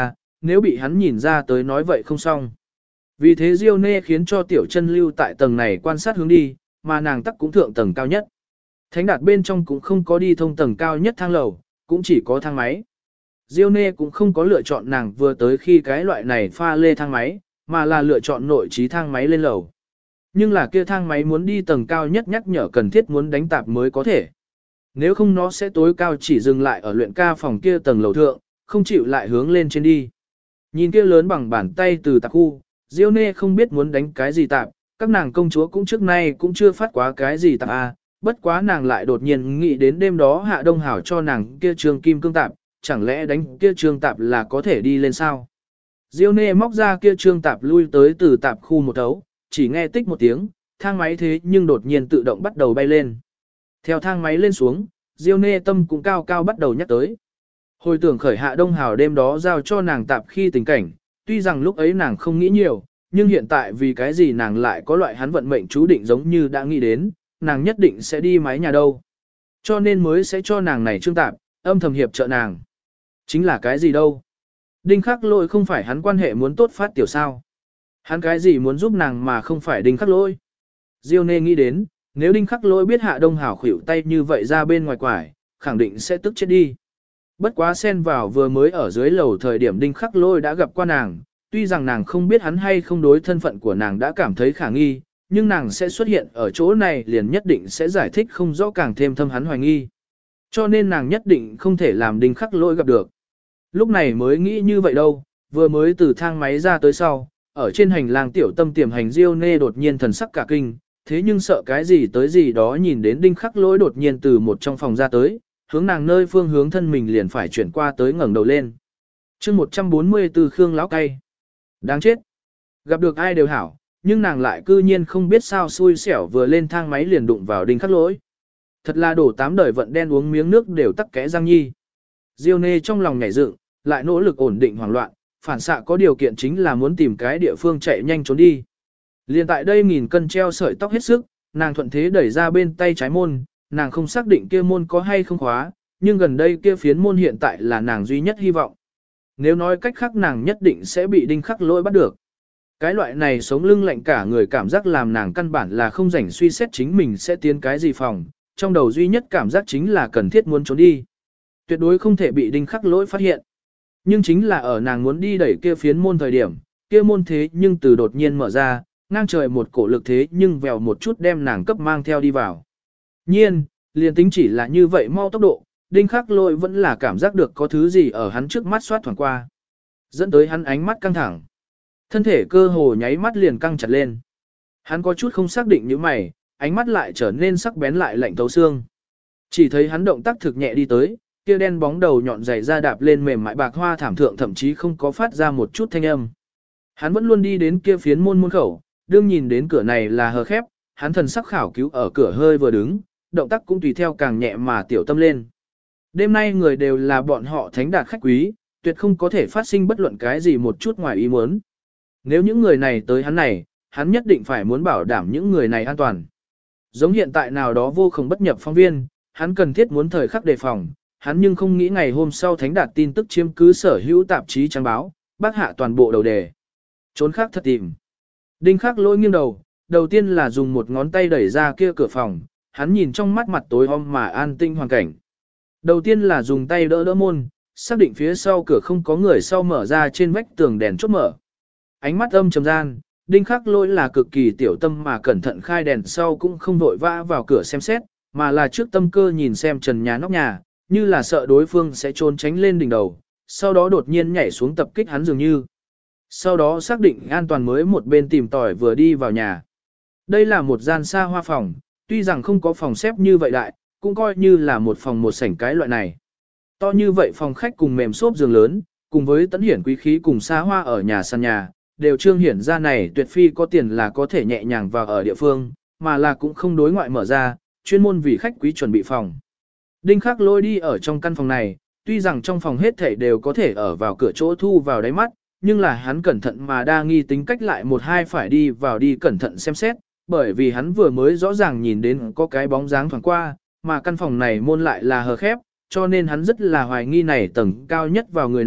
nếu bị hắn nhìn ra tới nói vậy không xong. Vì thế Diêu Nê khiến cho Tiểu Chân lưu tại tầng này quan sát hướng đi, mà nàng tắc cũng thượng tầng cao nhất. Thánh Đạt bên trong cũng không có đi thông tầng cao nhất thang lầu, cũng chỉ có thang máy. Diêu Nê cũng không có lựa chọn nàng vừa tới khi cái loại này pha lê thang máy, mà là lựa chọn nội trí thang máy lên lầu. Nhưng là kia thang máy muốn đi tầng cao nhất nhắc nhở cần thiết muốn đánh tạp mới có thể. Nếu không nó sẽ tối cao chỉ dừng lại ở luyện ca phòng kia tầng lầu thượng, không chịu lại hướng lên trên đi. Nhìn kia lớn bằng bàn tay từ tạp khu, Diêu Nê không biết muốn đánh cái gì tạp, các nàng công chúa cũng trước nay cũng chưa phát quá cái gì tạp a, bất quá nàng lại đột nhiên nghĩ đến đêm đó Hạ Đông Hảo cho nàng kia trường kim cương tạp, chẳng lẽ đánh kia trường tạp là có thể đi lên sao? Diêu Nê móc ra kia trương tạp lui tới từ tạp khu một thấu, chỉ nghe tích một tiếng, thang máy thế nhưng đột nhiên tự động bắt đầu bay lên. Theo thang máy lên xuống, Diêu Nê tâm cũng cao cao bắt đầu nhắc tới. Hồi tưởng khởi Hạ Đông Hào đêm đó giao cho nàng tạp khi tình cảnh, tuy rằng lúc ấy nàng không nghĩ nhiều, nhưng hiện tại vì cái gì nàng lại có loại hắn vận mệnh chú định giống như đã nghĩ đến, nàng nhất định sẽ đi mái nhà đâu. Cho nên mới sẽ cho nàng này trương tạp, âm thầm hiệp trợ nàng. Chính là cái gì đâu? Đinh Khắc Lỗi không phải hắn quan hệ muốn tốt phát tiểu sao? Hắn cái gì muốn giúp nàng mà không phải Đinh Khắc Lỗi? Diêu Nê nghĩ đến, nếu Đinh Khắc Lỗi biết Hạ Đông Hảo khuỷu tay như vậy ra bên ngoài quải, khẳng định sẽ tức chết đi. Bất quá xen vào vừa mới ở dưới lầu thời điểm Đinh Khắc Lỗi đã gặp qua nàng, tuy rằng nàng không biết hắn hay không đối thân phận của nàng đã cảm thấy khả nghi, nhưng nàng sẽ xuất hiện ở chỗ này liền nhất định sẽ giải thích không rõ càng thêm thâm hắn hoài nghi. Cho nên nàng nhất định không thể làm Đinh Khắc Lỗi gặp được. Lúc này mới nghĩ như vậy đâu, vừa mới từ thang máy ra tới sau, ở trên hành lang tiểu tâm tiềm hành Diêu Nê đột nhiên thần sắc cả kinh, thế nhưng sợ cái gì tới gì đó nhìn đến Đinh Khắc Lỗi đột nhiên từ một trong phòng ra tới, hướng nàng nơi phương hướng thân mình liền phải chuyển qua tới ngẩng đầu lên. chương 144 Khương Lão Cay. Đáng chết. Gặp được ai đều hảo, nhưng nàng lại cư nhiên không biết sao xui xẻo vừa lên thang máy liền đụng vào Đinh Khắc Lỗi. Thật là đổ tám đời vận đen uống miếng nước đều tắc kẽ răng nhi. Diêu Nê trong lòng nhảy dựng, lại nỗ lực ổn định hoảng loạn, phản xạ có điều kiện chính là muốn tìm cái địa phương chạy nhanh trốn đi. Liên tại đây nghìn cân treo sợi tóc hết sức, nàng thuận thế đẩy ra bên tay trái môn, nàng không xác định kia môn có hay không khóa, nhưng gần đây kia phiến môn hiện tại là nàng duy nhất hy vọng. Nếu nói cách khác nàng nhất định sẽ bị Đinh Khắc Lỗi bắt được. Cái loại này sống lưng lạnh cả người cảm giác làm nàng căn bản là không rảnh suy xét chính mình sẽ tiến cái gì phòng, trong đầu duy nhất cảm giác chính là cần thiết muốn trốn đi. Tuyệt đối không thể bị Đinh Khắc Lỗi phát hiện. Nhưng chính là ở nàng muốn đi đẩy kia phiến môn thời điểm, kia môn thế nhưng từ đột nhiên mở ra, ngang trời một cổ lực thế nhưng vèo một chút đem nàng cấp mang theo đi vào. Nhiên, liền tính chỉ là như vậy mau tốc độ, Đinh Khắc Lỗi vẫn là cảm giác được có thứ gì ở hắn trước mắt xoát thoảng qua. Dẫn tới hắn ánh mắt căng thẳng. Thân thể cơ hồ nháy mắt liền căng chặt lên. Hắn có chút không xác định như mày, ánh mắt lại trở nên sắc bén lại lạnh thấu xương. Chỉ thấy hắn động tác thực nhẹ đi tới, kia đen bóng đầu nhọn dày ra đạp lên mềm mại bạc hoa thảm thượng thậm chí không có phát ra một chút thanh âm. Hắn vẫn luôn đi đến kia phiến môn khẩu, đương nhìn đến cửa này là hờ khép, hắn thần sắc khảo cứu ở cửa hơi vừa đứng, động tác cũng tùy theo càng nhẹ mà tiểu tâm lên. Đêm nay người đều là bọn họ thánh đạt khách quý, tuyệt không có thể phát sinh bất luận cái gì một chút ngoài ý muốn. Nếu những người này tới hắn này, hắn nhất định phải muốn bảo đảm những người này an toàn. Giống hiện tại nào đó vô cùng bất nhập phóng viên, hắn cần thiết muốn thời khắc đề phòng, hắn nhưng không nghĩ ngày hôm sau thánh đạt tin tức chiếm cứ sở hữu tạp chí trang báo, bác hạ toàn bộ đầu đề. Trốn khác thật tìm. Đinh Khắc Lỗi nghiêng đầu, đầu tiên là dùng một ngón tay đẩy ra kia cửa phòng, hắn nhìn trong mắt mặt tối om mà an tinh hoàn cảnh. Đầu tiên là dùng tay đỡ đỡ môn, xác định phía sau cửa không có người sau mở ra trên vách tường đèn chốt mở. Ánh mắt âm trầm gian, Đinh Khắc Lỗi là cực kỳ tiểu tâm mà cẩn thận khai đèn sau cũng không vội vã vào cửa xem xét, mà là trước tâm cơ nhìn xem trần nhà nóc nhà, như là sợ đối phương sẽ trốn tránh lên đỉnh đầu, sau đó đột nhiên nhảy xuống tập kích hắn dường như. Sau đó xác định an toàn mới một bên tìm tòi vừa đi vào nhà. Đây là một gian xa hoa phòng, tuy rằng không có phòng xếp như vậy đại, cũng coi như là một phòng một sảnh cái loại này. To như vậy phòng khách cùng mềm xốp giường lớn, cùng với tấn hiển quý khí cùng xa hoa ở nhà sàn nhà, đều trương hiển ra này tuyệt phi có tiền là có thể nhẹ nhàng vào ở địa phương, mà là cũng không đối ngoại mở ra, chuyên môn vì khách quý chuẩn bị phòng. Đinh Khắc Lỗi đi ở trong căn phòng này, tuy rằng trong phòng hết thảy đều có thể ở vào cửa chỗ thu vào đáy mắt, nhưng là hắn cẩn thận mà đa nghi tính cách lại một hai phải đi vào đi cẩn thận xem xét, bởi vì hắn vừa mới rõ ràng nhìn đến có cái bóng dáng thoảng qua, mà căn phòng này môn lại là hờ khép, cho nên hắn rất là hoài nghi này tầng cao nhất vào người nào,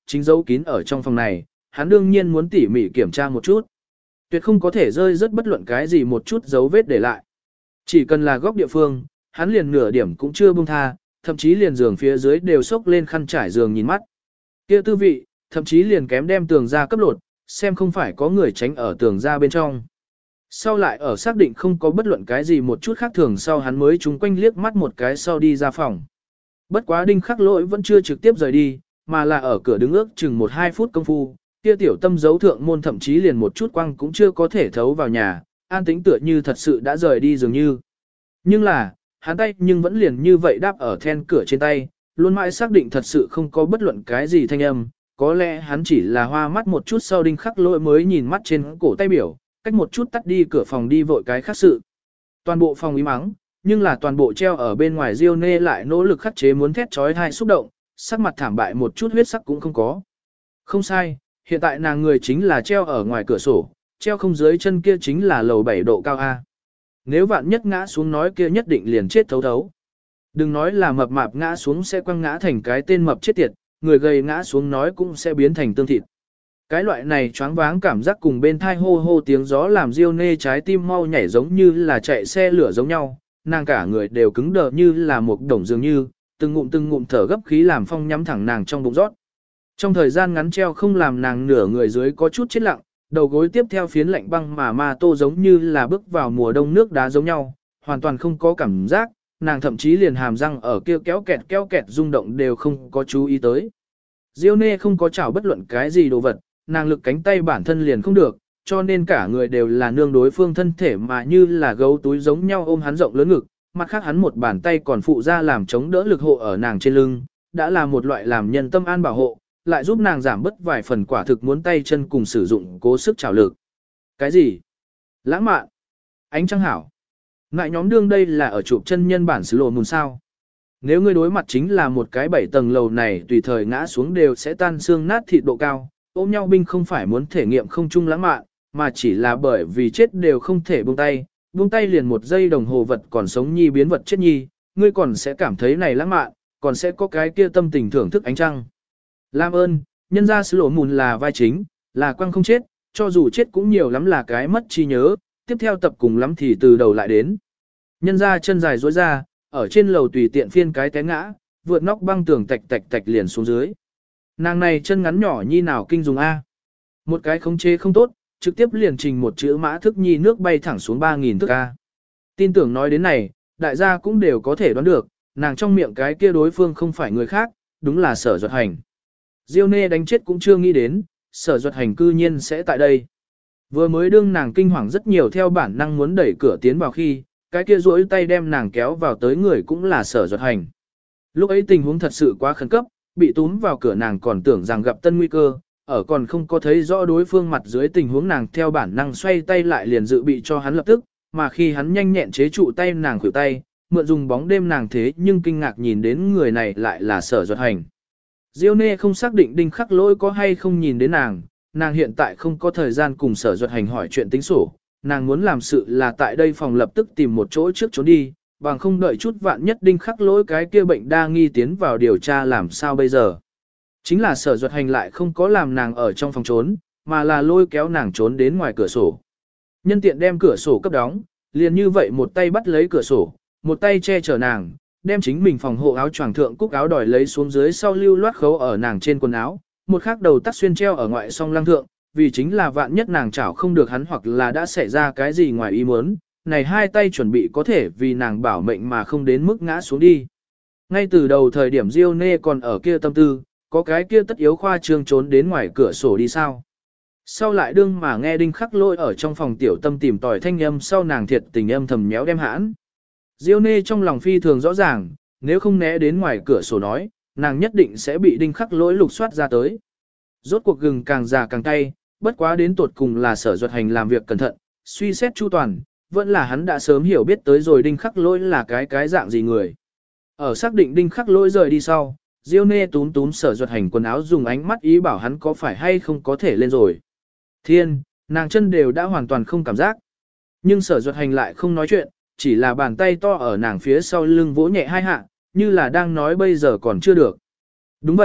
chính giấu kín ở trong phòng này, hắn đương nhiên muốn tỉ mỉ kiểm tra một chút. Tuyệt không có thể rơi rất bất luận cái gì một chút dấu vết để lại. Chỉ cần là góc địa phương, hắn liền nửa điểm cũng chưa buông tha, thậm chí liền giường phía dưới đều xốc lên khăn trải giường nhìn mắt. Kia tư vị, thậm chí liền kém đem tường ra cấp lột, xem không phải có người tránh ở tường ra bên trong. Sau lại ở xác định không có bất luận cái gì một chút khác thường sau hắn mới chung quanh liếc mắt một cái sau đi ra phòng. Bất quá Đinh Khắc Lỗi vẫn chưa trực tiếp rời đi, mà là ở cửa đứng ước chừng 1-2 phút công phu, kia tiểu tâm giấu thượng môn thậm chí liền một chút quăng cũng chưa có thể thấu vào nhà, an tĩnh tựa như thật sự đã rời đi dường như. Nhưng là, hắn tay nhưng vẫn liền như vậy đáp ở then cửa trên tay, luôn mãi xác định thật sự không có bất luận cái gì thanh âm, có lẽ hắn chỉ là hoa mắt một chút sau Đinh Khắc Lỗi mới nhìn mắt trên cổ tay biểu, cách một chút tắt đi cửa phòng đi vội cái khác sự. Toàn bộ phòng im ắng, nhưng là toàn bộ treo ở bên ngoài Diêu Nê lại nỗ lực khắc chế muốn thét trói thai xúc động, sắc mặt thảm bại một chút huyết sắc cũng không có. Không sai, hiện tại nàng người chính là treo ở ngoài cửa sổ, treo không dưới chân kia chính là lầu 7 độ cao A. Nếu vạn nhất ngã xuống nói kia nhất định liền chết thấu thấu. Đừng nói là mập mạp ngã xuống sẽ quăng ngã thành cái tên mập chết tiệt, người gầy ngã xuống nói cũng sẽ biến thành tương thịt. Cái loại này choáng váng cảm giác cùng bên thai hô hô tiếng gió làm Diêu Nê trái tim mau nhảy giống như là chạy xe lửa giống nhau, nàng cả người đều cứng đờ như là một đồng dường như, từng ngụm thở gấp khí làm phong nhắm thẳng nàng trong bụng rót. Trong thời gian ngắn treo không làm nàng nửa người dưới có chút chết lặng, đầu gối tiếp theo phiến lạnh băng mà ma tô giống như là bước vào mùa đông nước đá giống nhau, hoàn toàn không có cảm giác, nàng thậm chí liền hàm răng ở kia kéo kẹt rung động đều không có chú ý tới. Diêu Nê không có chảo bất luận cái gì đồ vật, nàng lực cánh tay bản thân liền không được, cho nên cả người đều là nương đối phương thân thể mà như là gấu túi giống nhau ôm hắn rộng lớn ngực, mặt khác hắn một bàn tay còn phụ ra làm chống đỡ lực hộ ở nàng trên lưng, đã là một loại làm nhân tâm an bảo hộ, lại giúp nàng giảm bớt vài phần quả thực muốn tay chân cùng sử dụng cố sức trảo lực. Cái gì? Lãng mạn? Ánh trăng hảo? Ngại nhóm đương đây là ở chụp chân nhân bản xứ lộ mùn sao? Nếu ngươi đối mặt chính là một cái 7 tầng lầu này tùy thời ngã xuống đều sẽ tan xương nát thịt độ cao, ôm nhau binh không phải muốn thể nghiệm không chung lãng mạn, mà chỉ là bởi vì chết đều không thể buông tay liền một giây đồng hồ vật còn sống nhi biến vật chết nhi, ngươi còn sẽ cảm thấy này lãng mạn, còn sẽ có cái kia tâm tình thưởng thức ánh trăng. Làm ơn, nhân ra xứ lộ mùn là vai chính, là quăng không chết, cho dù chết cũng nhiều lắm là cái mất trí nhớ, tiếp theo tập cùng lắm thì từ đầu lại đến. Nhân ra chân dài duỗi ra, ở trên lầu tùy tiện phiên cái té ngã, vượt nóc băng tường tạch liền xuống dưới. Nàng này chân ngắn nhỏ nhi nào kinh dùng A. Một cái khống chế không tốt, trực tiếp liền trình một chữ mã thức nhi nước bay thẳng xuống 3.000 thước A. Tin tưởng nói đến này, đại gia cũng đều có thể đoán được, nàng trong miệng cái kia đối phương không phải người khác, đúng là Sở Duật Hành. Diêu Nê đánh chết cũng chưa nghĩ đến, Sở Duật Hành cư nhiên sẽ tại đây. Vừa mới đương nàng kinh hoàng rất nhiều theo bản năng muốn đẩy cửa tiến vào khi, cái kia duỗi tay đem nàng kéo vào tới người cũng là Sở Duật Hành. Lúc ấy tình huống thật sự quá khẩn cấp, bị túm vào cửa nàng còn tưởng rằng gặp tân nguy cơ, ở còn không có thấy rõ đối phương mặt dưới tình huống nàng theo bản năng xoay tay lại liền dự bị cho hắn lập tức, mà khi hắn nhanh nhẹn chế trụ tay nàng khuỷu tay, mượn dùng bóng đêm nàng thế nhưng kinh ngạc nhìn đến người này lại là Sở Duật Hành. Diêu Nê không xác định Đinh Khắc Lỗi có hay không nhìn đến nàng hiện tại không có thời gian cùng Sở Duật Hành hỏi chuyện tính sổ, nàng muốn làm sự là tại đây phòng lập tức tìm một chỗ trước trốn đi, bằng không đợi chút vạn nhất Đinh Khắc Lỗi cái kia bệnh đa nghi tiến vào điều tra làm sao bây giờ. Chính là Sở Duật Hành lại không có làm nàng ở trong phòng trốn, mà là lôi kéo nàng trốn đến ngoài cửa sổ. Nhân tiện đem cửa sổ cấp đóng, liền như vậy một tay bắt lấy cửa sổ, một tay che chở nàng, đem chính mình phòng hộ áo choàng thượng cúc áo đòi lấy xuống dưới sau lưu loát khấu ở nàng trên quần áo, một khắc đầu tắt xuyên treo ở ngoại song lăng thượng, vì chính là vạn nhất nàng chảo không được hắn hoặc là đã xảy ra cái gì ngoài ý muốn, này hai tay chuẩn bị có thể vì nàng bảo mệnh mà không đến mức ngã xuống đi. Ngay từ đầu thời điểm Diêu Nê còn ở kia tâm tư, có cái kia tất yếu khoa trương trốn đến ngoài cửa sổ đi sao. Sau lại đương mà nghe Đinh Khắc Lỗi ở trong phòng tiểu tâm tìm tòi thanh âm sau nàng thiệt tình âm thầm méo đem hãn. Diêu Nê trong lòng phi thường rõ ràng, nếu không né đến ngoài cửa sổ nói, nàng nhất định sẽ bị Đinh Khắc Lỗi lục soát ra tới. Rốt cuộc gừng càng già càng cay, bất quá đến tột cùng là Sở Duật Hành làm việc cẩn thận, suy xét chu toàn, vẫn là hắn đã sớm hiểu biết tới rồi Đinh Khắc Lỗi là cái dạng gì người. Ở xác định Đinh Khắc Lỗi rời đi sau, Diêu Nê túm Sở Duật Hành quần áo dùng ánh mắt ý bảo hắn có phải hay không có thể lên rồi. Thiên, nàng chân đều đã hoàn toàn không cảm giác. Nhưng Sở Duật Hành lại không nói chuyện, chỉ là bàn tay to ở nàng phía sau lưng vỗ nhẹ hai hạ, như là đang nói bây giờ còn chưa được. Đúng vậy,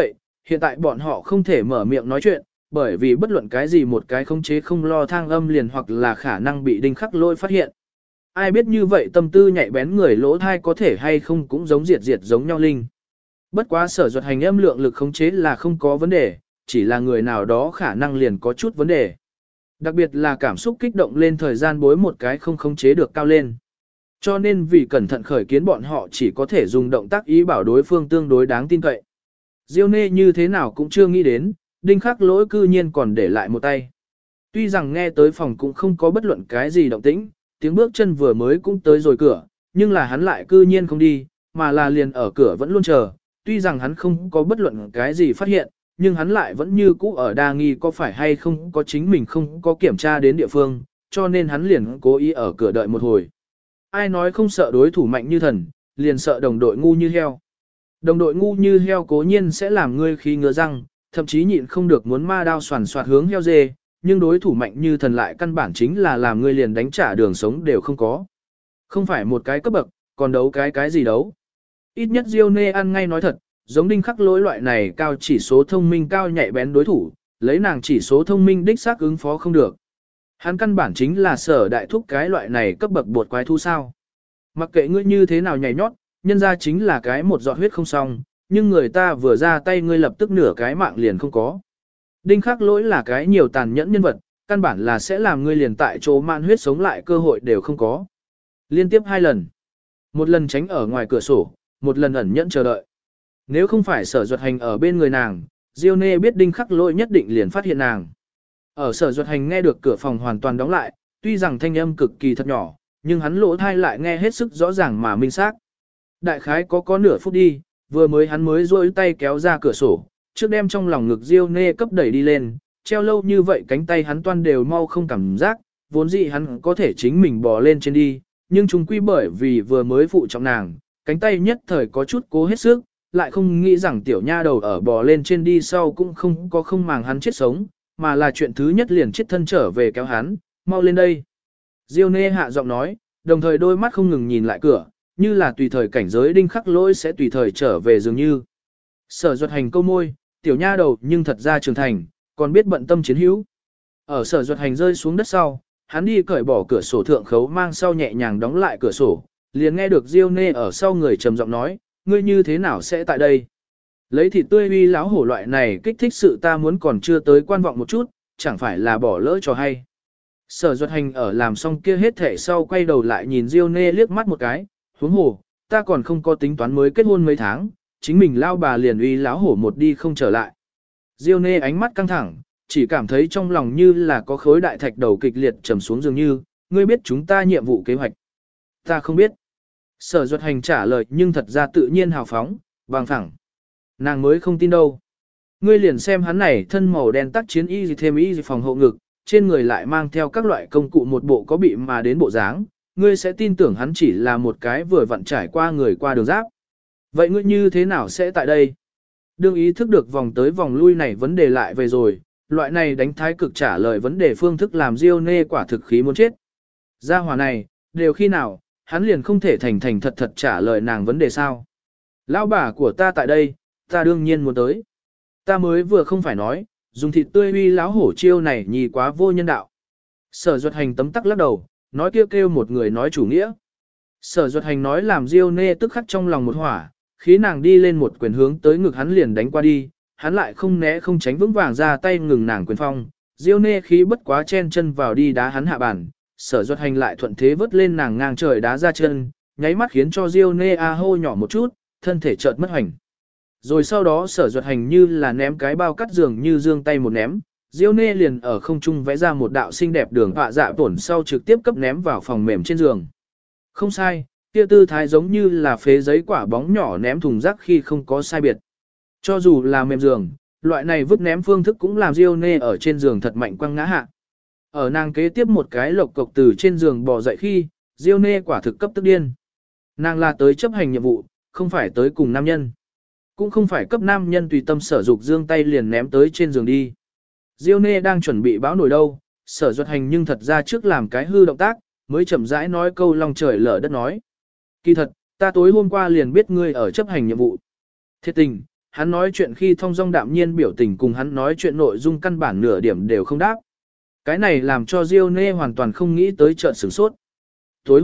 hiện tại bọn họ không thể mở miệng nói chuyện, bởi vì bất luận cái gì một cái khống chế không lo thang âm liền hoặc là khả năng bị Đinh Khắc Lỗi phát hiện. Ai biết như vậy tâm tư nhạy bén người lỗ thai có thể hay không cũng giống diệt giống nhau linh. Bất quá Sở Duật Hành âm lượng lực khống chế là không có vấn đề, chỉ là người nào đó khả năng liền có chút vấn đề. Đặc biệt là cảm xúc kích động lên thời gian bối một cái không khống chế được cao lên. Cho nên vì cẩn thận khởi kiến bọn họ chỉ có thể dùng động tác ý bảo đối phương tương đối đáng tin cậy. Diêu Nê như thế nào cũng chưa nghĩ đến, Đinh Khắc Lỗi cư nhiên còn để lại một tay. Tuy rằng nghe tới phòng cũng không có bất luận cái gì động tĩnh, tiếng bước chân vừa mới cũng tới rồi cửa, nhưng là hắn lại cư nhiên không đi, mà là liền ở cửa vẫn luôn chờ. Tuy rằng hắn không có bất luận cái gì phát hiện, nhưng hắn lại vẫn như cũ ở đa nghi có phải hay không có chính mình không có kiểm tra đến địa phương, cho nên hắn liền cố ý ở cửa đợi một hồi. Ai nói không sợ đối thủ mạnh như thần, liền sợ đồng đội ngu như heo. Đồng đội ngu như heo cố nhiên sẽ làm ngươi khí ngứa răng, thậm chí nhịn không được muốn ma đao soàn soạt hướng heo dê, nhưng đối thủ mạnh như thần lại căn bản chính là làm ngươi liền đánh trả đường sống đều không có. Không phải một cái cấp bậc, còn đấu cái gì đấu. Ít nhất Diêu Nê ăn ngay nói thật, giống Đinh Khắc Lỗi loại này cao chỉ số thông minh cao nhạy bén đối thủ, lấy nàng chỉ số thông minh đích xác ứng phó không được. Hắn căn bản chính là Sở đại thúc cái loại này cấp bậc bột quái thu sao. Mặc kệ ngươi như thế nào nhảy nhót, nhân ra chính là cái một giọt huyết không xong, nhưng người ta vừa ra tay ngươi lập tức nửa cái mạng liền không có. Đinh Khắc Lỗi là cái nhiều tàn nhẫn nhân vật, căn bản là sẽ làm ngươi liền tại chỗ man huyết sống lại cơ hội đều không có. Liên tiếp 2 lần. Một lần tránh ở ngoài cửa sổ, một lần ẩn nhẫn chờ đợi. Nếu không phải Sở Duật Hành ở bên người nàng, Diêu Nê biết Đinh Khắc Lỗi nhất định liền phát hiện nàng. Ở Sở Duật Hành nghe được cửa phòng hoàn toàn đóng lại, tuy rằng thanh âm cực kỳ thật nhỏ, nhưng hắn lỗ thai lại nghe hết sức rõ ràng mà minh xác. Đại khái có nửa phút đi, vừa mới hắn mới duỗi tay kéo ra cửa sổ, trước đem trong lòng ngực Diêu Nê cấp đẩy đi lên, treo lâu như vậy cánh tay hắn toan đều mau không cảm giác, vốn dĩ hắn có thể chính mình bò lên trên đi, nhưng chung quy bởi vì vừa mới phụ trọng nàng, cánh tay nhất thời có chút cố hết sức, lại không nghĩ rằng tiểu nha đầu ở bò lên trên đi sau cũng không màng hắn chết sống, mà là chuyện thứ nhất liền chết thân trở về kéo hắn, mau lên đây. Diêu Nê hạ giọng nói, đồng thời đôi mắt không ngừng nhìn lại cửa, như là tùy thời cảnh giới Đinh Khắc Lỗi sẽ tùy thời trở về dường như. Sở Duật Hành câu môi, tiểu nha đầu nhưng thật ra trưởng thành, còn biết bận tâm chiến hữu. Ở Sở Duật Hành rơi xuống đất sau, hắn đi cởi bỏ cửa sổ thượng khấu mang sau nhẹ nhàng đóng lại cửa sổ, liền nghe được Diêu Nê ở sau người trầm giọng nói, ngươi như thế nào sẽ tại đây? Lấy thịt tươi uy láo hổ loại này kích thích sự ta muốn còn chưa tới quan vọng một chút, chẳng phải là bỏ lỡ cho hay. Sở Duật Hành ở làm xong kia hết thể sau quay đầu lại nhìn Diêu Nê liếc mắt một cái, huống hồ, ta còn không có tính toán mới kết hôn mấy tháng, chính mình lao bà liền uy láo hổ một đi không trở lại. Diêu Nê ánh mắt căng thẳng, chỉ cảm thấy trong lòng như là có khối đại thạch đầu kịch liệt trầm xuống dường như, ngươi biết chúng ta nhiệm vụ kế hoạch. Ta không biết. Sở Duật Hành trả lời nhưng thật ra tự nhiên hào phóng, bằng phẳng. Nàng mới không tin đâu. Ngươi liền xem hắn này thân màu đen tác chiến y gì thêm y gì phòng hộ ngực, trên người lại mang theo các loại công cụ một bộ có bị mà đến bộ dáng, ngươi sẽ tin tưởng hắn chỉ là một cái vừa vặn trải qua người qua đường giáp. Vậy ngươi như thế nào sẽ tại đây? Đương ý thức được vòng tới vòng lui này vấn đề lại về rồi, loại này đánh thái cực trả lời vấn đề phương thức làm Diêu Nê quả thực khí muốn chết. Gia hỏa này, đều khi nào, hắn liền không thể thành thật thật trả lời nàng vấn đề sao? Lão bà của ta tại đây, ta đương nhiên muốn tới. Ta mới vừa không phải nói, dùng thịt tươi uy láo hổ chiêu này nhì quá vô nhân đạo. Sở Duật Hành tấm tắc lắc đầu, nói kêu một người nói chủ nghĩa. Sở Duật Hành nói làm Diêu Nê tức khắc trong lòng một hỏa, khí nàng đi lên một quyền hướng tới ngực hắn liền đánh qua đi, hắn lại không né không tránh vững vàng ra tay ngừng nàng quyền phong. Diêu Nê khí bất quá chen chân vào đi đá hắn hạ bàn, Sở Duật Hành lại thuận thế vớt lên nàng ngang trời đá ra chân, nháy mắt khiến cho Diêu Nê a hô nhỏ một chút, thân thể chợt mất hành. Rồi sau đó Sở Duật Hành như là ném cái bao cắt giường như giương tay một ném, Diêu Nê liền ở không trung vẽ ra một đạo xinh đẹp đường họa dạ tổn sau trực tiếp cấp ném vào phòng mềm trên giường. Không sai, kia tư thái giống như là phế giấy quả bóng nhỏ ném thùng rác khi không có sai biệt. Cho dù là mềm giường, loại này vứt ném phương thức cũng làm Diêu Nê ở trên giường thật mạnh quăng ngã hạ. Ở nàng kế tiếp một cái lộc cộc từ trên giường bò dậy khi, Diêu Nê quả thực cấp tức điên. Nàng là tới chấp hành nhiệm vụ, không phải tới cùng nam nhân. Cũng không phải cấp nam nhân tùy tâm sở dục giương tay liền ném tới trên giường đi. Diêu Nê đang chuẩn bị báo nổi đâu, Sở Duật Hành nhưng thật ra trước làm cái hư động tác, mới chậm rãi nói câu lòng trời lở đất nói. Kỳ thật, ta tối hôm qua liền biết ngươi ở chấp hành nhiệm vụ. Thiệt tình, hắn nói chuyện khi thong dong đạm nhiên biểu tình cùng hắn nói chuyện nội dung căn bản nửa điểm đều không đáp. Cái này làm cho Diêu Nê hoàn toàn không nghĩ tới trợn sửng sốt. Tối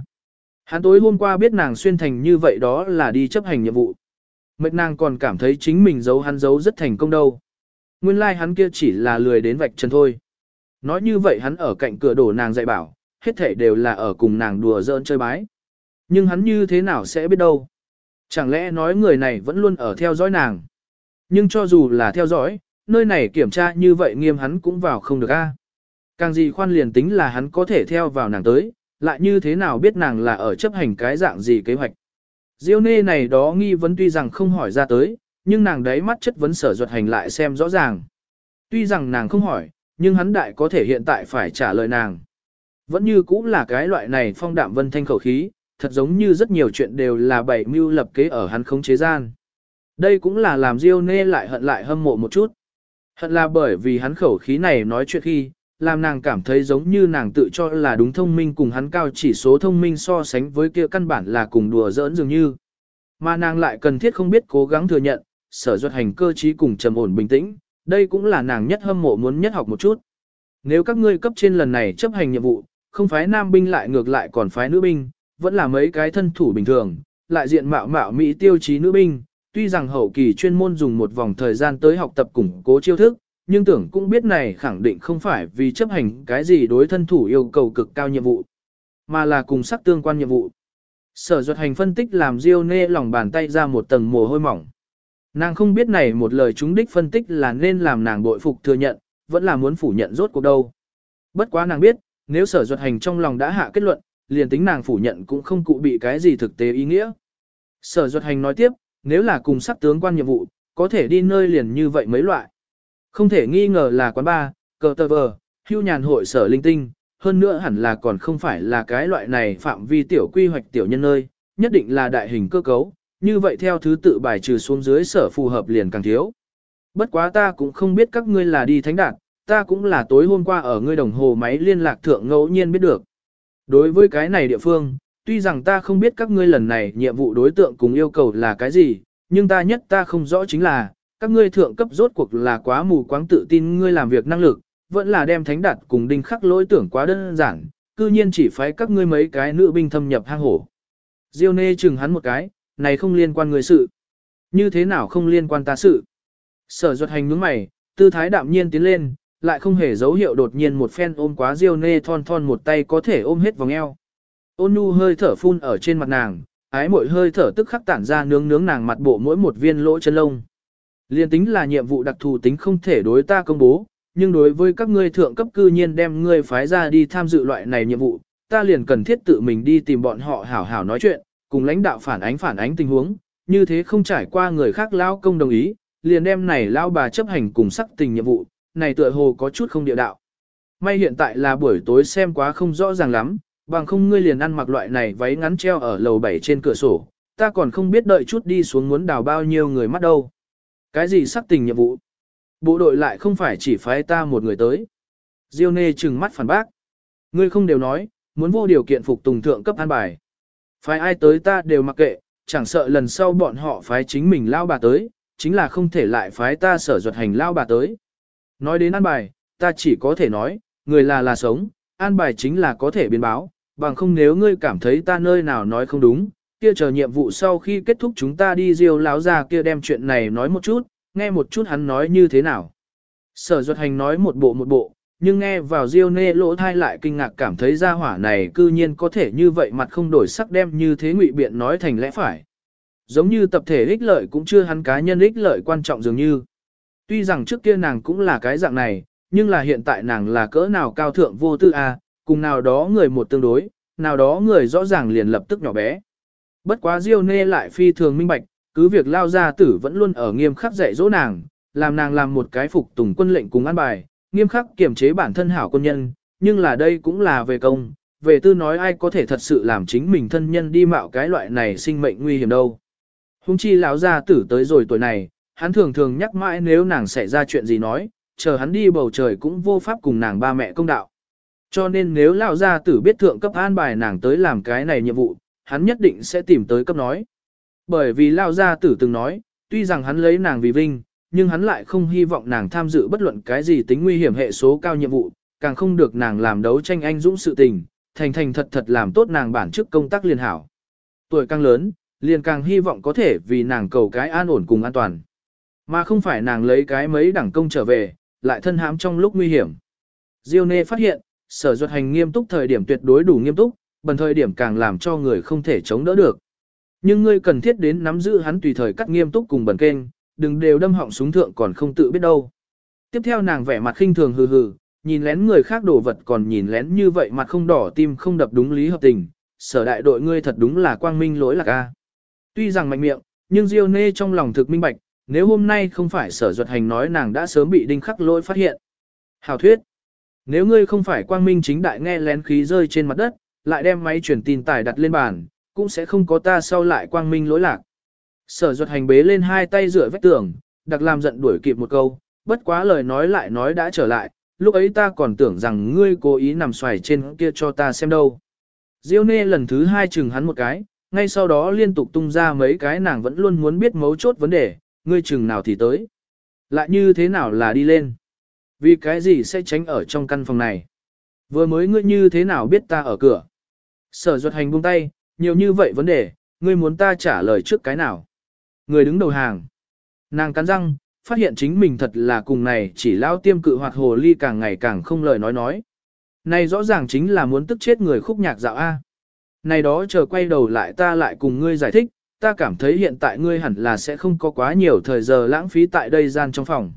hôm qua biết nàng xuyên thành như vậy đó là đi chấp hành nhiệm vụ. Mệt nàng còn cảm thấy chính mình hắn giấu rất thành công đâu. Nguyên lai hắn kia chỉ là lười đến vạch chân thôi. Nói như vậy hắn ở cạnh cửa đổ nàng dạy bảo, hết thảy đều là ở cùng nàng đùa giỡn chơi bái. Nhưng hắn như thế nào sẽ biết đâu. Chẳng lẽ nói người này vẫn luôn ở theo dõi nàng. Nhưng cho dù là theo dõi, nơi này kiểm tra như vậy nghiêm hắn cũng vào không được a. Càng gì khoan liền tính là hắn có thể theo vào nàng tới, lại như thế nào biết nàng là ở chấp hành cái dạng gì kế hoạch. Diêu Nê này đó nghi vấn tuy rằng không hỏi ra tới, nhưng nàng đấy mắt chất vấn Sở Duật Hành lại xem rõ ràng. Tuy rằng nàng không hỏi, nhưng hắn đại có thể hiện tại phải trả lời nàng. Vẫn như cũng là cái loại này phong đạm vân thanh khẩu khí, thật giống như rất nhiều chuyện đều là bày mưu lập kế ở hắn khống chế gian. Đây cũng là làm Diêu Nê lại hâm mộ một chút. Hận là bởi vì hắn khẩu khí này nói chuyện khi, làm nàng cảm thấy giống như nàng tự cho là đúng thông minh cùng hắn cao chỉ số thông minh so sánh với kia căn bản là cùng đùa giỡn dường như. Mà nàng lại cần thiết không biết cố gắng thừa nhận, Sở Duật Hành cơ trí cùng trầm ổn bình tĩnh, đây cũng là nàng nhất hâm mộ muốn nhất học một chút. Nếu các ngươi cấp trên lần này chấp hành nhiệm vụ, không phái nam binh lại ngược lại còn phái nữ binh, vẫn là mấy cái thân thủ bình thường, lại diện mạo mỹ tiêu chí nữ binh, tuy rằng hậu kỳ chuyên môn dùng một vòng thời gian tới học tập củng cố chiêu thức, nhưng tưởng cũng biết này khẳng định không phải vì chấp hành cái gì đối thân thủ yêu cầu cực cao nhiệm vụ, mà là cùng sắc tương quan nhiệm vụ. Sở Duật Hành phân tích làm Diêu Nê lòng bàn tay ra một tầng mồ hôi mỏng. Nàng không biết này một lời trúng đích phân tích là nên làm nàng bội phục thừa nhận, vẫn là muốn phủ nhận rốt cuộc đâu. Bất quá nàng biết, nếu Sở Duật Hành trong lòng đã hạ kết luận, liền tính nàng phủ nhận cũng không cụ bị cái gì thực tế ý nghĩa. Sở Duật Hành nói tiếp, nếu là cùng sắc tướng quan nhiệm vụ, có thể đi nơi liền như vậy mấy loại. Không thể nghi ngờ là quán bar, cờ tờ vờ, hưu nhàn hội sở linh tinh, hơn nữa hẳn là còn không phải là cái loại này phạm vi tiểu quy hoạch tiểu nhân nơi, nhất định là đại hình cơ cấu, như vậy theo thứ tự bài trừ xuống dưới sở phù hợp liền càng thiếu. Bất quá ta cũng không biết các ngươi là đi thánh đạt, ta cũng là tối hôm qua ở ngươi đồng hồ máy liên lạc thượng ngẫu nhiên biết được. Đối với cái này địa phương, tuy rằng ta không biết các ngươi lần này nhiệm vụ đối tượng cùng yêu cầu là cái gì, nhưng ta không rõ chính là, các ngươi thượng cấp rốt cuộc là quá mù quáng tự tin ngươi làm việc năng lực, vẫn là đem thánh đạt cùng đinh khắc lỗi tưởng quá đơn giản, cư nhiên chỉ phái các ngươi mấy cái nữ binh thâm nhập hang hổ. Diêu Nê chừng hắn một cái, này không liên quan người sự. Như thế nào không liên quan ta sự? Sở Duật Hành nhướng mày, tư thái đạm nhiên tiến lên, lại không hề dấu hiệu đột nhiên một phen ôm quá Diêu Nê thon thon một tay có thể ôm hết vòng eo. Ôn nhu hơi thở phun ở trên mặt nàng, ái mội hơi thở tức khắc tản ra nướng nàng mặt bộ mỗi một viên lỗ chân lông. Liên tính là nhiệm vụ đặc thù tính không thể đối ta công bố, nhưng đối với các ngươi thượng cấp cư nhiên đem ngươi phái ra đi tham dự loại này nhiệm vụ, ta liền cần thiết tự mình đi tìm bọn họ hảo hảo nói chuyện, cùng lãnh đạo phản ánh tình huống, như thế không trải qua người khác lao công đồng ý, liền đem này lao bà chấp hành cùng sắc tình nhiệm vụ, này tựa hồ có chút không địa đạo. May hiện tại là buổi tối xem quá không rõ ràng lắm, bằng không ngươi liền ăn mặc loại này váy ngắn treo ở lầu 7 trên cửa sổ, ta còn không biết đợi chút đi xuống muốn đào bao nhiêu người mắt đâu. Cái gì sắc tình nhiệm vụ? Bộ đội lại không phải chỉ phái ta một người tới. Diêu Nê trừng mắt phản bác. Ngươi không đều nói, muốn vô điều kiện phục tùng thượng cấp an bài. Phái ai tới ta đều mặc kệ, chẳng sợ lần sau bọn họ phái chính mình lao bà tới, chính là không thể lại phái ta Sở Duật Hành lao bà tới. Nói đến an bài, ta chỉ có thể nói, người là sống, an bài chính là có thể biến báo, bằng không nếu ngươi cảm thấy ta nơi nào nói không đúng, kia chờ nhiệm vụ sau khi kết thúc chúng ta đi Diêu láo ra kia đem chuyện này nói một chút, nghe một chút hắn nói như thế nào. Sở Duật Hành nói một bộ, nhưng nghe vào Diêu Nê lỗ thai lại kinh ngạc cảm thấy ra hỏa này cư nhiên có thể như vậy mặt không đổi sắc đem như thế ngụy biện nói thành lẽ phải. Giống như tập thể ích lợi cũng chưa hắn cá nhân ích lợi quan trọng dường như. Tuy rằng trước kia nàng cũng là cái dạng này, nhưng là hiện tại nàng là cỡ nào cao thượng vô tư a, cùng nào đó người một tương đối, nào đó người rõ ràng liền lập tức nhỏ bé. Bất quá Diêu Nê lại phi thường minh bạch, cứ việc lao gia tử vẫn luôn ở nghiêm khắc dạy dỗ nàng, làm nàng làm một cái phục tùng quân lệnh cùng an bài, nghiêm khắc kiểm chế bản thân hảo quân nhân, nhưng là đây cũng là về công, về tư nói ai có thể thật sự làm chính mình thân nhân đi mạo cái loại này sinh mệnh nguy hiểm đâu. Hùng chi lão gia tử tới rồi tuổi này, hắn thường thường nhắc mãi nếu nàng xảy ra chuyện gì nói, chờ hắn đi bầu trời cũng vô pháp cùng nàng ba mẹ công đạo. Cho nên nếu lão gia tử biết thượng cấp an bài nàng tới làm cái này nhiệm vụ, hắn nhất định sẽ tìm tới cấp nói. Bởi vì lão gia tử từng nói, tuy rằng hắn lấy nàng vì vinh, nhưng hắn lại không hy vọng nàng tham dự bất luận cái gì tính nguy hiểm hệ số cao nhiệm vụ, càng không được nàng làm đấu tranh anh dũng sự tình, thành thành thật thật làm tốt nàng bản chức công tác liền hảo. Tuổi càng lớn, liền càng hy vọng có thể vì nàng cầu cái an ổn cùng an toàn. Mà không phải nàng lấy cái mấy đẳng công trở về, lại thân hãm trong lúc nguy hiểm. Diêu Nê phát hiện, Sở Duật Hành nghiêm túc thời điểm tuyệt đối đủ nghiêm túc, bần thời điểm càng làm cho người không thể chống đỡ được. Nhưng ngươi cần thiết đến nắm giữ hắn tùy thời cắt nghiêm túc cùng bần kênh, đừng đều đâm họng súng thượng còn không tự biết đâu. Tiếp theo nàng vẻ mặt khinh thường hừ hừ, nhìn lén người khác đổ vật còn nhìn lén như vậy mặt không đỏ tim không đập đúng lý hợp tình, Sở đại đội ngươi thật đúng là quang minh lỗi lạc a. Tuy rằng mạnh miệng, nhưng Diêu Nê trong lòng thực minh bạch, nếu hôm nay không phải Sở Duật Hành nói nàng đã sớm bị Đinh Khắc Lỗi phát hiện. Hảo thuyết, nếu ngươi không phải quang minh chính đại nghe lén khí rơi trên mặt đất, lại đem máy truyền tin tải đặt lên bàn, cũng sẽ không có ta sau lại quang minh lỗi lạc. Sở Duật Hành bế lên hai tay dựa vách tường, đặc làm giận đuổi kịp một câu, bất quá lời nói lại nói đã trở lại, lúc ấy ta còn tưởng rằng ngươi cố ý nằm xoài trên kia cho ta xem đâu. Diêu Nê lần thứ hai chừng hắn một cái, ngay sau đó liên tục tung ra mấy cái nàng vẫn luôn muốn biết mấu chốt vấn đề, ngươi chừng nào thì tới. Lại như thế nào là đi lên? Vì cái gì sẽ tránh ở trong căn phòng này? Vừa mới ngươi như thế nào biết ta ở cửa? Sở Duật Hành buông tay, nhiều như vậy vấn đề, ngươi muốn ta trả lời trước cái nào? Người đứng đầu hàng. Nàng cắn răng, phát hiện chính mình thật là cùng này chỉ lao tiêm cự hoạt hồ ly càng ngày càng không lời nói. Này rõ ràng chính là muốn tức chết người khúc nhạc dạo A. Này đó chờ quay đầu lại ta lại cùng ngươi giải thích, ta cảm thấy hiện tại ngươi hẳn là sẽ không có quá nhiều thời giờ lãng phí tại đây gian trong phòng.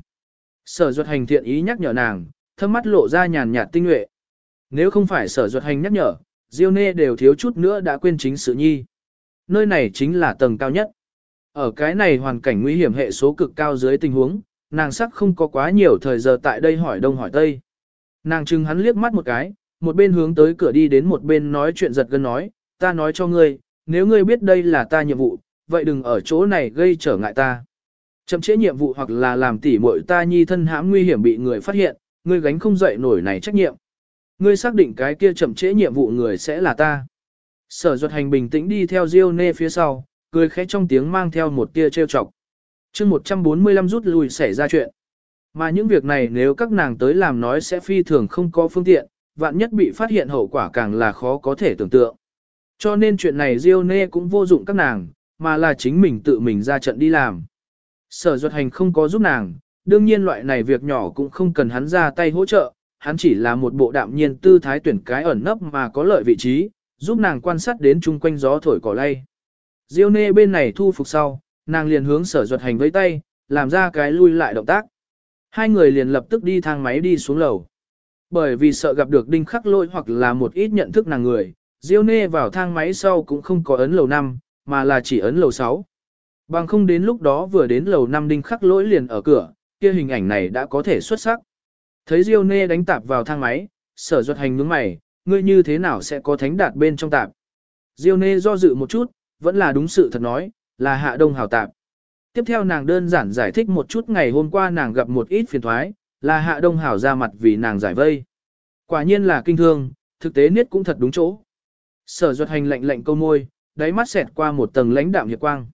Sở Duật Hành thiện ý nhắc nhở nàng, thâm mắt lộ ra nhàn nhạt tinh nhuệ. Nếu không phải Sở Duật Hành nhắc nhở, Diêu Nê đều thiếu chút nữa đã quên chính sự nhi. Nơi này chính là tầng cao nhất. Ở cái này hoàn cảnh nguy hiểm hệ số cực cao dưới tình huống, nàng sắc không có quá nhiều thời giờ tại đây hỏi đông hỏi tây. Nàng chừng hắn liếc mắt một cái, một bên hướng tới cửa đi đến một bên nói chuyện giật gân nói, ta nói cho ngươi, nếu ngươi biết đây là ta nhiệm vụ, vậy đừng ở chỗ này gây trở ngại ta. Chậm trễ nhiệm vụ hoặc là làm tỉ muội ta nhi thân hãm nguy hiểm bị người phát hiện, ngươi gánh không dậy nổi này trách nhiệm. Ngươi xác định cái kia chậm trễ nhiệm vụ người sẽ là ta. Sở Duật Hành bình tĩnh đi theo Diêu Nê phía sau, cười khẽ trong tiếng mang theo một tia trêu chọc. Chương 145 rút lui xảy ra chuyện. Mà những việc này nếu các nàng tới làm nói sẽ phi thường không có phương tiện, vạn nhất bị phát hiện hậu quả càng là khó có thể tưởng tượng. Cho nên chuyện này Diêu Nê cũng vô dụng các nàng, mà là chính mình tự mình ra trận đi làm. Sở Duật Hành không có giúp nàng, đương nhiên loại này việc nhỏ cũng không cần hắn ra tay hỗ trợ, hắn chỉ là một bộ đạm nhiên tư thái tuyển cái ẩn nấp mà có lợi vị trí, giúp nàng quan sát đến chung quanh gió thổi cỏ lay. Diêu Nê bên này thu phục sau, nàng liền hướng Sở Duật Hành với tay, làm ra cái lui lại động tác. Hai người liền lập tức đi thang máy đi xuống lầu. Bởi vì sợ gặp được Đinh Khắc Lỗi hoặc là một ít nhận thức nàng người, Diêu Nê vào thang máy sau cũng không có ấn lầu 5, mà là chỉ ấn lầu 6. Bằng không đến lúc đó vừa đến lầu 5 Đinh Khắc Lỗi liền ở cửa, kia hình ảnh này đã có thể xuất sắc. Thấy Diêu Nê đánh tạp vào thang máy, Sở Duật Hành nhướng mày, ngươi như thế nào sẽ có thánh đạt bên trong tạp? Diêu Nê do dự một chút, vẫn là đúng sự thật nói, là Hạ Đông Hào tạp. Tiếp theo nàng đơn giản giải thích một chút ngày hôm qua nàng gặp một ít phiền thoái, là Hạ Đông Hào ra mặt vì nàng giải vây. Quả nhiên là kinh thương, thực tế niết cũng thật đúng chỗ. Sở Duật Hành lạnh lạnh câu môi, đáy mắt xẹt qua một tầng lãnh đạm hiệp quang.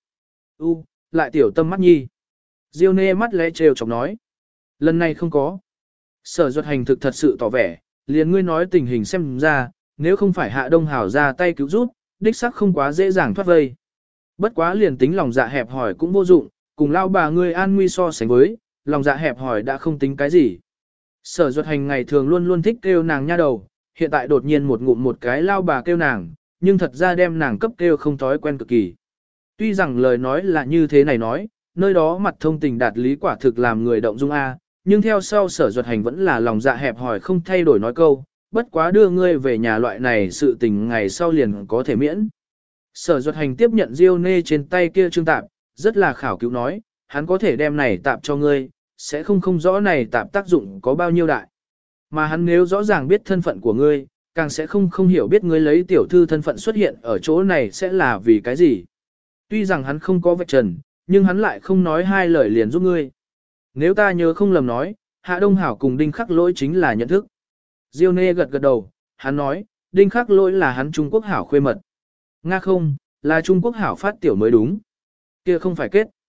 Lại tiểu tâm mắt nhi. Diêu Nê mắt lẽ trêu chọc nói. Lần này không có. Sở Duật Hành thực thật sự tỏ vẻ, liền ngươi nói tình hình xem ra, nếu không phải Hạ Đông Hào ra tay cứu giúp, đích xác không quá dễ dàng thoát vây. Bất quá liền tính lòng dạ hẹp hỏi cũng vô dụng, cùng lao bà ngươi an nguy so sánh với, lòng dạ hẹp hỏi đã không tính cái gì. Sở Duật Hành ngày thường luôn luôn thích kêu nàng nha đầu, hiện tại đột nhiên một ngụm một cái lao bà kêu nàng, nhưng thật ra đem nàng cấp kêu không thói quen cực kỳ. Tuy rằng lời nói là như thế này nói, nơi đó mặt thông tình đạt lý quả thực làm người động dung A, nhưng theo sau Sở Duật Hành vẫn là lòng dạ hẹp hỏi không thay đổi nói câu, bất quá đưa ngươi về nhà loại này sự tình ngày sau liền có thể miễn. Sở Duật Hành tiếp nhận Diêu Nê trên tay kia trương tạp, rất là khảo cứu nói, hắn có thể đem này tạp cho ngươi, sẽ không rõ này tạp tác dụng có bao nhiêu đại. Mà hắn nếu rõ ràng biết thân phận của ngươi, càng sẽ không hiểu biết ngươi lấy tiểu thư thân phận xuất hiện ở chỗ này sẽ là vì cái gì. Tuy rằng hắn không có vạch trần, nhưng hắn lại không nói hai lời liền giúp ngươi. Nếu ta nhớ không lầm nói, Hạ Đông Hảo cùng Đinh Khắc Lỗi chính là nhận thức. Diêu Nê gật gật đầu, hắn nói, Đinh Khắc Lỗi là hắn Trung Quốc hảo khuê mật. Nga không, là Trung Quốc hảo phát tiểu mới đúng. Kia không phải kết.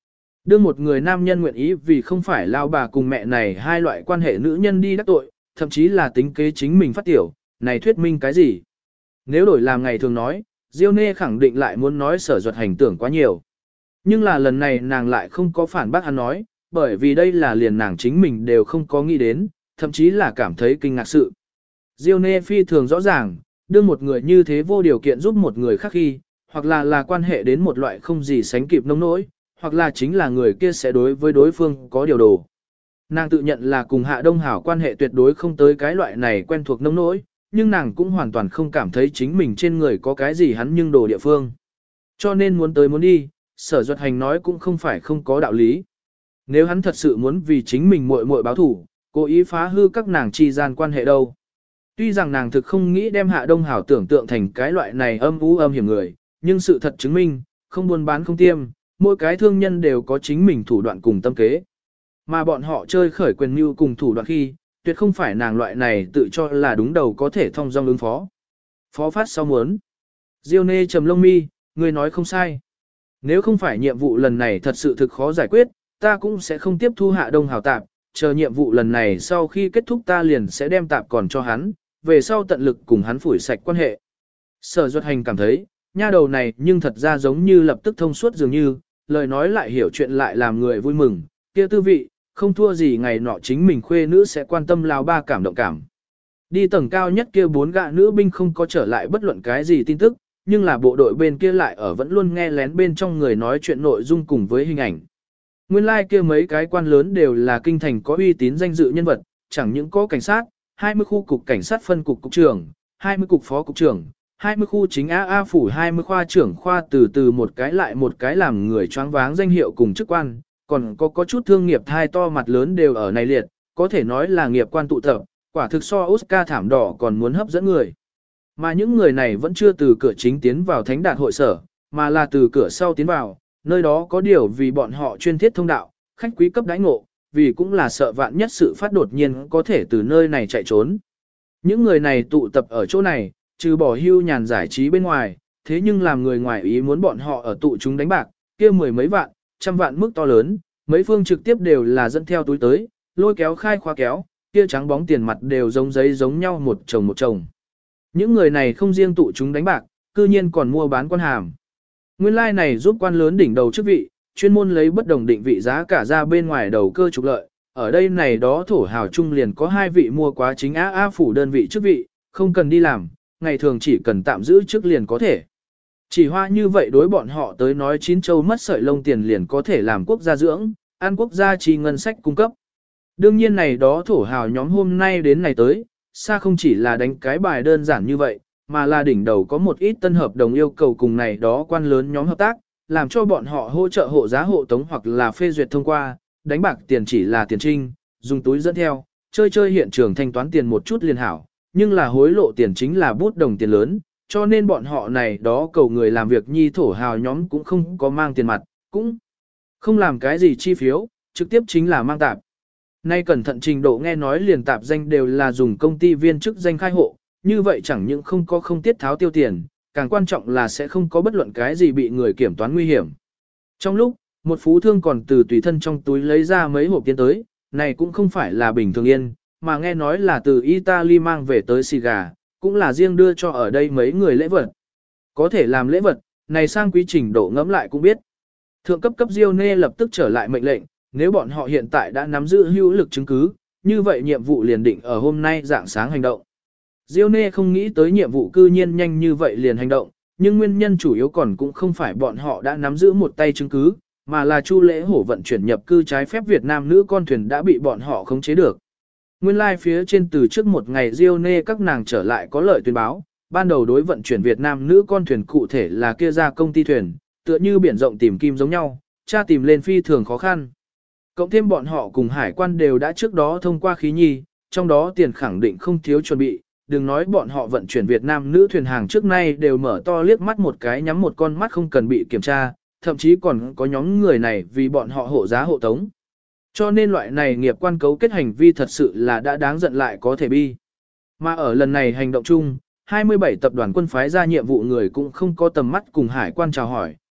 Đưa một người nam nhân nguyện ý vì không phải lao bà cùng mẹ này hai loại quan hệ nữ nhân đi đắc tội, thậm chí là tính kế chính mình phát tiểu, này thuyết minh cái gì? Nếu đổi làm ngày thường nói, Diêu Nê khẳng định lại muốn nói Sở Duật Hành tưởng quá nhiều. Nhưng là lần này nàng lại không có phản bác hắn nói, bởi vì đây là liền nàng chính mình đều không có nghĩ đến, thậm chí là cảm thấy kinh ngạc sự. Diêu Nê phi thường rõ ràng, đưa một người như thế vô điều kiện giúp một người khác khi, hoặc là quan hệ đến một loại không gì sánh kịp nông nỗi, hoặc là chính là người kia sẽ đối với đối phương có điều đồ. Nàng tự nhận là cùng Hạ Đông Hảo quan hệ tuyệt đối không tới cái loại này quen thuộc nông nỗi, nhưng nàng cũng hoàn toàn không cảm thấy chính mình trên người có cái gì hắn nhưng đồ địa phương. Cho nên muốn tới muốn đi, Sở Duật Hành nói cũng không phải không có đạo lý. Nếu hắn thật sự muốn vì chính mình muội muội báo thủ, cố ý phá hư các nàng chi gian quan hệ đâu. Tuy rằng nàng thực không nghĩ đem Hạ Đông Hảo tưởng tượng thành cái loại này âm u âm hiểm người, nhưng sự thật chứng minh, không buôn bán không tiêm, mỗi cái thương nhân đều có chính mình thủ đoạn cùng tâm kế. Mà bọn họ chơi khởi quyền mưu cùng thủ đoạn khi, tuyệt không phải nàng loại này tự cho là đúng đầu có thể thông dong ứng phó. Phó phát sau muốn. Diêu Nê trầm lông mi, người nói không sai. Nếu không phải nhiệm vụ lần này thật sự thực khó giải quyết, ta cũng sẽ không tiếp thu Hạ Đông Hảo tạp, chờ nhiệm vụ lần này sau khi kết thúc ta liền sẽ đem tạp còn cho hắn, về sau tận lực cùng hắn phủi sạch quan hệ. Sở Duật Hành cảm thấy, nha đầu này nhưng thật ra giống như lập tức thông suốt dường như, lời nói lại hiểu chuyện lại làm người vui mừng, kia tư vị, không thua gì ngày nọ chính mình khuê nữ sẽ quan tâm lao ba cảm động cảm. Đi tầng cao nhất kia 4 gã nữ binh không có trở lại bất luận cái gì tin tức, nhưng là bộ đội bên kia lại ở vẫn luôn nghe lén bên trong người nói chuyện nội dung cùng với hình ảnh. Nguyên lai like kia mấy cái quan lớn đều là kinh thành có uy tín danh dự nhân vật, chẳng những có cảnh sát, 20 khu cục cảnh sát phân cục cục trưởng, 20 cục phó cục trưởng, 20 khu chính A phủ 20 khoa trưởng khoa từ từ một cái lại một cái làm người choáng váng danh hiệu cùng chức quan, còn có chút thương nghiệp thai to mặt lớn đều ở này liệt, có thể nói là nghiệp quan tụ tập, quả thực so Oscar thảm đỏ còn muốn hấp dẫn người. Mà những người này vẫn chưa từ cửa chính tiến vào thánh đạt hội sở, mà là từ cửa sau tiến vào, nơi đó có điều vì bọn họ chuyên thiết thông đạo, khách quý cấp đãi ngộ, vì cũng là sợ vạn nhất sự phát đột nhiên có thể từ nơi này chạy trốn. Những người này tụ tập ở chỗ này, trừ bỏ hưu nhàn giải trí bên ngoài, thế nhưng làm người ngoài ý muốn bọn họ ở tụ chúng đánh bạc, kia mười mấy vạn, trăm vạn mức to lớn, mấy phương trực tiếp đều là dẫn theo túi tới, lôi kéo khai khóa kéo, kia trắng bóng tiền mặt đều giống giấy giống nhau một chồng. Những người này không riêng tụ chúng đánh bạc, cư nhiên còn mua bán quan hàm. Nguyên lai like này giúp quan lớn đỉnh đầu chức vị, chuyên môn lấy bất đồng định vị giá cả ra bên ngoài đầu cơ trục lợi. Ở đây này đó thổ hào trung liền có 2 vị mua quá chính A phủ đơn vị chức vị, không cần đi làm, ngày thường chỉ cần tạm giữ chức liền có thể. Chỉ hoa như vậy đối bọn họ tới nói 9 châu mất sợi lông tiền liền có thể làm quốc gia dưỡng, ăn quốc gia chi ngân sách cung cấp. Đương nhiên này đó thổ hào nhóm hôm nay đến này tới, xa không chỉ là đánh cái bài đơn giản như vậy, mà là đỉnh đầu có một ít tân hợp đồng yêu cầu cùng này đó quan lớn nhóm hợp tác, làm cho bọn họ hỗ trợ hộ giá hộ tống hoặc là phê duyệt thông qua, đánh bạc tiền chỉ là tiền trinh, dùng túi dẫn theo, chơi hiện trường thanh toán tiền một chút liền hảo, nhưng là hối lộ tiền chính là bút đồng tiền lớn, cho nên bọn họ này đó cầu người làm việc nhi thổ hào nhóm cũng không có mang tiền mặt, cũng không làm cái gì chi phiếu, trực tiếp chính là mang tạp. Nay cẩn thận trình độ nghe nói liền tạp danh đều là dùng công ty viên chức danh khai hộ, như vậy chẳng những không tiết tháo tiêu tiền, càng quan trọng là sẽ không có bất luận cái gì bị người kiểm toán nguy hiểm. Trong lúc, một phú thương còn từ tùy thân trong túi lấy ra mấy hộp tiền tới, này cũng không phải là bình thường yên, mà nghe nói là từ Italy mang về tới xì gà, cũng là riêng đưa cho ở đây mấy người lễ vật. Có thể làm lễ vật, này sang quý trình độ ngẫm lại cũng biết. Thượng cấp Diêu Nê lập tức trở lại mệnh lệnh, nếu bọn họ hiện tại đã nắm giữ hữu lực chứng cứ, như vậy nhiệm vụ liền định ở hôm nay dạng sáng hành động. Diêu Nê không nghĩ tới nhiệm vụ cư nhiên nhanh như vậy liền hành động, nhưng nguyên nhân chủ yếu còn cũng không phải bọn họ đã nắm giữ một tay chứng cứ, mà là Chu Lễ Hổ vận chuyển nhập cư trái phép Việt Nam nữ con thuyền đã bị bọn họ khống chế được. Nguyên lai like phía trên từ trước một ngày Diêu Nê các nàng trở lại có lợi tuyên báo, ban đầu đối vận chuyển Việt Nam nữ con thuyền cụ thể là kia ra công ty thuyền, tựa như biển rộng tìm kim giống nhau, tra tìm lên phi thường khó khăn. Cộng thêm bọn họ cùng hải quan đều đã trước đó thông qua khí nhi, trong đó tiền khẳng định không thiếu chuẩn bị, đừng nói bọn họ vận chuyển Việt Nam nữ thuyền hàng trước nay đều mở to liếc mắt một cái nhắm một con mắt không cần bị kiểm tra, thậm chí còn có nhóm người này vì bọn họ hộ giá hộ tống. Cho nên loại này nghiệp quan cấu kết hành vi thật sự là đã đáng giận lại có thể bi. Mà ở lần này hành động chung, 27 tập đoàn quân phái ra nhiệm vụ người cũng không có tầm mắt cùng hải quan chào hỏi,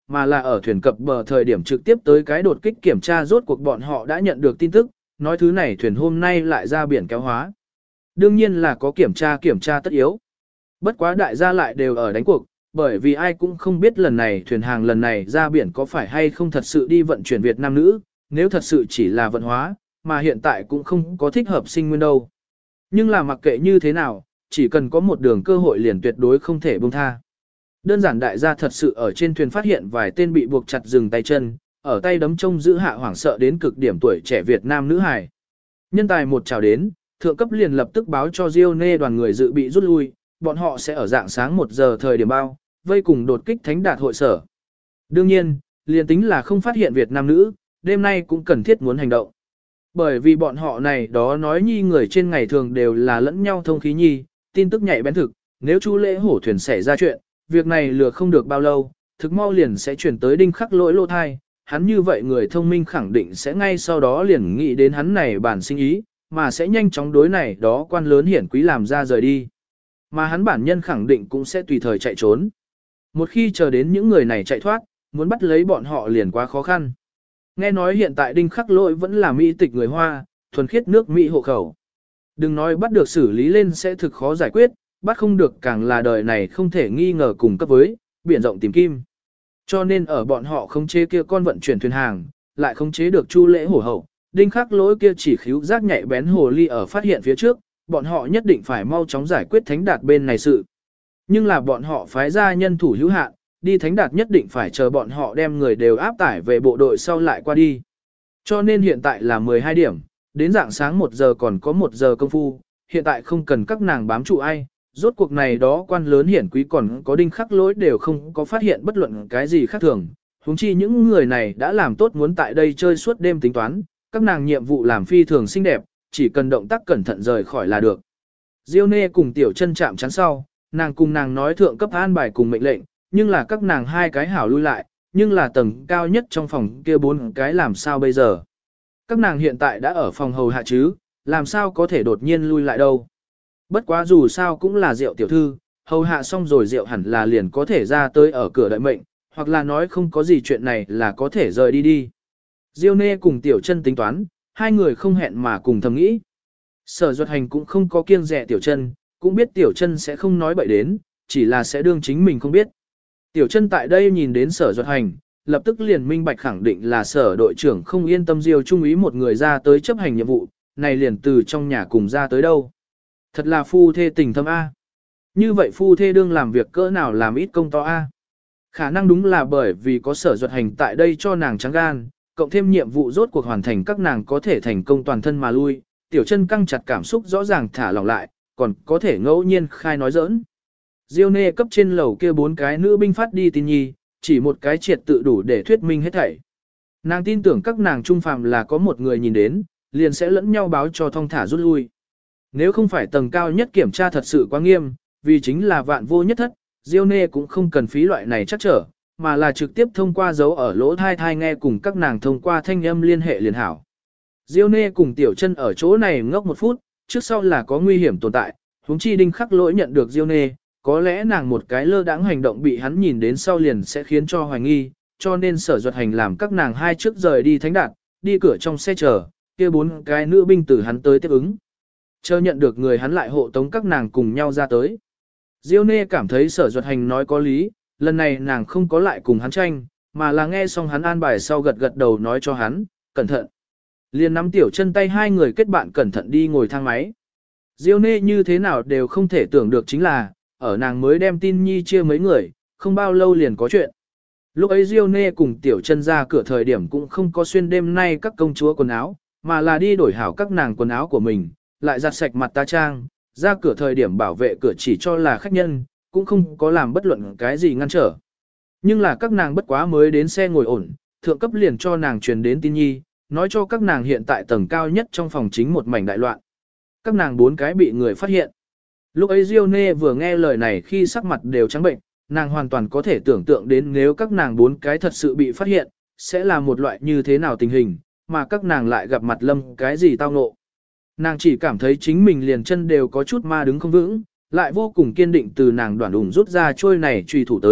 mà là ở thuyền cập bờ thời điểm trực tiếp tới cái đột kích kiểm tra rốt cuộc bọn họ đã nhận được tin tức, nói thứ này thuyền hôm nay lại ra biển kéo hóa. Đương nhiên là có kiểm tra tất yếu. Bất quá đại gia lại đều ở đánh cuộc, bởi vì ai cũng không biết lần này thuyền hàng lần này ra biển có phải hay không thật sự đi vận chuyển Việt Nam nữ, nếu thật sự chỉ là vận hóa, mà hiện tại cũng không có thích hợp sinh nguyên đâu. Nhưng là mặc kệ như thế nào, chỉ cần có một đường cơ hội liền tuyệt đối không thể buông tha. Đơn giản đại gia thật sự ở trên thuyền phát hiện vài tên bị buộc chặt dừng tay chân, ở tay đấm trông giữ hạ hoảng sợ đến cực điểm tuổi trẻ Việt Nam nữ hài. Nhân tài một chào đến, thượng cấp liền lập tức báo cho Dione đoàn người dự bị rút lui, bọn họ sẽ ở dạng sáng 1 giờ thời điểm bao, vây cùng đột kích Thánh Đạt hội sở. Đương nhiên, liền tính là không phát hiện Việt Nam nữ, đêm nay cũng cần thiết muốn hành động. Bởi vì bọn họ này đó nói nhi người trên ngày thường đều là lẫn nhau thông khí nhi, tin tức nhạy bén thực, nếu Chu Lễ Hổ thuyền xảy ra chuyện, việc này lừa không được bao lâu, thực mau liền sẽ chuyển tới Đinh Khắc Lỗi lô thai, hắn như vậy người thông minh khẳng định sẽ ngay sau đó liền nghĩ đến hắn này bản sinh ý, mà sẽ nhanh chóng đối này đó quan lớn hiển quý làm ra rời đi. Mà hắn bản nhân khẳng định cũng sẽ tùy thời chạy trốn. Một khi chờ đến những người này chạy thoát, muốn bắt lấy bọn họ liền quá khó khăn. Nghe nói hiện tại Đinh Khắc Lỗi vẫn là Mỹ tịch người Hoa, thuần khiết nước Mỹ hộ khẩu. Đừng nói bắt được xử lý lên sẽ thực khó giải quyết, bắt không được càng là đời này không thể nghi ngờ cùng cấp với, biển rộng tìm kim. Cho nên ở bọn họ khống chế kia con vận chuyển thuyền hàng, lại khống chế được Chu Lễ Hổ hậu, Đinh Khắc Lỗi kia chỉ khíu giác nhạy bén hồ ly ở phát hiện phía trước, bọn họ nhất định phải mau chóng giải quyết Thánh Đạt bên này sự. Nhưng là bọn họ phái ra nhân thủ hữu hạn, đi Thánh Đạt nhất định phải chờ bọn họ đem người đều áp tải về bộ đội sau lại qua đi. Cho nên hiện tại là 12 điểm, đến dạng sáng 1 giờ còn có 1 giờ công phu, hiện tại không cần các nàng bám trụ ai, rốt cuộc này đó quan lớn hiển quý còn có Đinh Khắc Lỗi đều không có phát hiện bất luận cái gì khác thường. Huống chi những người này đã làm tốt muốn tại đây chơi suốt đêm tính toán, các nàng nhiệm vụ làm phi thường xinh đẹp, chỉ cần động tác cẩn thận rời khỏi là được. Diêu Nê cùng Tiểu Chân chạm chắn sau, nàng cùng nàng nói thượng cấp an bài cùng mệnh lệnh, nhưng là các nàng hai cái hảo lui lại, nhưng là tầng cao nhất trong phòng kia 4 cái làm sao bây giờ. Các nàng hiện tại đã ở phòng hầu hạ chứ, làm sao có thể đột nhiên lui lại đâu. Bất quá dù sao cũng là Diệu tiểu thư, hầu hạ xong rồi Diệu hẳn là liền có thể ra tới ở cửa đợi mệnh, hoặc là nói không có gì chuyện này là có thể rời đi đi. Diêu Nê cùng Tiểu Chân tính toán, hai người không hẹn mà cùng thầm nghĩ. Sở Duật Hành cũng không có kiêng dè Tiểu Chân, cũng biết Tiểu Chân sẽ không nói bậy đến, chỉ là sẽ đương chính mình không biết. Tiểu Chân tại đây nhìn đến Sở Duật Hành, lập tức liền minh bạch khẳng định là Sở đội trưởng không yên tâm Diêu trung úy một người ra tới chấp hành nhiệm vụ, này liền từ trong nhà cùng ra tới đâu. Thật là phu thê tình thâm A. Như vậy phu thê đương làm việc cỡ nào làm ít công to A. Khả năng đúng là bởi vì có Sở Duật Hành tại đây cho nàng trắng gan, cộng thêm nhiệm vụ rốt cuộc hoàn thành các nàng có thể thành công toàn thân mà lui, Tiểu Chân căng chặt cảm xúc rõ ràng thả lỏng lại, còn có thể ngẫu nhiên khai nói giỡn. Diêu Nê cấp trên lầu kia 4 cái nữ binh phát đi tin nhi, chỉ một cái triệt tự đủ để thuyết minh hết thảy. Nàng tin tưởng các nàng trung phàm là có một người nhìn đến, liền sẽ lẫn nhau báo cho thong thả rút lui. Nếu không phải tầng cao nhất kiểm tra thật sự quá nghiêm, vì chính là vạn vô nhất thất, Diêu Nê cũng không cần phí loại này chắc trở, mà là trực tiếp thông qua dấu ở lỗ thai thai nghe cùng các nàng thông qua thanh âm liên hệ liền hảo. Diêu Nê cùng Tiểu Chân ở chỗ này ngốc 1 phút, trước sau là có nguy hiểm tồn tại, huống chi Đinh Khắc Lỗi nhận được Diêu Nê, có lẽ nàng một cái lơ đãng hành động bị hắn nhìn đến sau liền sẽ khiến cho hoài nghi, cho nên Sở Duật Hành làm các nàng hai trước rời đi Thánh Đạt, đi cửa trong xe chờ, kia 4 cái nữ binh từ hắn tới tiếp ứng. Chờ nhận được người hắn lại hộ tống các nàng cùng nhau ra tới. Diêu Nê cảm thấy Sở Duật Hành nói có lý, lần này nàng không có lại cùng hắn tranh, mà là nghe xong hắn an bài sau gật gật đầu nói cho hắn, cẩn thận. Liền nắm Tiểu Chân tay hai người kết bạn cẩn thận đi ngồi thang máy. Diêu Nê như thế nào đều không thể tưởng được chính là, ở nàng mới đem tin nhi chia mấy người, không bao lâu liền có chuyện. Lúc ấy Diêu Nê cùng Tiểu Chân ra cửa thời điểm cũng không có xuyên đêm nay các công chúa quần áo, mà là đi đổi hảo các nàng quần áo của mình, lại giặt sạch mặt ta trang, ra cửa thời điểm bảo vệ cửa chỉ cho là khách nhân, cũng không có làm bất luận cái gì ngăn trở. Nhưng là các nàng bất quá mới đến xe ngồi ổn, thượng cấp liền cho nàng truyền đến tin nhi, nói cho các nàng hiện tại tầng cao nhất trong phòng chính một mảnh đại loạn. Các nàng 4 cái bị người phát hiện. Lúc ấy Diêu Nê vừa nghe lời này khi sắc mặt đều trắng bệnh, nàng hoàn toàn có thể tưởng tượng đến nếu các nàng 4 cái thật sự bị phát hiện, sẽ là một loại như thế nào tình hình, mà các nàng lại gặp mặt lâm cái gì tao ngộ. Nàng chỉ cảm thấy chính mình liền chân đều có chút ma đứng không vững, lại vô cùng kiên định từ nàng đoạn ủng rút ra trôi này truy thủ tới,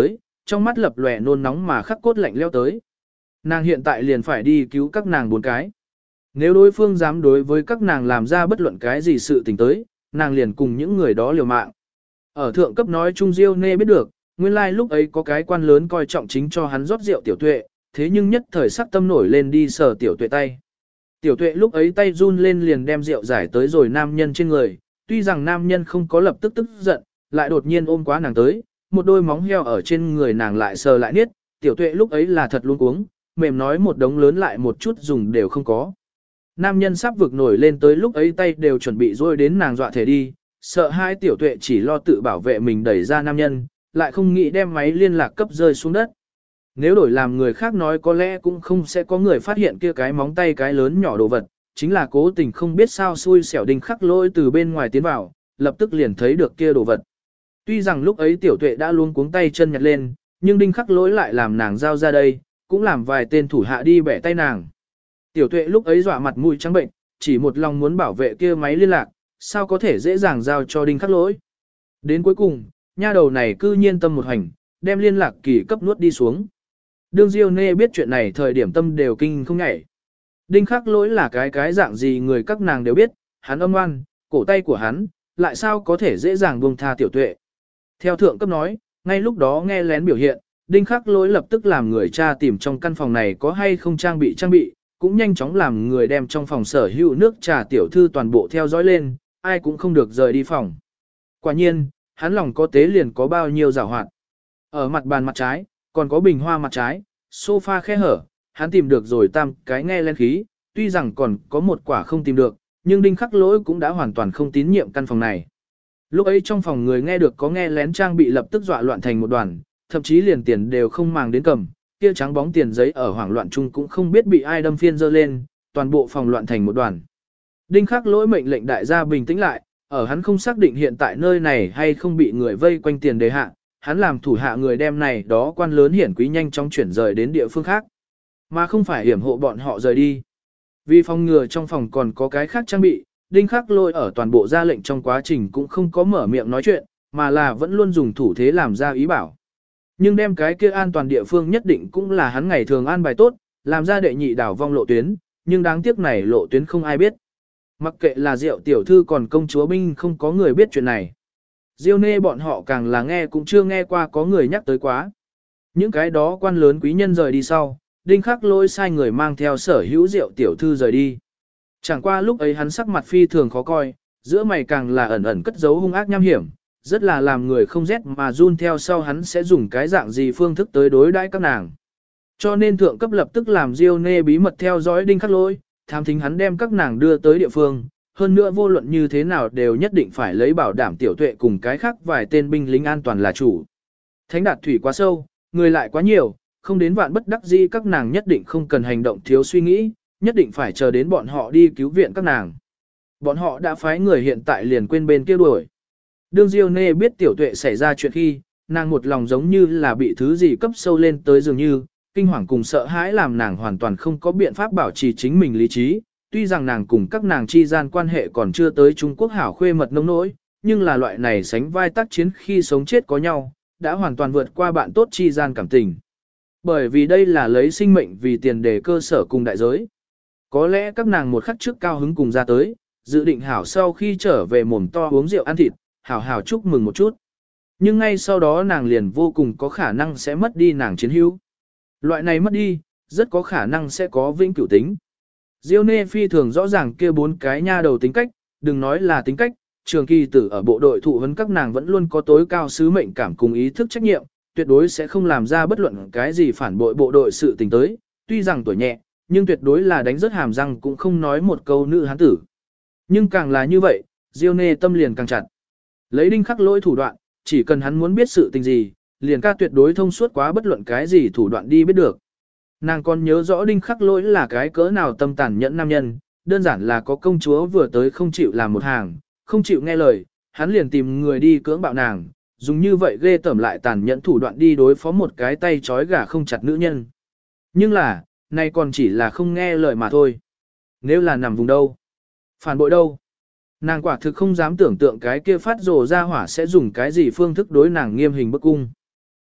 trong mắt lập lòe nôn nóng mà khắc cốt lạnh leo tới. Nàng hiện tại liền phải đi cứu các nàng 4 cái. Nếu đối phương dám đối với các nàng làm ra bất luận cái gì sự tình tới, nàng liền cùng những người đó liều mạng. Ở thượng cấp nói Trung Diêu Nê biết được, nguyên lai lúc ấy có cái quan lớn coi trọng chính cho hắn rót rượu Tiểu Tuệ, thế nhưng nhất thời sắc tâm nổi lên đi sờ Tiểu Tuệ tay. Tiểu Tuệ lúc ấy tay run lên liền đem rượu giải tới rồi nam nhân trên người, tuy rằng nam nhân không có lập tức tức giận, lại đột nhiên ôm quá nàng tới, một đôi móng heo ở trên người nàng lại sờ lại niết, Tiểu Tuệ lúc ấy là thật luôn cuống, mềm nói một đống lớn lại một chút dùng đều không có. Nam nhân sắp vực nổi lên tới lúc ấy tay đều chuẩn bị rôi đến nàng dọa thể đi, sợ hai Tiểu Tuệ chỉ lo tự bảo vệ mình đẩy ra nam nhân, lại không nghĩ đem máy liên lạc cấp rơi xuống đất. Nếu đổi làm người khác nói có lẽ cũng không sẽ có người phát hiện kia cái móng tay cái lớn nhỏ đồ vật, chính là cố tình không biết sao xui xẻo Đinh Khắc Lỗi từ bên ngoài tiến vào, lập tức liền thấy được kia đồ vật. Tuy rằng lúc ấy Tiểu Tuệ đã luôn cuống tay chân nhặt lên, nhưng Đinh Khắc Lỗi lại làm nàng giao ra đây, cũng làm vài tên thủ hạ đi bẻ tay nàng. Tiểu Tuệ lúc ấy dọa mặt mũi trắng bệnh, chỉ một lòng muốn bảo vệ kia máy liên lạc, sao có thể dễ dàng giao cho Đinh Khắc Lỗi. Đến cuối cùng, nha đầu này cư nhiên tâm một hành, đem liên lạc kỳ cấp nuốt đi xuống. Đương Diêu Nê biết chuyện này thời điểm tâm đều kinh không nhảy. Đinh Khắc Lỗi là cái dạng gì người các nàng đều biết, hắn âm oan, cổ tay của hắn, lại sao có thể dễ dàng buông tha Tiểu Tuệ. Theo thượng cấp nói, ngay lúc đó nghe lén biểu hiện, Đinh Khắc Lỗi lập tức làm người cha tìm trong căn phòng này có hay không trang bị, cũng nhanh chóng làm người đem trong phòng sở hữu nước trà tiểu thư toàn bộ theo dõi lên, ai cũng không được rời đi phòng. Quả nhiên, hắn lòng có tế liền có bao nhiêu giảo hoạt. Ở mặt bàn mặt trái, còn có bình hoa mặt trái, sofa khe hở, hắn tìm được rồi tam cái nghe lên khí, tuy rằng còn có một quả không tìm được, nhưng Đinh Khắc Lỗi cũng đã hoàn toàn không tín nhiệm căn phòng này. Lúc ấy trong phòng người nghe được có nghe lén trang bị lập tức dọa loạn thành một đoàn, thậm chí liền tiền đều không màng đến cầm, kia trắng bóng tiền giấy ở hoảng loạn chung cũng không biết bị ai đâm phiên dơ lên, toàn bộ phòng loạn thành một đoàn. Đinh Khắc Lỗi mệnh lệnh đại gia bình tĩnh lại, ở hắn không xác định hiện tại nơi này hay không bị người vây quanh tiền đề hạ, hắn làm thủ hạ người đem này đó quan lớn hiển quý nhanh chóng chuyển rời đến địa phương khác, mà không phải hiểm hộ bọn họ rời đi. Vì phòng ngừa trong phòng còn có cái khác trang bị, Đinh Khắc Lỗi ở toàn bộ ra lệnh trong quá trình cũng không có mở miệng nói chuyện, mà là vẫn luôn dùng thủ thế làm ra ý bảo. Nhưng đem cái kia an toàn địa phương nhất định cũng là hắn ngày thường an bài tốt, làm ra đệ nhị đảo vong lộ tuyến, nhưng đáng tiếc này lộ tuyến không ai biết. Mặc kệ là Diệu tiểu thư còn công chúa binh không có người biết chuyện này. Diêu Nê bọn họ càng là nghe cũng chưa nghe qua có người nhắc tới quá. Những cái đó quan lớn quý nhân rời đi sau, Đinh Khắc Lỗi sai người mang theo sở hữu Diệu tiểu thư rời đi. Chẳng qua lúc ấy hắn sắc mặt phi thường khó coi, giữa mày càng là ẩn ẩn cất giấu hung ác nham hiểm, rất là làm người không rét mà run theo sau hắn sẽ dùng cái dạng gì phương thức tới đối đãi các nàng. Cho nên thượng cấp lập tức làm Diêu Nê bí mật theo dõi Đinh Khắc Lỗi, thám thính hắn đem các nàng đưa tới địa phương, hơn nữa vô luận như thế nào đều nhất định phải lấy bảo đảm Tiểu Tuệ cùng cái khác vài tên binh lính an toàn là chủ. Thánh đạt thủy quá sâu, người lại quá nhiều, không đến vạn bất đắc dĩ các nàng nhất định không cần hành động thiếu suy nghĩ, nhất định phải chờ đến bọn họ đi cứu viện các nàng. Bọn họ đã phái người hiện tại liền quên bên kia đuổi. Đương Diêu Nê biết Tiểu Tuệ xảy ra chuyện khi, nàng một lòng giống như là bị thứ gì cấp sâu lên tới dường như, kinh hoàng cùng sợ hãi làm nàng hoàn toàn không có biện pháp bảo trì chính mình lý trí. Tuy rằng nàng cùng các nàng chi gian quan hệ còn chưa tới Trung Quốc hảo khuê mật nông nỗi, nhưng là loại này sánh vai tác chiến khi sống chết có nhau, đã hoàn toàn vượt qua bạn tốt chi gian cảm tình. Bởi vì đây là lấy sinh mệnh vì tiền đề cơ sở cùng đại giới. Có lẽ các nàng một khắc trước cao hứng cùng ra tới, dự định hảo sau khi trở về mồm to uống rượu ăn thịt, hảo hảo chúc mừng một chút. Nhưng ngay sau đó nàng liền vô cùng có khả năng sẽ mất đi nàng chiến hữu. Loại này mất đi, rất có khả năng sẽ có vĩnh cửu tính. Diêu Nê phi thường rõ ràng kia 4 cái nha đầu tính cách, đừng nói là tính cách, trường kỳ tử ở bộ đội thụ vấn các nàng vẫn luôn có tối cao sứ mệnh cảm cùng ý thức trách nhiệm, tuyệt đối sẽ không làm ra bất luận cái gì phản bội bộ đội sự tình tới, tuy rằng tuổi nhẹ, nhưng tuyệt đối là đánh rất hàm răng cũng không nói một câu nữ hán tử. Nhưng càng là như vậy, Diêu Nê tâm liền càng chặt. Lấy Đinh Khắc Lỗi thủ đoạn, chỉ cần hắn muốn biết sự tình gì, liền ca tuyệt đối thông suốt quá bất luận cái gì thủ đoạn đi biết được. Nàng còn nhớ rõ Đinh Khắc Lỗi là cái cỡ nào tâm tàn nhẫn nam nhân, đơn giản là có công chúa vừa tới không chịu làm một hàng, không chịu nghe lời, hắn liền tìm người đi cưỡng bạo nàng, dùng như vậy ghê tởm lại tàn nhẫn thủ đoạn đi đối phó một cái tay trói gà không chặt nữ nhân. Nhưng là, này còn chỉ là không nghe lời mà thôi. Nếu là nằm vùng đâu? Phản bội đâu? Nàng quả thực không dám tưởng tượng cái kia phát rồ ra hỏa sẽ dùng cái gì phương thức đối nàng nghiêm hình bức cung.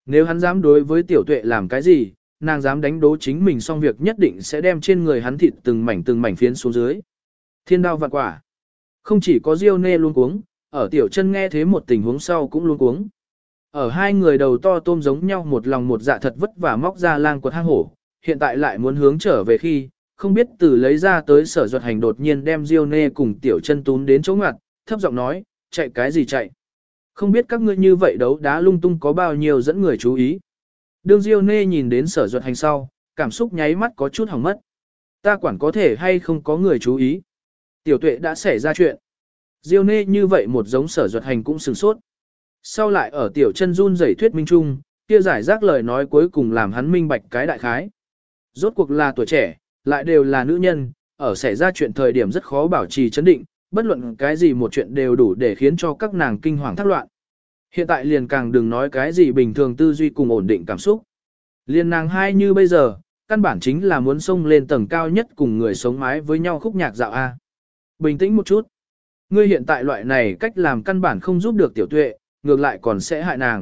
Nếu hắn dám đối với tiểu tuệ làm cái gì, nàng dám đánh đố chính mình xong việc nhất định sẽ đem trên người hắn thịt từng mảnh phiến xuống dưới. Thiên đao vạn quả. Không chỉ có Diêu Nê luôn cuống, ở tiểu chân nghe thế một tình huống sau cũng luôn cuống. Ở hai người đầu to tôm giống nhau một lòng một dạ thật vất vả móc ra lang quật hang hổ, hiện tại lại muốn hướng trở về khi, không biết từ lấy ra tới Sở Duật Hành đột nhiên đem Diêu Nê cùng tiểu chân tún đến chỗ ngoặt, thấp giọng nói, chạy cái gì chạy. Không biết các ngươi như vậy đấu đá lung tung có bao nhiêu dẫn người chú ý. Đương Diêu Nê nhìn đến Sở Duật Hành sau, cảm xúc nháy mắt có chút hỏng mất. Ta quản có thể hay không có người chú ý. Tiểu tuệ đã xảy ra chuyện. Diêu Nê như vậy một giống Sở Duật Hành cũng sửng sốt. Sau lại ở tiểu chân run rẩy thuyết minh chung, kia giải rác lời nói cuối cùng làm hắn minh bạch cái đại khái. Rốt cuộc là tuổi trẻ, lại đều là nữ nhân, ở xảy ra chuyện thời điểm rất khó bảo trì chấn định, bất luận cái gì một chuyện đều đủ để khiến cho các nàng kinh hoàng thác loạn. Hiện tại liền càng đừng nói cái gì bình thường tư duy cùng ổn định cảm xúc. Liên nàng hai như bây giờ, căn bản chính là muốn xông lên tầng cao nhất cùng người sống mái với nhau khúc nhạc dạo A. Bình tĩnh một chút. Ngươi hiện tại loại này cách làm căn bản không giúp được tiểu tuệ, ngược lại còn sẽ hại nàng.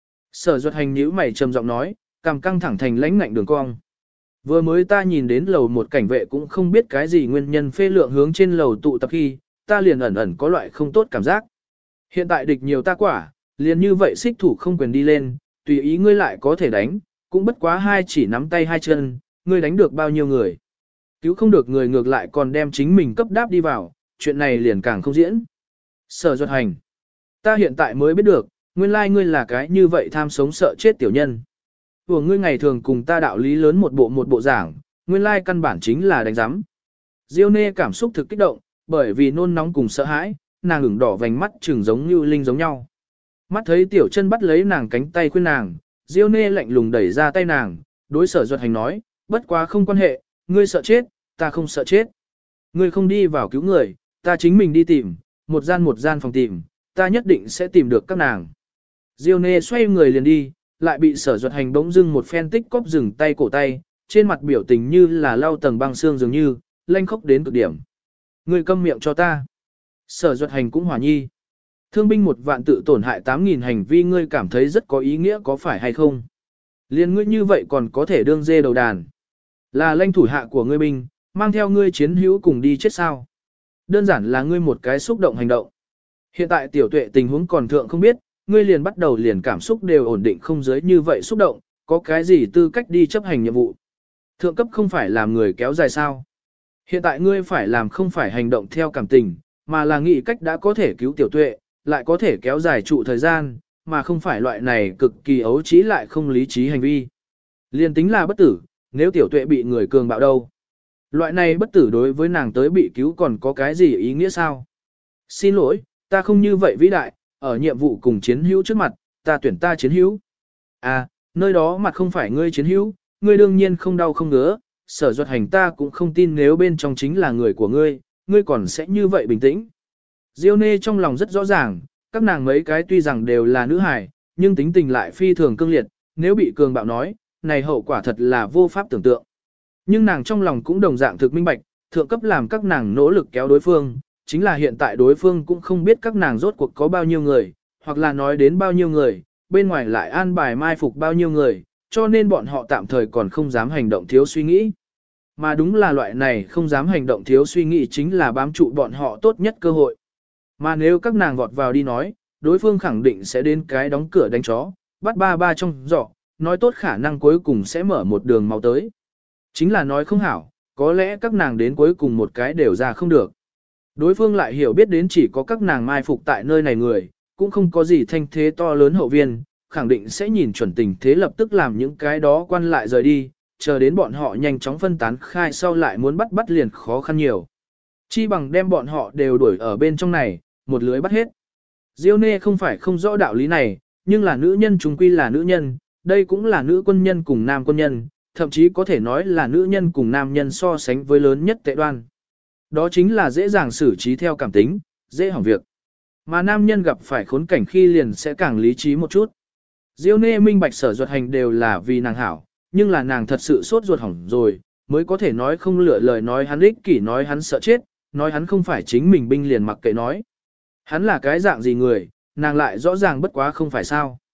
Sở Duật Hành nhíu mày trầm giọng nói, cằm căng thẳng thành lãnh ngạnh đường cong. Vừa mới ta nhìn đến lầu một cảnh vệ cũng không biết cái gì nguyên nhân phê lượng hướng trên lầu tụ tập khi, ta liền ẩn ẩn có loại không tốt cảm giác. Hiện tại địch nhiều ta quả, liền như vậy xích thủ không quyền đi lên, tùy ý ngươi lại có thể đánh, cũng bất quá hai chỉ nắm tay hai chân, ngươi đánh được bao nhiêu người. Cứu không được người ngược lại còn đem chính mình cấp đáp đi vào, chuyện này liền càng không diễn. Sở Duật Hành. Ta hiện tại mới biết được, nguyên lai ngươi là cái như vậy tham sống sợ chết tiểu nhân. Của ngươi ngày thường cùng ta đạo lý lớn một bộ giảng, nguyên lai căn bản chính là đánh giám. Diêu Nê cảm xúc thực kích động, bởi vì nôn nóng cùng sợ hãi, nàng ửng đỏ vành mắt trừng giống như linh giống nhau. Mắt thấy tiểu chân bắt lấy nàng cánh tay khuyên nàng, Diêu Nê lạnh lùng đẩy ra tay nàng, đối Sở Duật Hành nói, bất quá không quan hệ, ngươi sợ chết, ta không sợ chết. Ngươi không đi vào cứu người, ta chính mình đi tìm, một gian phòng tìm, ta nhất định sẽ tìm được các nàng. Diêu Nê xoay người liền đi, lại bị Sở Duật Hành bỗng dưng một phen tích cóp dừng tay cổ tay, trên mặt biểu tình như là lau tầng băng xương dường như, lanh khốc đến cực điểm. Ngươi câm miệng cho ta. Sở Duật Hành cũng hỏa nhi. Thương binh 1 vạn tự tổn hại 8.000 hành vi ngươi cảm thấy rất có ý nghĩa có phải hay không? Liên ngươi như vậy còn có thể đương dê đầu đàn. Là lãnh thủ hạ của ngươi binh, mang theo ngươi chiến hữu cùng đi chết sao? Đơn giản là ngươi một cái xúc động hành động. Hiện tại tiểu tuệ tình huống còn thượng không biết, ngươi liền bắt đầu liền cảm xúc đều ổn định không giới như vậy xúc động, có cái gì tư cách đi chấp hành nhiệm vụ. Thượng cấp không phải làm người kéo dài sao. Hiện tại ngươi phải làm không phải hành động theo cảm tình, mà là nghĩ cách đã có thể cứu tiểu tuệ, lại có thể kéo dài trụ thời gian, mà không phải loại này cực kỳ ấu trí lại không lý trí hành vi. Liên tính là bất tử, nếu tiểu tuệ bị người cường bạo đâu. Loại này bất tử đối với nàng tới bị cứu còn có cái gì ý nghĩa sao? Xin lỗi, ta không như vậy vĩ đại, ở nhiệm vụ cùng chiến hữu trước mặt, ta tuyển ta chiến hữu. À, nơi đó mặt không phải ngươi chiến hữu, ngươi đương nhiên không đau không ngứa, Sở Duật Hành ta cũng không tin nếu bên trong chính là người của ngươi, ngươi còn sẽ như vậy bình tĩnh. Diêu Nê trong lòng rất rõ ràng, các nàng mấy cái tuy rằng đều là nữ hài, nhưng tính tình lại phi thường cương liệt, nếu bị cường bạo nói, này hậu quả thật là vô pháp tưởng tượng. Nhưng nàng trong lòng cũng đồng dạng thực minh bạch, thượng cấp làm các nàng nỗ lực kéo đối phương, chính là hiện tại đối phương cũng không biết các nàng rốt cuộc có bao nhiêu người, hoặc là nói đến bao nhiêu người, bên ngoài lại an bài mai phục bao nhiêu người, cho nên bọn họ tạm thời còn không dám hành động thiếu suy nghĩ. Mà đúng là loại này không dám hành động thiếu suy nghĩ chính là bám trụ bọn họ tốt nhất cơ hội. Mà nếu các nàng vọt vào đi nói, đối phương khẳng định sẽ đến cái đóng cửa đánh chó, bắt ba trong giỏ, nói tốt khả năng cuối cùng sẽ mở một đường máu tới. Chính là nói không hảo, có lẽ các nàng đến cuối cùng một cái đều ra không được. Đối phương lại hiểu biết đến chỉ có các nàng mai phục tại nơi này người, cũng không có gì thanh thế to lớn hậu viên, khẳng định sẽ nhìn chuẩn tình thế lập tức làm những cái đó quan lại rời đi, chờ đến bọn họ nhanh chóng phân tán khai sau lại muốn bắt liền khó khăn nhiều. Chi bằng đem bọn họ đều đuổi ở bên trong này, một lưới bắt hết. Diêu Nê không phải không rõ đạo lý này, nhưng là nữ nhân chúng quy là nữ nhân, đây cũng là nữ quân nhân cùng nam quân nhân, thậm chí có thể nói là nữ nhân cùng nam nhân so sánh với lớn nhất tệ đoan. Đó chính là dễ dàng xử trí theo cảm tính, dễ hỏng việc. Mà nam nhân gặp phải khốn cảnh khi liền sẽ càng lý trí một chút. Diêu Nê minh bạch Sở Duật Hành đều là vì nàng hảo, nhưng là nàng thật sự sốt ruột hỏng rồi, mới có thể nói không lựa lời nói hắn ích kỷ nói hắn sợ chết, nói hắn không phải chính mình binh liền mặc kệ nói. Hắn là cái dạng gì người, nàng lại rõ ràng bất quá không phải sao.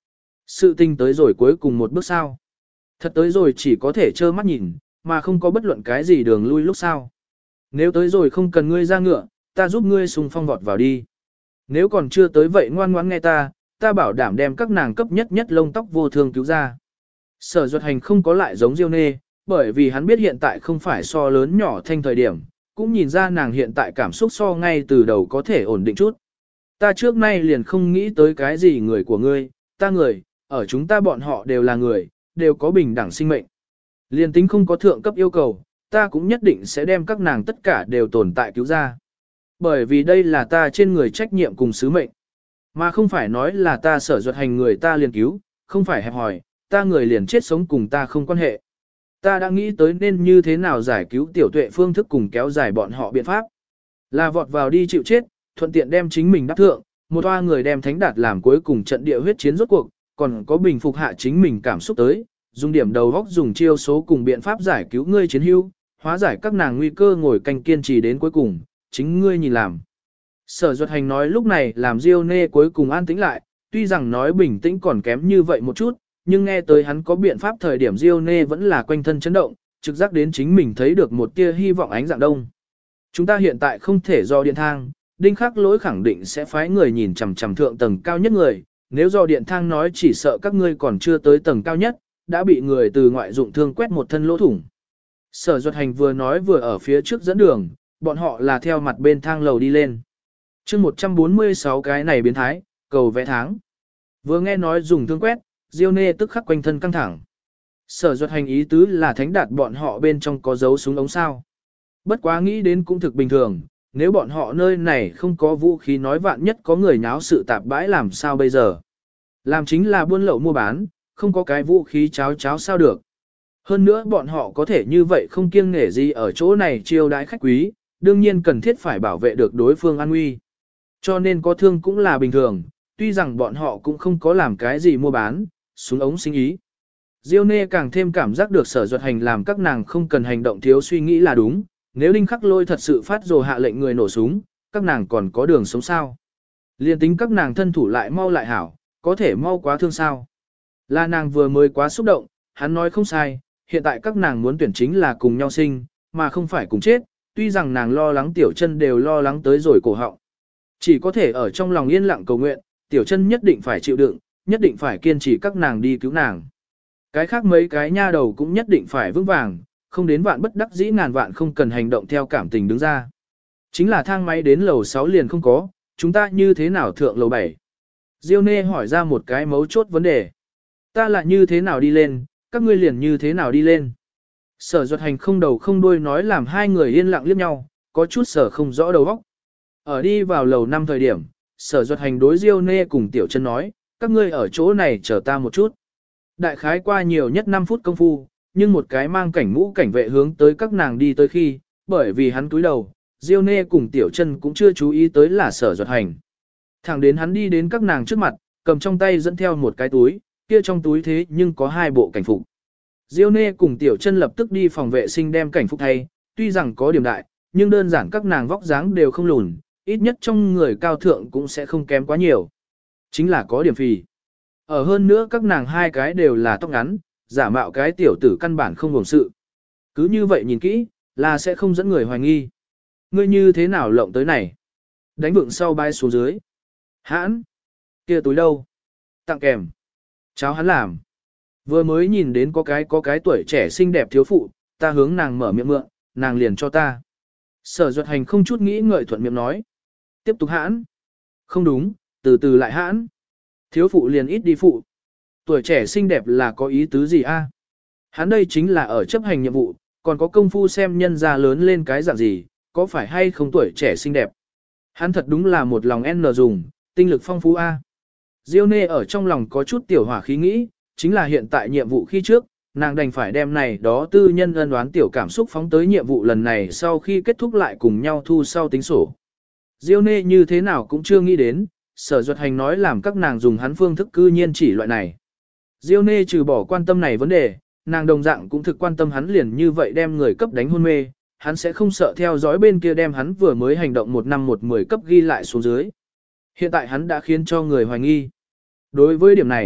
Sự tình tới rồi cuối cùng một bước sao. Thật tới rồi chỉ có thể trơ mắt nhìn, mà không có bất luận cái gì đường lui lúc sau. Nếu tới rồi không cần ngươi ra ngựa, ta giúp ngươi xung phong vọt vào đi. Nếu còn chưa tới vậy ngoan ngoãn nghe ta bảo đảm đem các nàng cấp nhất nhất lông tóc vô thương cứu ra. Sở Duật Hành không có lại giống Diêu Nê, bởi vì hắn biết hiện tại không phải so lớn nhỏ thanh thời điểm, cũng nhìn ra nàng hiện tại cảm xúc so ngay từ đầu có thể ổn định chút. Ta trước nay liền không nghĩ tới cái gì người của ngươi, ta người, ở chúng ta bọn họ đều là người, đều có bình đẳng sinh mệnh. Liền tính không có thượng cấp yêu cầu, ta cũng nhất định sẽ đem các nàng tất cả đều tồn tại cứu ra. Bởi vì đây là ta trên người trách nhiệm cùng sứ mệnh. Mà không phải nói là ta Sở Duật Hành người ta liền cứu, không phải hẹp hỏi, ta người liền chết sống cùng ta không quan hệ. Ta đã nghĩ tới nên như thế nào giải cứu tiểu tuệ phương thức cùng kéo dài bọn họ biện pháp. Là vọt vào đi chịu chết, thuận tiện đem chính mình đắc thượng, một toa người đem thánh đạt làm cuối cùng trận địa huyết chiến rốt cuộc, còn có bình phục hạ chính mình cảm xúc tới, dùng điểm đầu góc dùng chiêu số cùng biện pháp giải cứu ngươi chiến hữu, hóa giải các nàng nguy cơ ngồi canh kiên trì đến cuối cùng, chính ngươi nhìn làm. Sở Duật Hành nói lúc này làm Diêu Nê cuối cùng an tĩnh lại, tuy rằng nói bình tĩnh còn kém như vậy một chút, nhưng nghe tới hắn có biện pháp thời điểm Diêu Nê vẫn là quanh thân chấn động, trực giác đến chính mình thấy được một tia hy vọng ánh dạng đông. Chúng ta hiện tại không thể do điện thang, Đinh Khắc Lỗi khẳng định sẽ phái người nhìn chằm chằm thượng tầng cao nhất người, nếu do điện thang nói chỉ sợ các ngươi còn chưa tới tầng cao nhất, đã bị người từ ngoại dụng thương quét một thân lỗ thủng. Sở Duật Hành vừa nói vừa ở phía trước dẫn đường, bọn họ là theo mặt bên thang lầu đi lên. chương 146 cái này biến thái, cầu vẽ tháng. Vừa nghe nói dùng thương quét, Diêu Nê tức khắc quanh thân căng thẳng. Sở Duật Hành ý tứ là thánh đạt bọn họ bên trong có dấu súng ống sao. Bất quá nghĩ đến cũng thực bình thường, nếu bọn họ nơi này không có vũ khí nói vạn nhất có người nháo sự tạp bãi làm sao bây giờ. Làm chính là buôn lậu mua bán, không có cái vũ khí cháo cháo sao được. Hơn nữa bọn họ có thể như vậy không kiêng nể gì ở chỗ này chiêu đãi khách quý, đương nhiên cần thiết phải bảo vệ được đối phương an nguy. Cho nên có thương cũng là bình thường, tuy rằng bọn họ cũng không có làm cái gì mua bán, súng ống sinh ý. Diêu Nê càng thêm cảm giác được Sở Duật Hành làm các nàng không cần hành động thiếu suy nghĩ là đúng, nếu Đinh Khắc Lôi thật sự phát rồ hạ lệnh người nổ súng, các nàng còn có đường sống sao. Liên tính các nàng thân thủ lại mau lại hảo, có thể mau quá thương sao. Là nàng vừa mới quá xúc động, hắn nói không sai, hiện tại các nàng muốn tuyển chính là cùng nhau sinh, mà không phải cùng chết, tuy rằng nàng lo lắng Tiểu Chân đều lo lắng tới rồi cổ họng. Chỉ có thể ở trong lòng yên lặng cầu nguyện, Tiểu Chân nhất định phải chịu đựng, nhất định phải kiên trì các nàng đi cứu nàng. Cái khác mấy cái nha đầu cũng nhất định phải vững vàng, không đến vạn bất đắc dĩ ngàn vạn không cần hành động theo cảm tình đứng ra. Chính là thang máy đến lầu 6 liền không có, chúng ta như thế nào thượng lầu 7? Diêu Nê hỏi ra một cái mấu chốt vấn đề. Ta lại như thế nào đi lên, các ngươi liền như thế nào đi lên? Sở Duật Hành không đầu không đuôi nói làm hai người yên lặng liếc nhau, có chút sở không rõ đầu óc. Ở đi vào lầu 5 thời điểm, Sở Duật Hành đối Diêu Nê cùng Tiểu Chân nói, các ngươi ở chỗ này chờ ta một chút. Đại khái qua nhiều nhất 5 phút công phu, nhưng một cái mang cảnh mũ cảnh vệ hướng tới các nàng đi tới khi, bởi vì hắn cúi đầu, Diêu Nê cùng Tiểu Chân cũng chưa chú ý tới là Sở Duật Hành. Thẳng đến hắn đi đến các nàng trước mặt, cầm trong tay dẫn theo một cái túi, kia trong túi thế nhưng có hai bộ cảnh phục. Diêu Nê cùng Tiểu Chân lập tức đi phòng vệ sinh đem cảnh phục thay, tuy rằng có điểm đại, nhưng đơn giản các nàng vóc dáng đều không lùn, ít nhất trong người cao thượng cũng sẽ không kém quá nhiều. Chính là có điểm phì. Ở hơn nữa các nàng hai cái đều là tóc ngắn, giả mạo cái tiểu tử căn bản không hưởng sự. Cứ như vậy nhìn kỹ, là sẽ không dẫn người hoài nghi. Ngươi như thế nào lộng tới này? Đánh vựng sau bay xuống dưới. Hãn! Kia túi đâu? Tặng kèm. Cháu hắn làm. Vừa mới nhìn đến có cái tuổi trẻ xinh đẹp thiếu phụ, ta hướng nàng mở miệng mượn, nàng liền cho ta. Sở Duật Hành không chút nghĩ ngợi thuận miệng nói. Tiếp tục hãn. Không đúng, từ từ lại hãn. Thiếu phụ liền ít đi phụ. Tuổi trẻ xinh đẹp là có ý tứ gì a? Hắn đây chính là ở chấp hành nhiệm vụ, còn có công phu xem nhân gia lớn lên cái dạng gì, có phải hay không tuổi trẻ xinh đẹp. Hắn thật đúng là một lòng N dùng, tinh lực phong phú a. Diêu Nê ở trong lòng có chút tiểu hỏa khí nghĩ, chính là hiện tại nhiệm vụ khi trước, nàng đành phải đem này đó tư nhân ân đoán tiểu cảm xúc phóng tới nhiệm vụ lần này sau khi kết thúc lại cùng nhau thu sau tính sổ. Diêu Nê như thế nào cũng chưa nghĩ đến, Sở Duật Hành nói làm các nàng dùng hắn phương thức cư nhiên chỉ loại này. Diêu Nê trừ bỏ quan tâm này vấn đề, nàng đồng dạng cũng thực quan tâm hắn liền như vậy đem người cấp đánh hôn mê, hắn sẽ không sợ theo dõi bên kia đem hắn vừa mới hành động 1 năm 10 cấp ghi lại xuống dưới. Hiện tại hắn đã khiến cho người hoài nghi. Đối với điểm này,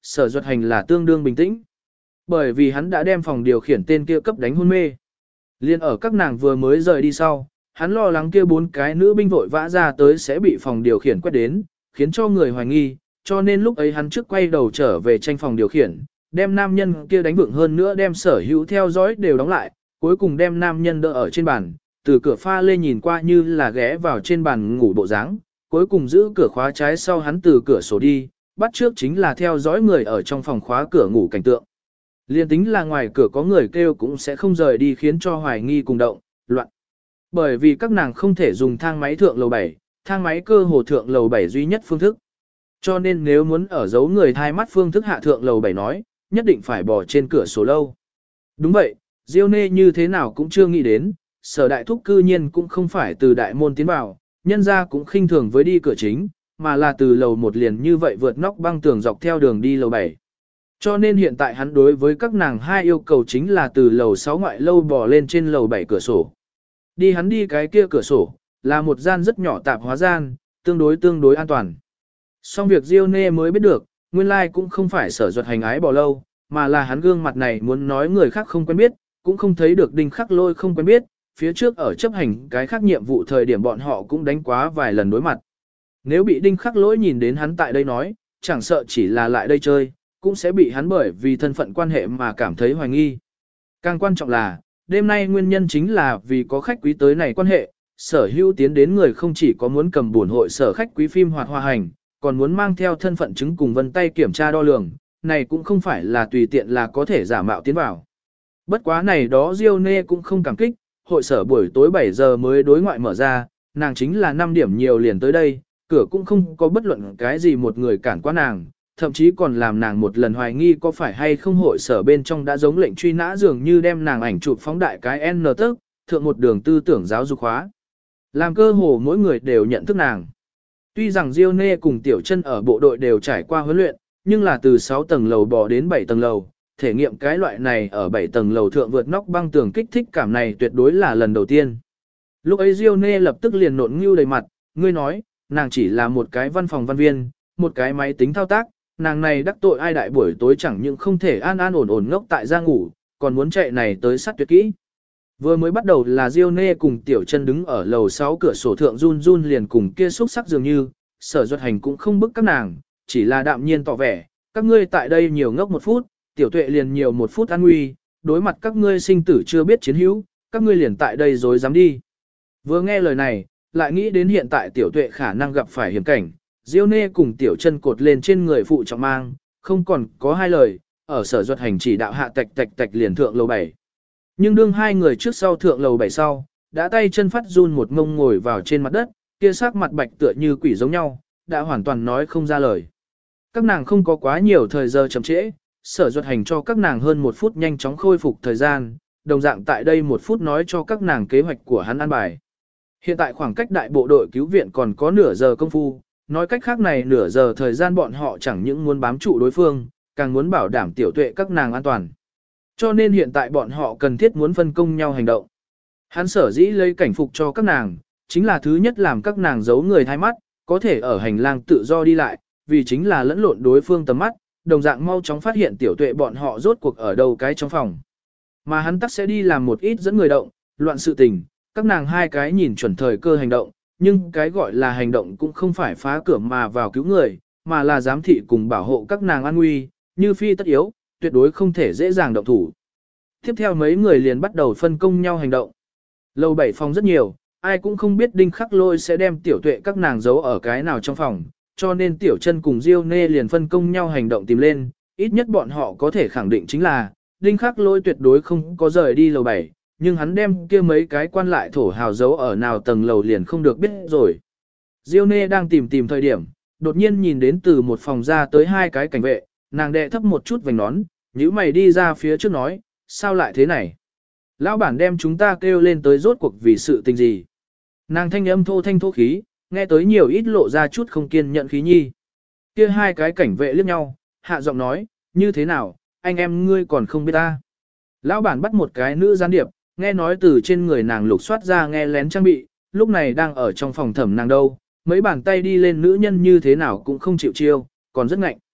Sở Duật Hành là tương đương bình tĩnh. Bởi vì hắn đã đem phòng điều khiển tên kia cấp đánh hôn mê. Liên ở các nàng vừa mới rời đi sau, hắn lo lắng kia 4 cái nữ binh vội vã ra tới sẽ bị phòng điều khiển quét đến, khiến cho người hoài nghi, cho nên lúc ấy hắn trước quay đầu trở về tranh phòng điều khiển, đem nam nhân kia đánh vượng hơn nữa đem sở hữu theo dõi đều đóng lại, cuối cùng đem nam nhân đỡ ở trên bàn, từ cửa pha lê nhìn qua như là ghé vào trên bàn ngủ bộ dáng, cuối cùng giữ cửa khóa trái sau hắn từ cửa sổ đi, bắt trước chính là theo dõi người ở trong phòng khóa cửa ngủ cảnh tượng. Liên tính là ngoài cửa có người kêu cũng sẽ không rời đi khiến cho hoài nghi cùng động, loạn. Bởi vì các nàng không thể dùng thang máy thượng lầu 7, thang máy cơ hồ thượng lầu 7 duy nhất phương thức. Cho nên nếu muốn ở giấu người thai mắt phương thức hạ thượng lầu 7 nói, nhất định phải bỏ trên cửa sổ lâu. Đúng vậy, Diêu Nê như thế nào cũng chưa nghĩ đến, sở đại thúc cư nhiên cũng không phải từ đại môn tiến vào, nhân ra cũng khinh thường với đi cửa chính, mà là từ lầu 1 liền như vậy vượt nóc băng tường dọc theo đường đi lầu 7. Cho nên hiện tại hắn đối với các nàng hai yêu cầu chính là từ lầu 6 ngoại lâu bò lên trên lầu 7 cửa sổ. Đi hắn đi cái kia cửa sổ, là một gian rất nhỏ tạp hóa gian, tương đối an toàn. Xong việc Diêu Nê mới biết được, nguyên lai cũng không phải Sở Duật Hành ái bỏ lâu, mà là hắn gương mặt này muốn nói người khác không quen biết, cũng không thấy được Đinh Khắc Lôi không quen biết, phía trước ở chấp hành cái khác nhiệm vụ thời điểm bọn họ cũng đánh quá vài lần đối mặt. Nếu bị Đinh Khắc Lỗi nhìn đến hắn tại đây nói, chẳng sợ chỉ là lại đây chơi, cũng sẽ bị hắn bởi vì thân phận quan hệ mà cảm thấy hoài nghi. Càng quan trọng là, đêm nay nguyên nhân chính là vì có khách quý tới này quan hệ, sở hữu tiến đến người không chỉ có muốn cầm buồn hội sở khách quý phim hoạt hoa hành, còn muốn mang theo thân phận chứng cùng vân tay kiểm tra đo lường, này cũng không phải là tùy tiện là có thể giả mạo tiến vào. Bất quá này đó Diêu Nê cũng không cảm kích, hội sở buổi tối 7 giờ mới đối ngoại mở ra, nàng chính là 5 điểm nhiều liền tới đây, cửa cũng không có bất luận cái gì một người cản qua nàng, thậm chí còn làm nàng một lần hoài nghi có phải hay không hội sở bên trong đã giống lệnh truy nã dường như đem nàng ảnh chụp phóng đại cái N tức, thượng một đường tư tưởng giáo dục hóa. Làm cơ hồ mỗi người đều nhận thức nàng. Tuy rằng Diêu Nê cùng Tiểu Chân ở bộ đội đều trải qua huấn luyện, nhưng là từ 6 tầng lầu bò đến 7 tầng lầu, thể nghiệm cái loại này ở 7 tầng lầu thượng vượt nóc băng tường kích thích cảm này tuyệt đối là lần đầu tiên. Lúc ấy Diêu Nê lập tức liền nộn ngưu đầy mặt, ngươi nói, nàng chỉ là một cái văn phòng văn viên, một cái máy tính thao tác, nàng này đắc tội ai đại buổi tối chẳng những không thể an an ổn ổn ngốc tại ra ngủ, còn muốn chạy này tới sát tuyệt kỹ. Vừa mới bắt đầu là Diêu Nê cùng Tiểu Chân đứng ở lầu 6 cửa sổ thượng run run liền cùng kia xúc sắc dường như, Sở Duật Hành cũng không bức các nàng, chỉ là đạm nhiên tỏ vẻ, các ngươi tại đây nhiều ngốc 1 phút, Tiểu Tuệ liền nhiều 1 phút an nguy, đối mặt các ngươi sinh tử chưa biết chiến hữu, các ngươi liền tại đây dối dám đi. Vừa nghe lời này, lại nghĩ đến hiện tại Tiểu Tuệ khả năng gặp phải hiểm cảnh, Diêu Nê cùng Tiểu Chân cột lên trên người phụ trọng mang, không còn có hai lời, ở Sở Duật Hành chỉ đạo hạ tạch liền thượng lầu 7. Nhưng đương hai người trước sau thượng lầu 7 sau, đã tay chân phát run một ngông ngồi vào trên mặt đất, kia sắc mặt bạch tựa như quỷ giống nhau, đã hoàn toàn nói không ra lời. Các nàng không có quá nhiều thời giờ chậm trễ, Sở Duật Hành cho các nàng hơn 1 phút nhanh chóng khôi phục thời gian, đồng dạng tại đây 1 phút nói cho các nàng kế hoạch của hắn an bài. Hiện tại khoảng cách đại bộ đội cứu viện còn có nửa giờ công phu, nói cách khác này nửa giờ thời gian bọn họ chẳng những muốn bám trụ đối phương, càng muốn bảo đảm Tiểu Tuệ các nàng an toàn. Cho nên hiện tại bọn họ cần thiết muốn phân công nhau hành động. Hắn sở dĩ lấy cảnh phục cho các nàng, chính là thứ nhất làm các nàng giấu người thay mắt, có thể ở hành lang tự do đi lại, vì chính là lẫn lộn đối phương tầm mắt, đồng dạng mau chóng phát hiện Tiểu Tuệ bọn họ rốt cuộc ở đâu cái trong phòng. Mà hắn tắc sẽ đi làm một ít dẫn người động, loạn sự tình, các nàng hai cái nhìn chuẩn thời cơ hành động, nhưng cái gọi là hành động cũng không phải phá cửa mà vào cứu người, mà là giám thị cùng bảo hộ các nàng an nguy, như phi tất yếu, tuyệt đối không thể dễ dàng động thủ. Tiếp theo mấy người liền bắt đầu phân công nhau hành động. Lầu 7 phòng rất nhiều, ai cũng không biết Đinh Khắc Lôi sẽ đem Tiểu Tuệ các nàng giấu ở cái nào trong phòng, cho nên Tiểu Chân cùng Diêu Nê liền phân công nhau hành động tìm lên, ít nhất bọn họ có thể khẳng định chính là, Đinh Khắc Lôi tuyệt đối không có rời đi lầu 7, nhưng hắn đem kia mấy cái quan lại thổ hào giấu ở nào tầng lầu liền không được biết rồi. Diêu Nê đang tìm thời điểm, đột nhiên nhìn đến từ một phòng ra tới 2 cái cảnh vệ, nàng đệ thấp một chút vành nón, nhíu mày đi ra phía trước nói, sao lại thế này? Lão bản đem chúng ta kêu lên tới rốt cuộc vì sự tình gì? Nàng thanh âm thô thanh thô khí, nghe tới nhiều ít lộ ra chút không kiên nhận khí nhi. Kia 2 cái cảnh vệ liếc nhau, hạ giọng nói, như thế nào, anh em ngươi còn không biết ta. Lão bản bắt một cái nữ gián điệp, nghe nói từ trên người nàng lục soát ra nghe lén trang bị, lúc này đang ở trong phòng thẩm nàng đâu, mấy bàn tay đi lên nữ nhân như thế nào cũng không chịu chiêu, còn rất ngạnh.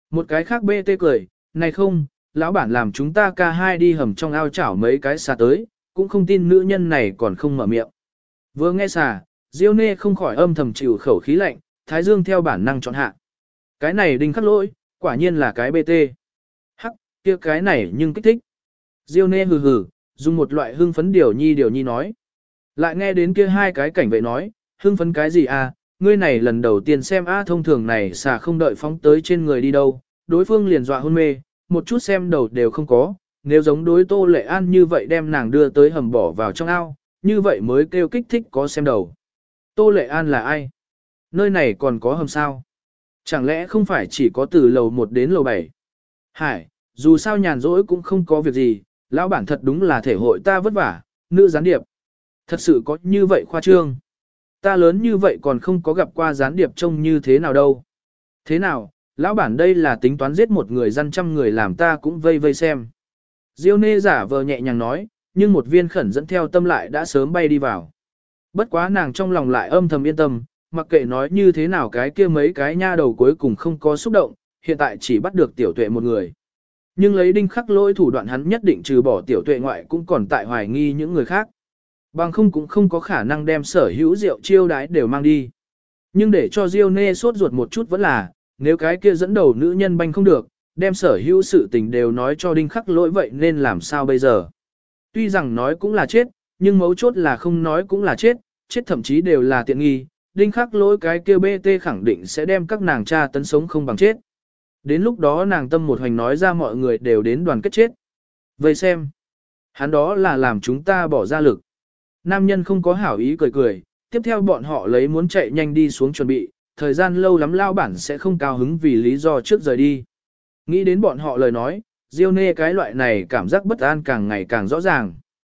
Một cái khác bê tê cười, này không, lão bản làm chúng ta ca hai đi hầm trong ao chảo mấy cái xà tới, cũng không tin nữ nhân này còn không mở miệng. Vừa nghe xà, Diêu Nê không khỏi âm thầm chịu khẩu khí lạnh, Thái Dương theo bản năng chọn hạ. Cái này Đinh Khắc Lỗi, quả nhiên là cái bê tê. Hắc, kia cái này nhưng kích thích. Diêu Nê hừ hừ, dùng một loại hưng phấn điều nhi nói. Lại nghe đến kia hai cái cảnh vệ nói, hưng phấn cái gì à, ngươi này lần đầu tiên xem thông thường này xà không đợi phóng tới trên người đi đâu, đối phương liền dọa hôn mê, một chút xem đầu đều không có, nếu giống đối Tô Lệ An như vậy đem nàng đưa tới hầm bỏ vào trong ao, như vậy mới kêu kích thích có xem đầu. Tô Lệ An là ai? Nơi này còn có hầm sao? Chẳng lẽ không phải chỉ có từ lầu 1 đến lầu 7? Hải, dù sao nhàn rỗi cũng không có việc gì, lão bản thật đúng là thể hội ta vất vả, nữ gián điệp. Thật sự có như vậy khoa trương. Ta lớn như vậy còn không có gặp qua gián điệp trông như thế nào đâu. Thế nào, lão bản đây là tính toán giết một người dân trăm người làm ta cũng vây vây xem. Diêu Nê giả vờ nhẹ nhàng nói, nhưng một viên khẩn dẫn theo tâm lại đã sớm bay đi vào. Bất quá nàng trong lòng lại âm thầm yên tâm, mặc kệ nói như thế nào cái kia mấy cái nha đầu cuối cùng không có xúc động, hiện tại chỉ bắt được tiểu tuệ một người. Nhưng lấy Đinh Khắc Lỗi thủ đoạn hắn nhất định trừ bỏ tiểu tuệ ngoại cũng còn tại hoài nghi những người khác. Bằng không cũng không có khả năng đem sở hữu rượu chiêu đái đều mang đi. Nhưng để cho Diêu Nê sốt ruột một chút vẫn là, nếu cái kia dẫn đầu nữ nhân banh không được, đem sở hữu sự tình đều nói cho Đinh Khắc Lỗi vậy nên làm sao bây giờ. Tuy rằng nói cũng là chết, nhưng mấu chốt là không nói cũng là chết, chết thậm chí đều là tiện nghi. Đinh Khắc Lỗi cái kia BT khẳng định sẽ đem các nàng cha tấn sống không bằng chết. Đến lúc đó nàng tâm một hoành nói ra mọi người đều đến đoàn kết chết. Vậy xem, hắn đó là làm chúng ta bỏ ra lực. Nam nhân không có hảo ý cười cười, tiếp theo bọn họ lấy muốn chạy nhanh đi xuống chuẩn bị, thời gian lâu lắm lao bản sẽ không cao hứng vì lý do trước rời đi. Nghĩ đến bọn họ lời nói, Diêu Nê cái loại này cảm giác bất an càng ngày càng rõ ràng.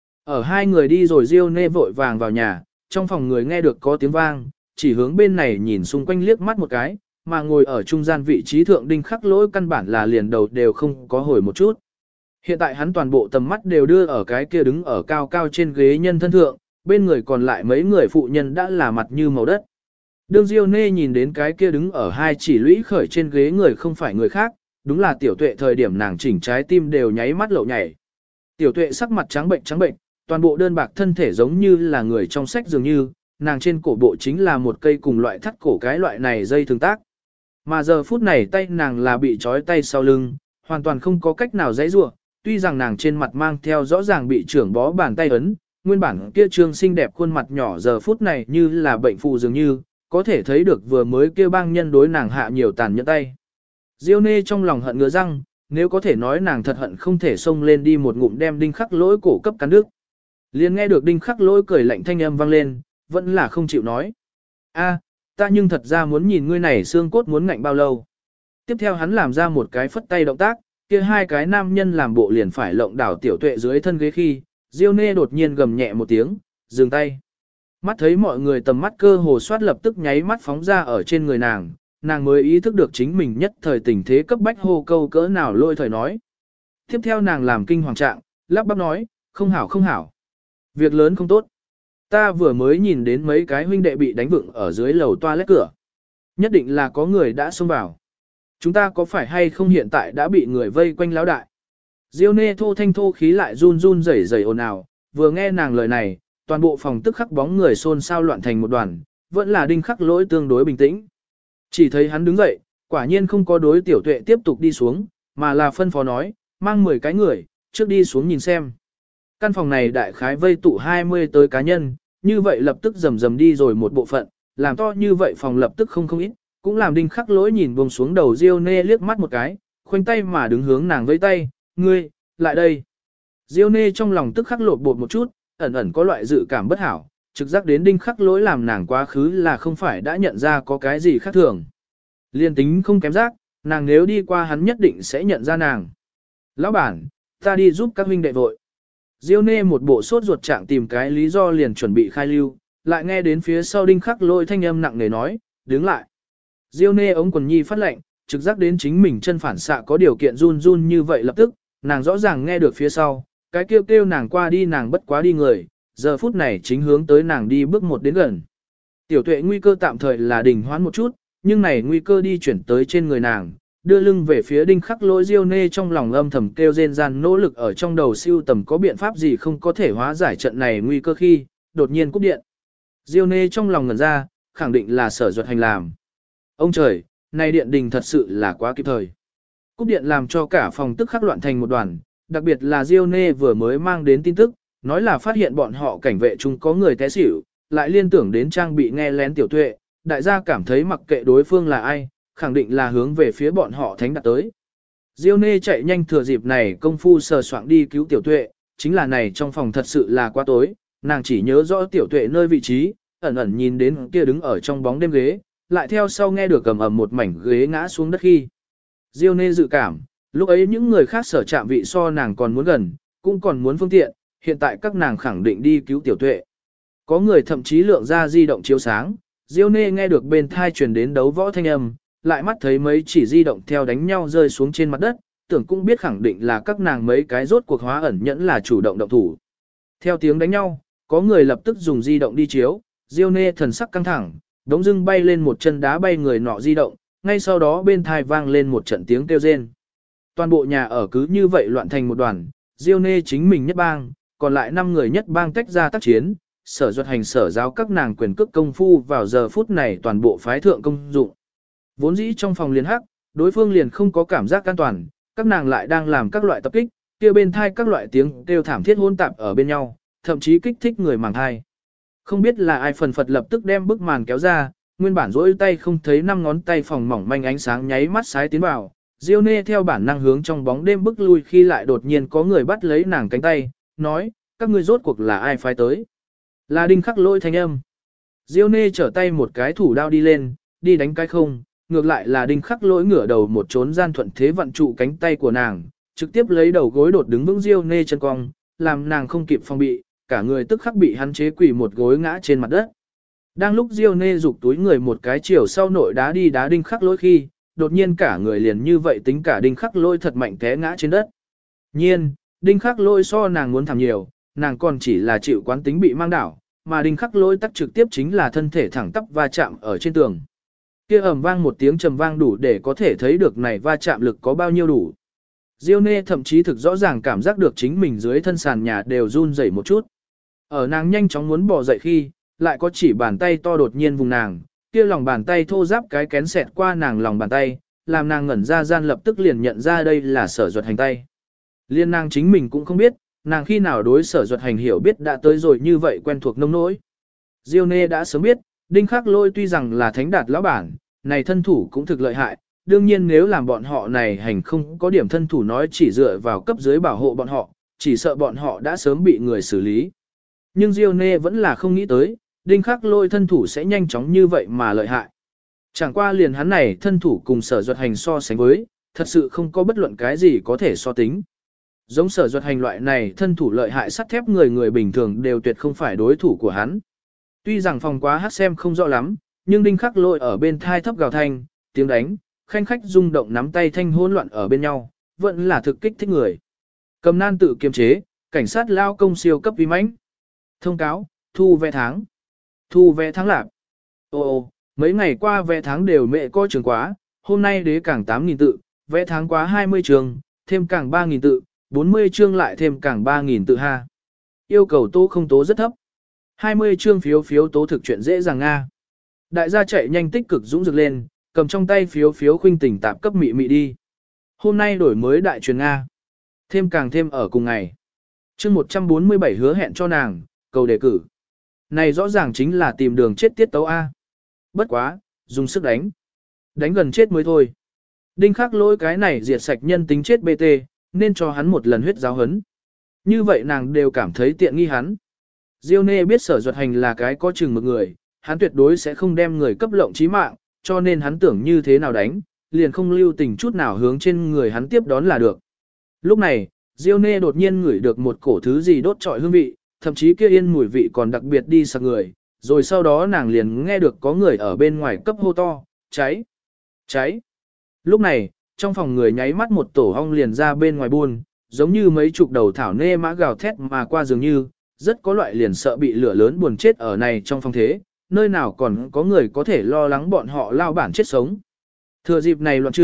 Ở hai người đi rồi Diêu Nê vội vàng vào nhà, trong phòng người nghe được có tiếng vang, chỉ hướng bên này nhìn xung quanh liếc mắt một cái, mà ngồi ở trung gian vị trí thượng Đinh Khắc Lỗi căn bản là liền đầu đều không có hồi một chút. Hiện tại hắn toàn bộ tầm mắt đều đưa ở cái kia đứng ở cao cao trên ghế nhân thân thượng, bên người còn lại mấy người phụ nhân đã là mặt như màu đất. Đương Diêu Nê nhìn đến cái kia đứng ở hai chỉ lũy khởi trên ghế người không phải người khác, đúng là tiểu tuệ thời điểm nàng chỉnh trái tim đều nháy mắt lậu nhảy. Tiểu tuệ sắc mặt trắng bệnh, toàn bộ đơn bạc thân thể giống như là người trong sách dường như, nàng trên cổ bộ chính là một cây cùng loại thắt cổ cái loại này dây thường tác. Mà giờ phút này tay nàng là bị trói tay sau lưng, hoàn toàn không có cách nào giãy giụa, tuy rằng nàng trên mặt mang theo rõ ràng bị trưởng bó bàn tay ấn, nguyên bản kia trương xinh đẹp khuôn mặt nhỏ giờ phút này như là bệnh phụ dường như, có thể thấy được vừa mới kia bang nhân đối nàng hạ nhiều tàn nhẫn tay. Diêu Nê trong lòng hận ngứa răng, nếu có thể nói nàng thật hận không thể xông lên đi một ngụm đem Đinh Khắc Lỗi cổ cấp cắn đứt. Liền nghe được Đinh Khắc Lỗi cười lạnh thanh âm vang lên, vẫn là không chịu nói. A, ta nhưng thật ra muốn nhìn ngươi này xương cốt muốn ngạnh bao lâu. Tiếp theo hắn làm ra một cái phất tay động tác, kia hai cái nam nhân làm bộ liền phải lộng đảo tiểu tuệ dưới thân ghế khi, Diêu Nê đột nhiên gầm nhẹ một tiếng, dừng tay. Mắt thấy mọi người tầm mắt cơ hồ soát lập tức nháy mắt phóng ra ở trên người nàng, nàng mới ý thức được chính mình nhất thời tình thế cấp bách hô câu cỡ nào lôi thời nói. Tiếp theo nàng làm kinh hoàng trạng, lắp bắp nói, không hảo không hảo. Việc lớn không tốt. Ta vừa mới nhìn đến mấy cái huynh đệ bị đánh vựng ở dưới lầu toilet cửa. Nhất định là có người đã xông vào. Chúng ta có phải hay không hiện tại đã bị người vây quanh lão đại? Diêu Nê thô thanh thô khí lại run run rẩy rẩy ồn ào, vừa nghe nàng lời này, toàn bộ phòng tức khắc bóng người xôn xao loạn thành một đoàn, vẫn là Đinh Khắc Lỗi tương đối bình tĩnh. Chỉ thấy hắn đứng dậy, quả nhiên không có đối tiểu tuệ tiếp tục đi xuống, mà là phân phó nói, mang 10 cái người, trước đi xuống nhìn xem. Căn phòng này đại khái vây tụ 20 tới cá nhân, như vậy lập tức rầm rầm đi rồi một bộ phận, làm to như vậy phòng lập tức không ít, cũng làm Đinh Khắc Lỗi nhìn buông xuống đầu Diêu Nê liếc mắt một cái, khoanh tay mà đứng hướng nàng với tay, ngươi, lại đây. Diêu Nê trong lòng tức khắc lột bột một chút, ẩn ẩn có loại dự cảm bất hảo, trực giác đến Đinh Khắc Lỗi làm nàng quá khứ là không phải đã nhận ra có cái gì khác thường. Liên tính không kém giác, nàng nếu đi qua hắn nhất định sẽ nhận ra nàng. Lão bản, ta đi giúp các huynh đệ vội. Diêu Nê một bộ sốt ruột trạng tìm cái lý do liền chuẩn bị khai lưu, lại nghe đến phía sau Đinh Khắc Lỗi thanh âm nặng nề nói, đứng lại. Diêu Nê ống quần nhi phát lệnh, trực giác đến chính mình chân phản xạ có điều kiện run run như vậy lập tức, nàng rõ ràng nghe được phía sau, cái kêu kêu nàng qua đi nàng bất quá đi người, giờ phút này chính hướng tới nàng đi bước một đến gần. Tiểu tuệ nguy cơ tạm thời là đình hoãn một chút, nhưng này nguy cơ đi chuyển tới trên người nàng, đưa lưng về phía Đinh Khắc Lỗi. Diêu Nê trong lòng âm thầm kêu rên gian, nỗ lực ở trong đầu siêu tầm có biện pháp gì không có thể hóa giải trận này nguy cơ khi, đột nhiên cúp điện. Diêu Nê trong lòng ngẩn ra, khẳng định là Sở Duật Hành làm. Ông trời, này điện đình thật sự là quá kịp thời. Cúp điện làm cho cả phòng tức khắc loạn thành một đoàn, đặc biệt là Diêu Nê vừa mới mang đến tin tức, nói là phát hiện bọn họ cảnh vệ chung có người té xỉu, lại liên tưởng đến trang bị nghe lén Tiểu Tuệ, đại gia cảm thấy mặc kệ đối phương là ai, khẳng định là hướng về phía bọn họ thánh đặt tới. Diêu Nê chạy nhanh thừa dịp này công phu sờ soạng đi cứu Tiểu Tuệ, chính là này trong phòng thật sự là quá tối, nàng chỉ nhớ rõ Tiểu Tuệ nơi vị trí, ẩn ẩn nhìn đến kia đứng ở trong bóng đêm ghế, lại theo sau nghe được cầm ầm một mảnh ghế ngã xuống đất khi. Diêu Nê dự cảm, lúc ấy những người khác sở chạm vị so nàng còn muốn gần, cũng còn muốn phương tiện, hiện tại các nàng khẳng định đi cứu Tiểu Tuệ. Có người thậm chí lượng ra di động chiếu sáng, Diêu Nê nghe được bên thai truyền đến đấu võ thanh âm, lại mắt thấy mấy chỉ di động theo đánh nhau rơi xuống trên mặt đất, tưởng cũng biết khẳng định là các nàng mấy cái rốt cuộc hóa ẩn nhẫn là chủ động động thủ. Theo tiếng đánh nhau, có người lập tức dùng di động đi chiếu, Diêu Nê thần sắc căng thẳng, đống dưng bay lên một chân đá bay người nọ di động, ngay sau đó bên thai vang lên một trận tiếng kêu rên. Toàn bộ nhà ở cứ như vậy loạn thành một đoàn, Diêu Nê chính mình nhất bang, còn lại 5 người nhất bang tách ra tác chiến, Sở Duật Hành sở giáo các nàng quyền cước công phu vào giờ phút này toàn bộ phái thượng công dụng. Vốn dĩ trong phòng liền hắc, đối phương liền không có cảm giác an toàn, các nàng lại đang làm các loại tập kích, kia bên thai các loại tiếng kêu thảm thiết hỗn tạp ở bên nhau, thậm chí kích thích người màng thai. Không biết là ai phần phật lập tức đem bức màn kéo ra, nguyên bản rỗi tay không thấy 5 ngón tay phòng mỏng manh ánh sáng nháy mắt sái tiến vào, Diêu Nê theo bản năng hướng trong bóng đêm bước lui khi lại đột nhiên có người bắt lấy nàng cánh tay, nói, các ngươi rốt cuộc là ai phái tới. Là Đinh Khắc Lỗi thanh âm. Diêu Nê trở tay một cái thủ đao đi lên, đi đánh cái không, ngược lại là Đinh Khắc Lỗi ngửa đầu một trốn gian thuận thế vận trụ cánh tay của nàng, trực tiếp lấy đầu gối đột đứng vững Diêu Nê chân cong, làm nàng không kịp phòng bị, cả người tức khắc bị hắn chế quỳ một gối ngã trên mặt đất. Đang lúc Diêu Nê giục túi người một cái chiều sau nội đá đi đá Đinh Khắc Lỗi khi, đột nhiên cả người liền như vậy tính cả Đinh Khắc Lỗi thật mạnh té ngã trên đất. Nhiên, Đinh Khắc Lỗi so nàng muốn thảm nhiều, nàng còn chỉ là chịu quán tính bị mang đảo, mà Đinh Khắc Lỗi tắc trực tiếp chính là thân thể thẳng tắp va chạm ở trên tường. Kia ầm vang một tiếng trầm vang đủ để có thể thấy được này va chạm lực có bao nhiêu đủ. Diêu Nê thậm chí thực rõ ràng cảm giác được chính mình dưới thân sàn nhà đều run rẩy một chút. Ở nàng nhanh chóng muốn bỏ dậy khi, lại có chỉ bàn tay to đột nhiên vùng nàng, kia lòng bàn tay thô ráp cái kén xẹt qua nàng lòng bàn tay, làm nàng ngẩn ra gian lập tức liền nhận ra đây là Sở Duật Hành tay. Liên nàng chính mình cũng không biết, nàng khi nào đối Sở Duật Hành hiểu biết đã tới rồi như vậy quen thuộc nông nỗi. Diêu Nê đã sớm biết, Đinh Khắc Lỗi tuy rằng là thánh đạt lão bản, này thân thủ cũng thực lợi hại, đương nhiên nếu làm bọn họ này hành không có điểm thân thủ nói chỉ dựa vào cấp dưới bảo hộ bọn họ, chỉ sợ bọn họ đã sớm bị người xử lý. Nhưng Diêu Nê vẫn là không nghĩ tới, Đinh Khắc Lỗi thân thủ sẽ nhanh chóng như vậy mà lợi hại. Chẳng qua liền hắn này thân thủ cùng Sở Duật Hành so sánh với, thật sự không có bất luận cái gì có thể so tính. Giống Sở Duật Hành loại này thân thủ lợi hại sắt thép người bình thường đều tuyệt không phải đối thủ của hắn. Tuy rằng phòng quá hát xem không rõ lắm, nhưng Đinh Khắc Lỗi ở bên thai thấp gào thanh, tiếng đánh, khanh khách rung động nắm tay thanh hỗn loạn ở bên nhau, vẫn là thực kích thích người. Cầm nan tự kiềm chế, cảnh sát lao công siêu cấp vi mãnh. Thông cáo, thu vé tháng. Thu vé tháng lạp. Ồ, mấy ngày qua vé tháng đều mẹ coi trường quá, hôm nay đế càng 8.000 tự, vé tháng quá 20 trường, thêm càng 3.000 tự, 40 chương lại thêm càng 3.000 tự ha. Yêu cầu tố không tố rất thấp. 20 chương phiếu tố thực chuyện dễ dàng Nga. Đại gia chạy nhanh tích cực dũng dực lên, cầm trong tay phiếu khuynh tỉnh tạp cấp mị đi. Hôm nay đổi mới đại truyền Nga. Thêm càng thêm ở cùng ngày. Chương 147 hứa hẹn cho nàng, cầu đề cử. Này rõ ràng chính là tìm đường chết tiết tấu A. Bất quá, dùng sức đánh. Đánh gần chết mới thôi. Đinh Khắc Lỗi cái này diệt sạch nhân tính chết BT, nên cho hắn một lần huyết giáo hấn. Như vậy nàng đều cảm thấy tiện nghi hắn. Diêu Nê biết Sở Duật Hành là cái có chừng một người, hắn tuyệt đối sẽ không đem người cấp lộng chí mạng, cho nên hắn tưởng như thế nào đánh, liền không lưu tình chút nào hướng trên người hắn tiếp đón là được. Lúc này, Diêu Nê đột nhiên ngửi được một cổ thứ gì đốt trọi hương vị, thậm chí kia yên mùi vị còn đặc biệt đi sặc người, rồi sau đó nàng liền nghe được có người ở bên ngoài cấp hô to, cháy, cháy. Lúc này, trong phòng người nháy mắt một tổ ong liền ra bên ngoài buôn, giống như mấy chục đầu thảo nê mã gào thét mà qua dường như, rất có loại liền sợ bị lửa lớn buồn chết ở này trong phòng thế, nơi nào còn có người có thể lo lắng bọn họ lao bản chết sống. Thừa dịp này loạn trượng,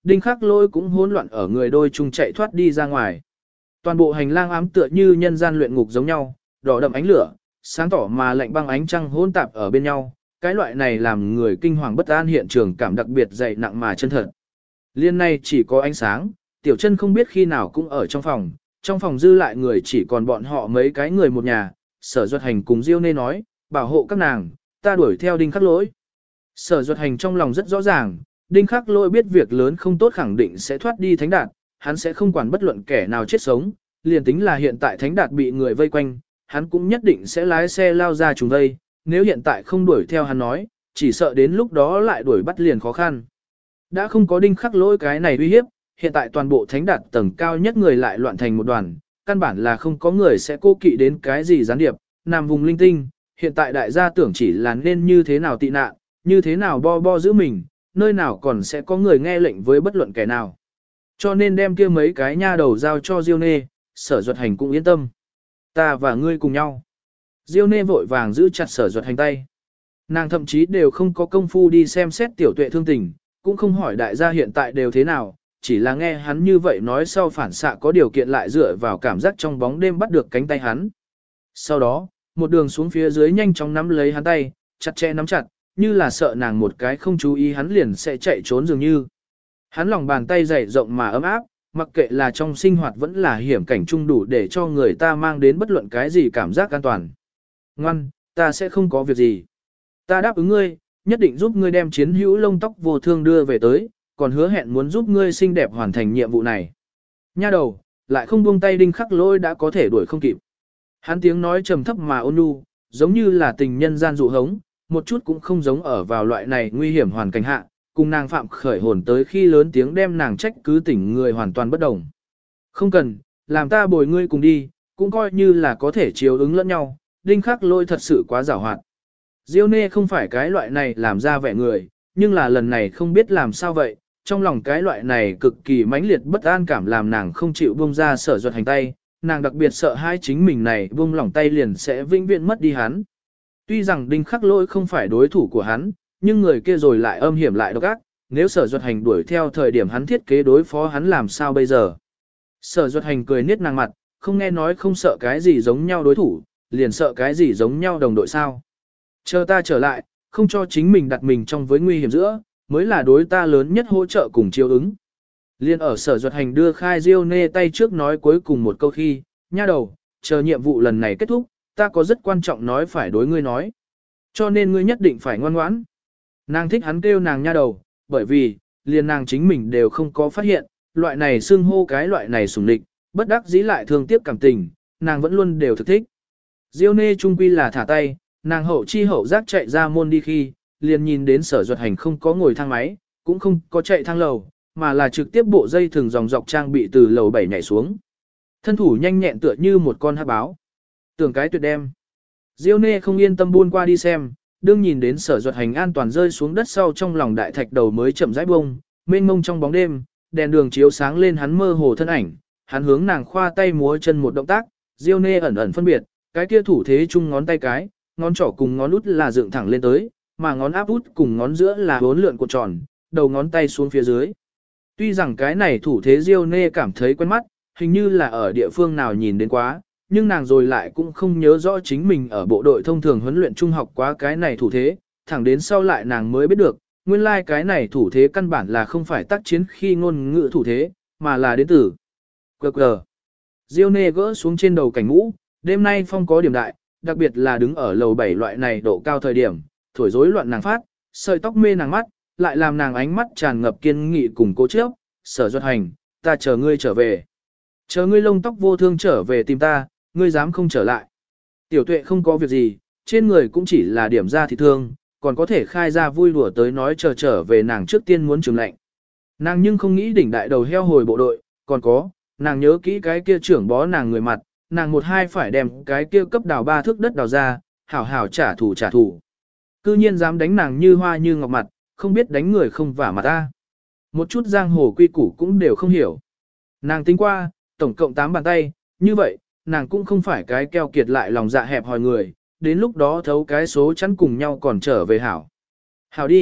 Đinh Khắc Lỗi cũng hỗn loạn ở người đôi chung chạy thoát đi ra ngoài. Toàn bộ hành lang ám tựa như nhân gian luyện ngục giống nhau, đỏ đậm ánh lửa, sáng tỏ mà lạnh băng ánh trăng hỗn tạp ở bên nhau, cái loại này làm người kinh hoàng bất an hiện trường cảm đặc biệt dày nặng mà chân thật. Liên này chỉ có ánh sáng, Tiểu Chân không biết khi nào cũng ở trong phòng dư lại người chỉ còn bọn họ mấy cái người một nhà, Sở Duật Hành cùng Diêu Nê nói, bảo hộ các nàng, ta đuổi theo Đinh Khắc Lỗi. Sở Duật Hành trong lòng rất rõ ràng, Đinh Khắc Lỗi biết việc lớn không tốt khẳng định sẽ thoát đi Thánh Đạt, hắn sẽ không quản bất luận kẻ nào chết sống, liền tính là hiện tại Thánh Đạt bị người vây quanh, hắn cũng nhất định sẽ lái xe lao ra trùng vây, nếu hiện tại không đuổi theo hắn nói, chỉ sợ đến lúc đó lại đuổi bắt liền khó khăn. Đã không có Đinh Khắc Lỗi cái này uy hiếp, hiện tại toàn bộ Thánh Đạt tầng cao nhất người lại loạn thành một đoàn, căn bản là không có người sẽ cố kỵ đến cái gì gián điệp, nằm vùng linh tinh, hiện tại đại gia tưởng chỉ là nên như thế nào tị nạn, như thế nào bo giữ mình, nơi nào còn sẽ có người nghe lệnh với bất luận kẻ nào. Cho nên đem kia mấy cái nha đầu giao cho Diêu Nê, Sở Duật Hành cũng yên tâm. Ta và ngươi cùng nhau. Diêu Nê vội vàng giữ chặt Sở Duật Hành tay. Nàng thậm chí đều không có công phu đi xem xét Tiểu Tuệ thương tình, cũng không hỏi đại gia hiện tại đều thế nào, chỉ là nghe hắn như vậy nói sau phản xạ có điều kiện lại dựa vào cảm giác trong bóng đêm bắt được cánh tay hắn. Sau đó, một đường xuống phía dưới nhanh chóng nắm lấy hắn tay, chặt chẽ nắm chặt, như là sợ nàng một cái không chú ý hắn liền sẽ chạy trốn dường như. Hắn lòng bàn tay dày rộng mà ấm áp, mặc kệ là trong sinh hoạt vẫn là hiểm cảnh chung đủ để cho người ta mang đến bất luận cái gì cảm giác an toàn. Ngoan, ta sẽ không có việc gì. Ta đáp ứng ngươi, nhất định giúp ngươi đem chiến hữu lông tóc vô thương đưa về tới, còn hứa hẹn muốn giúp ngươi xinh đẹp hoàn thành nhiệm vụ này. Nha đầu, lại không buông tay Đinh Khắc Lỗi đã có thể đuổi không kịp. Hắn tiếng nói trầm thấp mà ôn nhu, giống như là tình nhân gian dụ hống, một chút cũng không giống ở vào loại này nguy hiểm hoàn cảnh hạ, cùng nàng phạm khởi hồn tới khi lớn tiếng đem nàng trách cứ tỉnh người hoàn toàn bất đồng. Không cần, làm ta bồi ngươi cùng đi, cũng coi như là có thể chiếu ứng lẫn nhau, Đinh Khắc Lỗi thật sự quá giàu hoạt. Diêu Nê không phải cái loại này làm ra vẻ người, nhưng là lần này không biết làm sao vậy, trong lòng cái loại này cực kỳ mãnh liệt bất an cảm làm nàng không chịu buông ra Sở Duật Hành tay, nàng đặc biệt sợ hai chính mình này buông lỏng tay liền sẽ vĩnh viễn mất đi hắn. Tuy rằng Đinh Khắc Lỗi không phải đối thủ của hắn, nhưng người kia rồi lại âm hiểm lại độc ác, nếu Sở Duật Hành đuổi theo thời điểm hắn thiết kế đối phó hắn làm sao bây giờ. Sở Duật Hành cười niết nàng mặt, không nghe nói không sợ cái gì giống nhau đối thủ, liền sợ cái gì giống nhau đồng đội sao. Chờ ta trở lại, không cho chính mình đặt mình trong với nguy hiểm giữa, mới là đối ta lớn nhất hỗ trợ cùng chiếu ứng. Liên ở Sở Duật Hành đưa khai Diêu Nê tay trước nói cuối cùng một câu khi, nha đầu, chờ nhiệm vụ lần này kết thúc, ta có rất quan trọng nói phải đối ngươi nói. Cho nên ngươi nhất định phải ngoan ngoãn. Nàng thích hắn kêu nàng nha đầu, bởi vì, liền nàng chính mình đều không có phát hiện, loại này xưng hô cái loại này sủng địch, bất đắc dĩ lại thương tiếc cảm tình, nàng vẫn luôn đều thực thích. Diêu Nê trung quy là thả tay, nàng hậu chi hậu giác chạy ra môn đi khi, liền nhìn đến Sở Duật Hành không có ngồi thang máy, cũng không có chạy thang lầu, mà là trực tiếp bộ dây thừng dòng dọc trang bị từ lầu 7 nhảy xuống. Thân thủ nhanh nhẹn tựa như một con hắc báo. Tưởng cái tuyệt đem. Diêu Nê không yên tâm buôn qua đi xem, đương nhìn đến Sở Duật Hành an toàn rơi xuống đất sau trong lòng đại thạch đầu mới chậm rãi bông, mênh mông trong bóng đêm, đèn đường chiếu sáng lên hắn mơ hồ thân ảnh, hắn hướng nàng khoa tay múa chân một động tác, Diêu Nê ẩn ẩn phân biệt, cái kia thủ thế chung ngón tay cái, ngón trỏ cùng ngón út là dựng thẳng lên tới, mà ngón áp út cùng ngón giữa là bốn lượn cuộn tròn, đầu ngón tay xuống phía dưới. Tuy rằng cái này thủ thế Diêu Nê cảm thấy quen mắt, hình như là ở địa phương nào nhìn đến quá, nhưng nàng rồi lại cũng không nhớ rõ chính mình ở bộ đội thông thường huấn luyện trung học quá cái này thủ thế, thẳng đến sau lại nàng mới biết được, nguyên lai like cái này thủ thế căn bản là không phải tác chiến khi ngôn ngữ thủ thế, mà là đến từ QQ. Diêu Nê gỡ xuống trên đầu cảnh ngũ, đêm nay phong có điểm đại, đặc biệt là đứng ở lầu 7 loại này độ cao thời điểm, thổi rối loạn nàng phát, sợi tóc mê nàng mắt, lại làm nàng ánh mắt tràn ngập kiên nghị cùng cố chấp. Sở Duật Hành, ta chờ ngươi trở về. Chờ ngươi lông tóc vô thương trở về tìm ta, ngươi dám không trở lại. Tiểu Tuệ không có việc gì, trên người cũng chỉ là điểm ra thì thương, còn có thể khai ra vui đùa tới nói chờ trở về nàng trước tiên muốn trường lệnh. Nàng nhưng không nghĩ đỉnh đại đầu heo hồi bộ đội, còn có, nàng nhớ kỹ cái kia trưởng bó nàng người mặt, nàng một hai phải đem cái kia cấp đào 3 thước đất đào ra, hảo hảo trả thù trả thù. Cư nhiên dám đánh nàng như hoa như ngọc mặt, không biết đánh người không vả mặt ta. Một chút giang hồ quy củ cũng đều không hiểu. Nàng tính qua, tổng cộng 8 bàn tay, như vậy, nàng cũng không phải cái keo kiệt lại lòng dạ hẹp hòi người, đến lúc đó thấu cái số chắn cùng nhau còn trở về hảo. Hảo đi,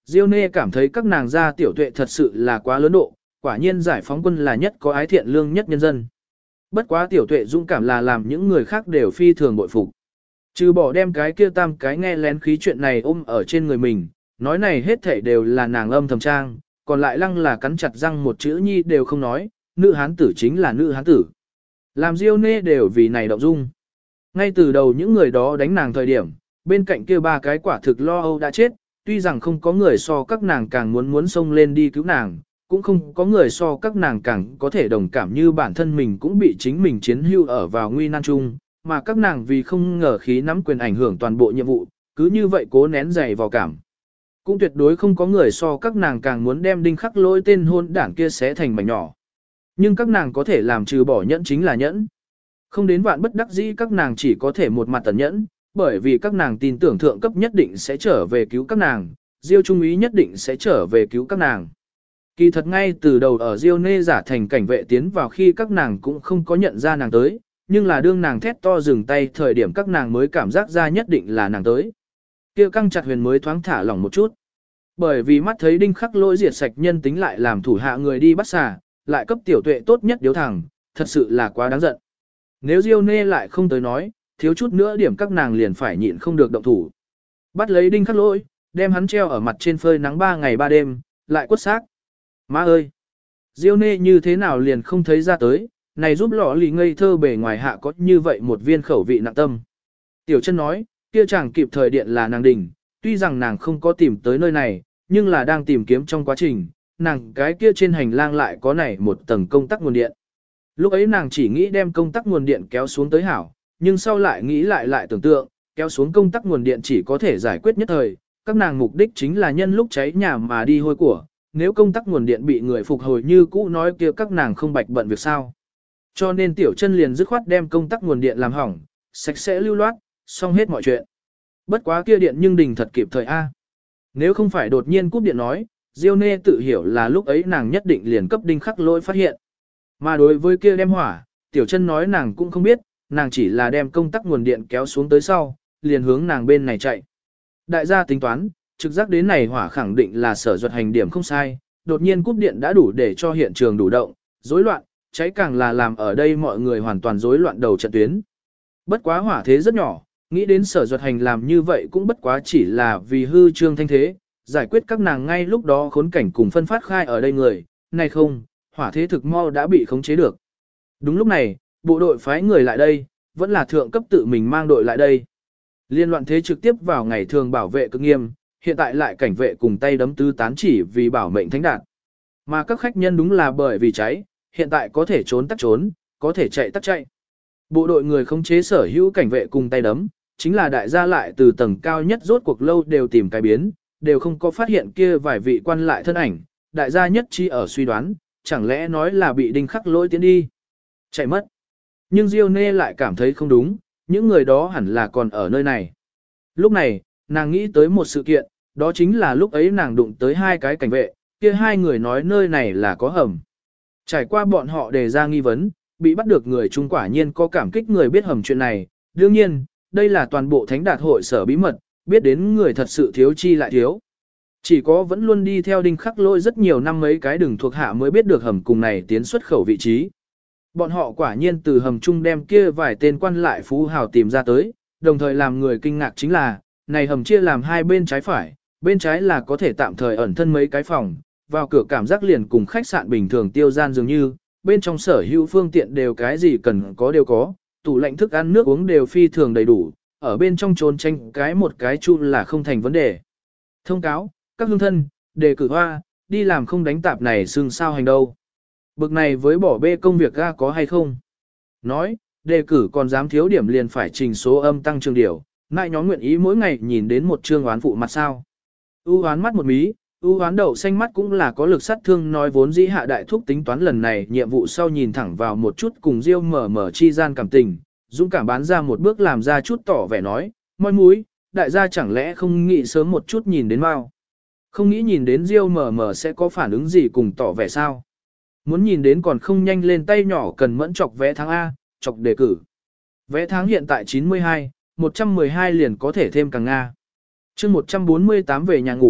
Diêu Nê cảm thấy các nàng gia tiểu tuệ thật sự là quá lớn độ, quả nhiên giải phóng quân là nhất có ái thiện lương nhất nhân dân. Bất quá tiểu tuệ dũng cảm là làm những người khác đều phi thường bội phục. Trừ bỏ đem cái kia tam cái nghe lén khí chuyện này ôm ở trên người mình, nói này hết thảy đều là nàng âm thầm trang, còn lại lăng là cắn chặt răng một chữ nhi đều không nói, nữ hán tử chính là nữ hán tử. Làm Diêu Nê đều vì này động dung. Ngay từ đầu những người đó đánh nàng thời điểm, bên cạnh kia ba cái quả thực lo âu đã chết, tuy rằng không có người so các nàng càng muốn xông lên đi cứu nàng, cũng không có người so các nàng càng có thể đồng cảm như bản thân mình cũng bị chính mình chiến hưu ở vào nguy nan chung, mà các nàng vì không ngờ khí nắm quyền ảnh hưởng toàn bộ nhiệm vụ, cứ như vậy cố nén dày vào cảm. Cũng tuyệt đối không có người so các nàng càng muốn đem Đinh Khắc Lỗi tên hôn đảng kia xé thành mảnh nhỏ. Nhưng các nàng có thể làm trừ bỏ nhẫn chính là nhẫn. Không đến vạn bất đắc dĩ các nàng chỉ có thể một mặt tẩn nhẫn, bởi vì các nàng tin tưởng thượng cấp nhất định sẽ trở về cứu các nàng, Diêu Trung úy nhất định sẽ trở về cứu các nàng. Kỳ thật ngay từ đầu ở Diêu Nê giả thành cảnh vệ tiến vào khi các nàng cũng không có nhận ra nàng tới, nhưng là đương nàng thét to dừng tay thời điểm các nàng mới cảm giác ra nhất định là nàng tới. Kia căng chặt huyền mới thoáng thả lỏng một chút. Bởi vì mắt thấy Đinh Khắc Lỗi diệt sạch nhân tính lại làm thủ hạ người đi bắt xà, lại cấp tiểu tuệ tốt nhất điếu thẳng, thật sự là quá đáng giận. Nếu Diêu Nê lại không tới nói, thiếu chút nữa điểm các nàng liền phải nhịn không được động thủ. Bắt lấy Đinh Khắc Lỗi, đem hắn treo ở mặt trên phơi nắng 3 ngày 3 đêm, lại quất xác. Má ơi! Diêu Nê như thế nào liền không thấy ra tới, này giúp lọ lì ngây thơ bề ngoài hạ có như vậy một viên khẩu vị nặng tâm. Tiểu Chân nói, kia chàng kịp thời điện là nàng đình, tuy rằng nàng không có tìm tới nơi này, nhưng là đang tìm kiếm trong quá trình, nàng cái kia trên hành lang lại có này một tầng công tắc nguồn điện. Lúc ấy nàng chỉ nghĩ đem công tắc nguồn điện kéo xuống tới hảo, nhưng sau lại nghĩ lại tưởng tượng, kéo xuống công tắc nguồn điện chỉ có thể giải quyết nhất thời, các nàng mục đích chính là nhân lúc cháy nhà mà đi hôi của, nếu công tắc nguồn điện bị người phục hồi như cũ nói kia các nàng không bạch bận việc sao. Cho nên Tiểu Chân liền dứt khoát đem công tắc nguồn điện làm hỏng, sạch sẽ lưu loát, xong hết mọi chuyện. Bất quá kia điện nhưng đình thật kịp thời A. Nếu không phải đột nhiên cúp điện nói, Diêu Nê tự hiểu là lúc ấy nàng nhất định liền cấp Đinh Khắc Lỗi phát hiện. Mà đối với kia đem hỏa, Tiểu Chân nói nàng cũng không biết, nàng chỉ là đem công tắc nguồn điện kéo xuống tới sau, liền hướng nàng bên này chạy. Đại gia tính toán, trực giác đến này hỏa khẳng định là Sở Duật hành điểm không sai, đột nhiên cúp điện đã đủ để cho hiện trường đủ động, rối loạn, cháy càng là làm ở đây mọi người hoàn toàn rối loạn đầu trận tuyến. Bất quá hỏa thế rất nhỏ, nghĩ đến Sở Duật hành làm như vậy cũng bất quá chỉ là vì hư trương thanh thế, giải quyết các nàng ngay lúc đó khốn cảnh cùng phân phát khai ở đây người, này không, hỏa thế thực mau đã bị khống chế được. Đúng lúc này, bộ đội phái người lại đây, vẫn là thượng cấp tự mình mang đội lại đây. Liên loạn thế trực tiếp vào ngày thường bảo vệ cực nghiêm, hiện tại lại cảnh vệ cùng tay đấm tứ tán chỉ vì bảo mệnh thánh đạt. Mà các khách nhân đúng là bởi vì cháy, hiện tại có thể trốn tắt trốn, có thể chạy tắt chạy. Bộ đội người khống chế sở hữu cảnh vệ cùng tay đấm, chính là đại gia lại từ tầng cao nhất rốt cuộc lâu đều tìm cái biến, đều không có phát hiện kia vài vị quan lại thân ảnh, đại gia nhất trí ở suy đoán, chẳng lẽ nói là bị Đinh Khắc Lỗi tiến đi, chạy mất. Nhưng Diêu Nê lại cảm thấy không đúng, những người đó hẳn là còn ở nơi này. Lúc này, nàng nghĩ tới một sự kiện, đó chính là lúc ấy nàng đụng tới hai cái cảnh vệ, kia hai người nói nơi này là có hầm. Trải qua bọn họ đề ra nghi vấn, bị bắt được người Trung quả nhiên có cảm kích người biết hầm chuyện này. Đương nhiên, đây là toàn bộ thánh đạt hội sở bí mật, biết đến người thật sự thiếu chi lại thiếu. Chỉ có vẫn luôn đi theo Đinh Khắc Lỗi rất nhiều năm mấy cái đừng thuộc hạ mới biết được hầm cùng này tiến xuất khẩu vị trí. Bọn họ quả nhiên từ hầm chung đem kia vài tên quan lại phú hào tìm ra tới, đồng thời làm người kinh ngạc chính là, này hầm chia làm hai bên trái phải, bên trái là có thể tạm thời ẩn thân mấy cái phòng, vào cửa cảm giác liền cùng khách sạn bình thường tiêu gian dường như, bên trong sở hữu phương tiện đều cái gì cần có đều có, tủ lạnh thức ăn nước uống đều phi thường đầy đủ, ở bên trong trốn tranh cái một cái chu là không thành vấn đề. Thông cáo, các hương thân, đề cử hoa, đi làm không đánh tạp này xương sao hành đâu. Bực này với bỏ bê công việc ra có hay không? Nói, đề cử còn dám thiếu điểm liền phải trình số âm tăng trường điểu, ngại nhóm nguyện ý mỗi ngày nhìn đến một chương oán phụ mặt sao. U oán mắt một mí, u oán đậu xanh mắt cũng là có lực sát thương nói vốn dĩ hạ đại thúc tính toán lần này nhiệm vụ sau nhìn thẳng vào một chút cùng Diêu mở chi gian cảm tình, dũng cảm bán ra một bước làm ra chút tỏ vẻ nói, môi múi, đại gia chẳng lẽ không nghĩ sớm một chút nhìn đến mau. Không nghĩ nhìn đến Diêu mở sẽ có phản ứng gì cùng tỏ vẻ sao. Muốn nhìn đến còn không nhanh lên tay nhỏ cần mẫn chọc vé tháng A, chọc đề cử. Vé tháng hiện tại 92, 112 liền có thể thêm càng Nga. chương 148 về nhà ngủ,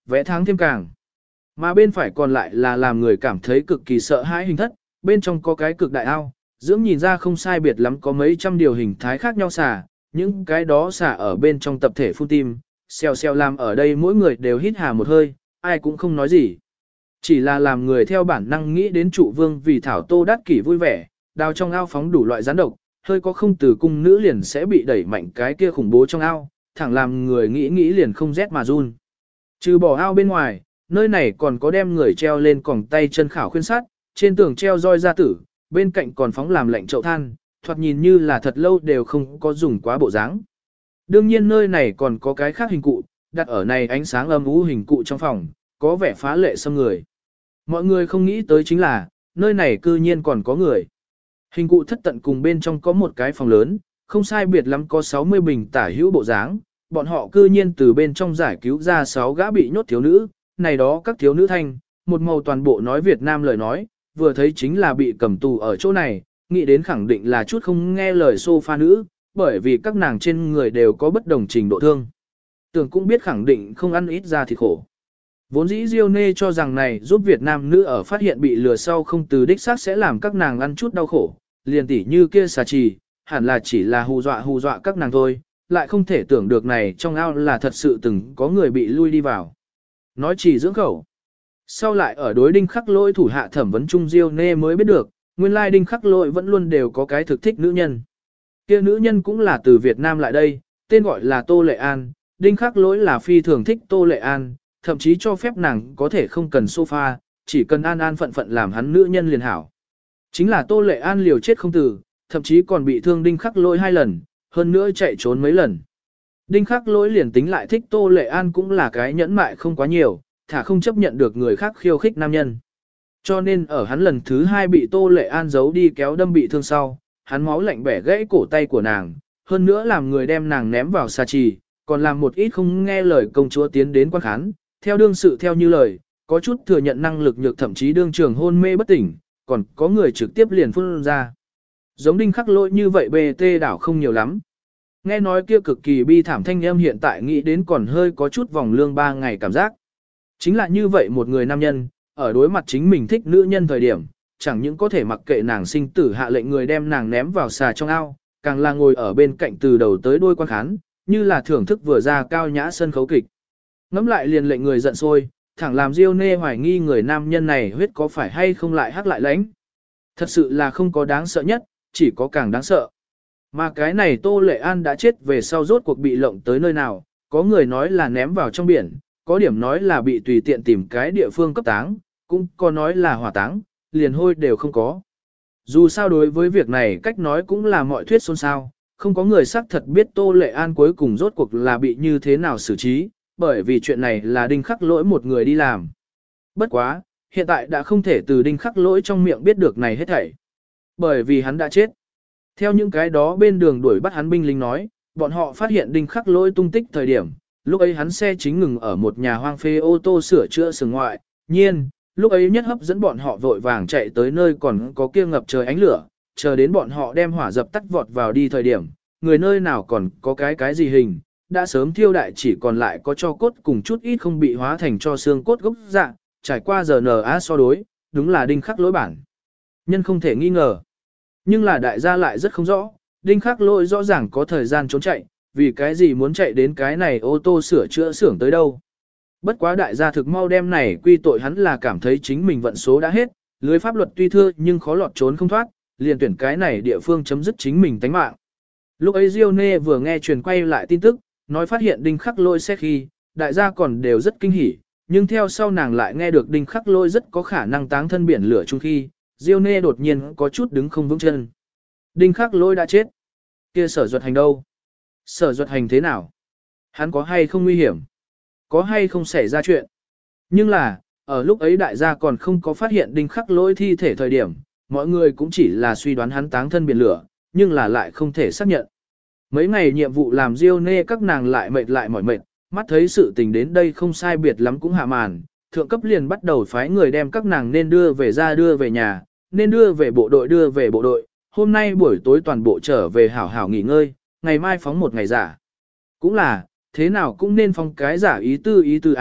vẽ tháng thêm càng. Mà bên phải còn lại là làm người cảm thấy cực kỳ sợ hãi hình thất, bên trong có cái cực đại ao, dưỡng nhìn ra không sai biệt lắm có mấy trăm điều hình thái khác nhau xả, những cái đó xả ở bên trong tập thể phun tim, xèo xèo làm ở đây mỗi người đều hít hà một hơi, ai cũng không nói gì. Chỉ là làm người theo bản năng nghĩ đến trụ vương vì thảo tô đát kỷ vui vẻ, đào trong ao phóng đủ loại rắn độc, hơi có không từ cung nữ liền sẽ bị đẩy mạnh cái kia khủng bố trong ao, thẳng làm người nghĩ liền không rét mà run. Trừ bỏ ao bên ngoài, nơi này còn có đem người treo lên còng tay chân khảo khuyên sát, trên tường treo roi gia tử, bên cạnh còn phóng làm lạnh chậu than, thoạt nhìn như là thật lâu đều không có dùng quá bộ dáng. Đương nhiên nơi này còn có cái khác hình cụ, đặt ở này ánh sáng âm u hình cụ trong phòng, có vẻ phá lệ xâm người. Mọi người không nghĩ tới chính là, nơi này cư nhiên còn có người. Hình cụ thất tận cùng bên trong có một cái phòng lớn, không sai biệt lắm có 60 bình tả hữu bộ dáng, bọn họ cư nhiên từ bên trong giải cứu ra 6 gã bị nhốt thiếu nữ, này đó các thiếu nữ thanh, một màu toàn bộ nói Việt Nam lời nói, vừa thấy chính là bị cầm tù ở chỗ này, nghĩ đến khẳng định là chút không nghe lời sofa nữ, bởi vì các nàng trên người đều có bất đồng trình độ thương. Tưởng cũng biết khẳng định không ăn ít ra thì khổ. Vốn dĩ Diêu Nê cho rằng này giúp Việt Nam nữ ở phát hiện bị lừa sau không từ đích xác sẽ làm các nàng ăn chút đau khổ, liền tỉ như kia xà trì, hẳn là chỉ là hù dọa các nàng thôi, lại không thể tưởng được này trong ao là thật sự từng có người bị lui đi vào. Nói chỉ dưỡng khẩu. Sau lại ở đối Đinh Khắc Lỗi thủ hạ thẩm vấn Trung Diêu Nê mới biết được, nguyên lai Đinh Khắc Lỗi vẫn luôn đều có cái thực thích nữ nhân. Kia nữ nhân cũng là từ Việt Nam lại đây, tên gọi là Tô Lệ An, Đinh Khắc Lỗi là phi thường thích Tô Lệ An, thậm chí cho phép nàng có thể không cần sofa, chỉ cần an phận phận làm hắn nữ nhân liền hảo. Chính là Tô Lệ An liều chết không từ, thậm chí còn bị thương Đinh Khắc Lỗi 2 lần, hơn nữa chạy trốn mấy lần. Đinh Khắc Lỗi liền tính lại thích Tô Lệ An cũng là cái nhẫn mại không quá nhiều, thả không chấp nhận được người khác khiêu khích nam nhân. Cho nên ở hắn lần thứ 2 bị Tô Lệ An giấu đi kéo đâm bị thương sau, hắn máu lạnh bẻ gãy cổ tay của nàng, hơn nữa làm người đem nàng ném vào xà trì, còn làm một ít không nghe lời công chúa tiến đến quan khán, theo đương sự theo như lời, có chút thừa nhận năng lực nhược thậm chí đương trường hôn mê bất tỉnh, còn có người trực tiếp liền phun ra. Giống Đinh Khắc Lỗi như vậy BT đảo không nhiều lắm. Nghe nói kia cực kỳ bi thảm thanh em hiện tại nghĩ đến còn hơi có chút vòng lương 3 ngày cảm giác. Chính là như vậy một người nam nhân, ở đối mặt chính mình thích nữ nhân thời điểm, chẳng những có thể mặc kệ nàng sinh tử hạ lệnh người đem nàng ném vào xà trong ao, càng là ngồi ở bên cạnh từ đầu tới đuôi quan khán, như là thưởng thức vừa ra cao nhã sân khấu kịch. Ngắm lại liền lệnh người giận sôi, thẳng làm Diêu Nê hoài nghi người nam nhân này huyết có phải hay không lại hắc lại lãnh. Thật sự là không có đáng sợ nhất, chỉ có càng đáng sợ. Mà cái này Tô Lệ An đã chết về sau rốt cuộc bị lộng tới nơi nào, có người nói là ném vào trong biển, có điểm nói là bị tùy tiện tìm cái địa phương cấp táng, cũng có nói là hỏa táng, liền hôi đều không có. Dù sao đối với việc này cách nói cũng là mọi thuyết xôn xao, không có người xác thật biết Tô Lệ An cuối cùng rốt cuộc là bị như thế nào xử trí, bởi vì chuyện này là Đinh Khắc Lỗi một người đi làm. Bất quá, hiện tại đã không thể từ Đinh Khắc Lỗi trong miệng biết được này hết thảy. Bởi vì hắn đã chết. Theo những cái đó bên đường đuổi bắt hắn binh lính nói, bọn họ phát hiện Đinh Khắc Lỗi tung tích thời điểm, lúc ấy hắn xe chính ngừng ở một nhà hoang phế ô tô sửa chữa sừng ngoại, nhiên, lúc ấy nhất hấp dẫn bọn họ vội vàng chạy tới nơi còn có kia ngập trời ánh lửa, chờ đến bọn họ đem hỏa dập tắt vọt vào đi thời điểm, người nơi nào còn có cái gì hình, đã sớm thiêu đại chỉ còn lại có cho cốt cùng chút ít không bị hóa thành cho xương cốt gốc dạng, trải qua giờ RNA so đối, đúng là Đinh Khắc Lỗi bản. Nhân không thể nghi ngờ. Nhưng là đại gia lại rất không rõ, Đinh Khắc Lỗi rõ ràng có thời gian trốn chạy, vì cái gì muốn chạy đến cái này ô tô sửa chữa xưởng tới đâu. Bất quá đại gia thực mau đem này quy tội hắn là cảm thấy chính mình vận số đã hết, lưới pháp luật tuy thưa nhưng khó lọt trốn không thoát, liền tuyển cái này địa phương chấm dứt chính mình tánh mạng. Lúc ấy Diêu Nê vừa nghe truyền quay lại tin tức, nói phát hiện Đinh Khắc Lỗi xe khi, đại gia còn đều rất kinh hỉ, nhưng theo sau nàng lại nghe được Đinh Khắc Lỗi rất có khả năng táng thân biển lửa chung khi, Diêu Nê đột nhiên có chút đứng không vững chân. Đinh Khắc Lỗi đã chết. Kia Sở Duật Hành đâu? Sở Duật Hành thế nào? Hắn có hay không nguy hiểm? Có hay không xảy ra chuyện? Nhưng là, ở lúc ấy đại gia còn không có phát hiện Đinh Khắc Lỗi thi thể thời điểm, mọi người cũng chỉ là suy đoán hắn táng thân biển lửa, nhưng là lại không thể xác nhận. Mấy ngày nhiệm vụ làm Diêu Nê các nàng lại mệt lại mỏi mệt, mắt thấy sự tình đến đây không sai biệt lắm cũng hạ màn, thượng cấp liền bắt đầu phái người đem các nàng nên đưa về ra đưa về nhà, nên đưa về bộ đội đưa về bộ đội, hôm nay buổi tối toàn bộ trở về hảo hảo nghỉ ngơi, ngày mai phóng một ngày giả. Cũng là, thế nào cũng nên phóng cái giả ý tư A,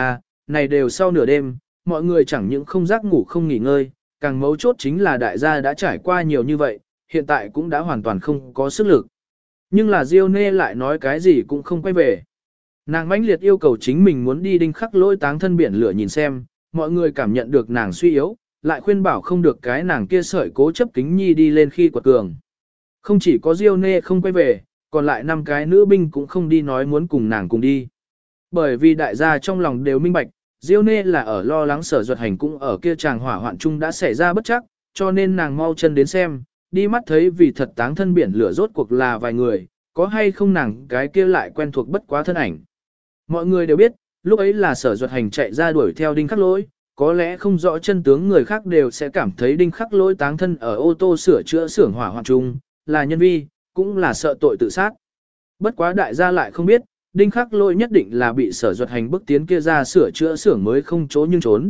này đều sau nửa đêm, mọi người chẳng những không giác ngủ không nghỉ ngơi, càng mấu chốt chính là đại gia đã trải qua nhiều như vậy, hiện tại cũng đã hoàn toàn không có sức lực. Nhưng là Diêu Nê lại nói cái gì cũng không quay về. Nàng mãnh liệt yêu cầu chính mình muốn đi Đinh Khắc Lỗi táng thân biển lửa nhìn xem, mọi người cảm nhận được nàng suy yếu, lại khuyên bảo không được cái nàng kia sợi cố chấp kính nhi đi lên khi quật cường. Không chỉ có Diêu Nê không quay về, còn lại 5 cái nữ binh cũng không đi nói muốn cùng nàng cùng đi. Bởi vì đại gia trong lòng đều minh bạch, Diêu Nê là ở lo lắng Sở Duật Hành cũng ở kia chàng hỏa hoạn chung đã xảy ra bất chắc, cho nên nàng mau chân đến xem, đi mắt thấy vì thật táng thân biển lửa rốt cuộc là vài người, có hay không nàng cái kia lại quen thuộc bất quá thân ảnh. Mọi người đều biết, lúc ấy là Sở Duật Hành chạy ra đuổi theo Đinh Khắc Lỗi, có lẽ không rõ chân tướng người khác đều sẽ cảm thấy Đinh Khắc Lỗi táng thân ở ô tô sửa chữa xưởng hỏa hoạn chung, là nhân vi, cũng là sợ tội tự sát. Bất quá đại gia lại không biết, Đinh Khắc Lỗi nhất định là bị Sở Duật Hành bức tiến kia ra sửa chữa xưởng mới không chỗ nhưng trốn.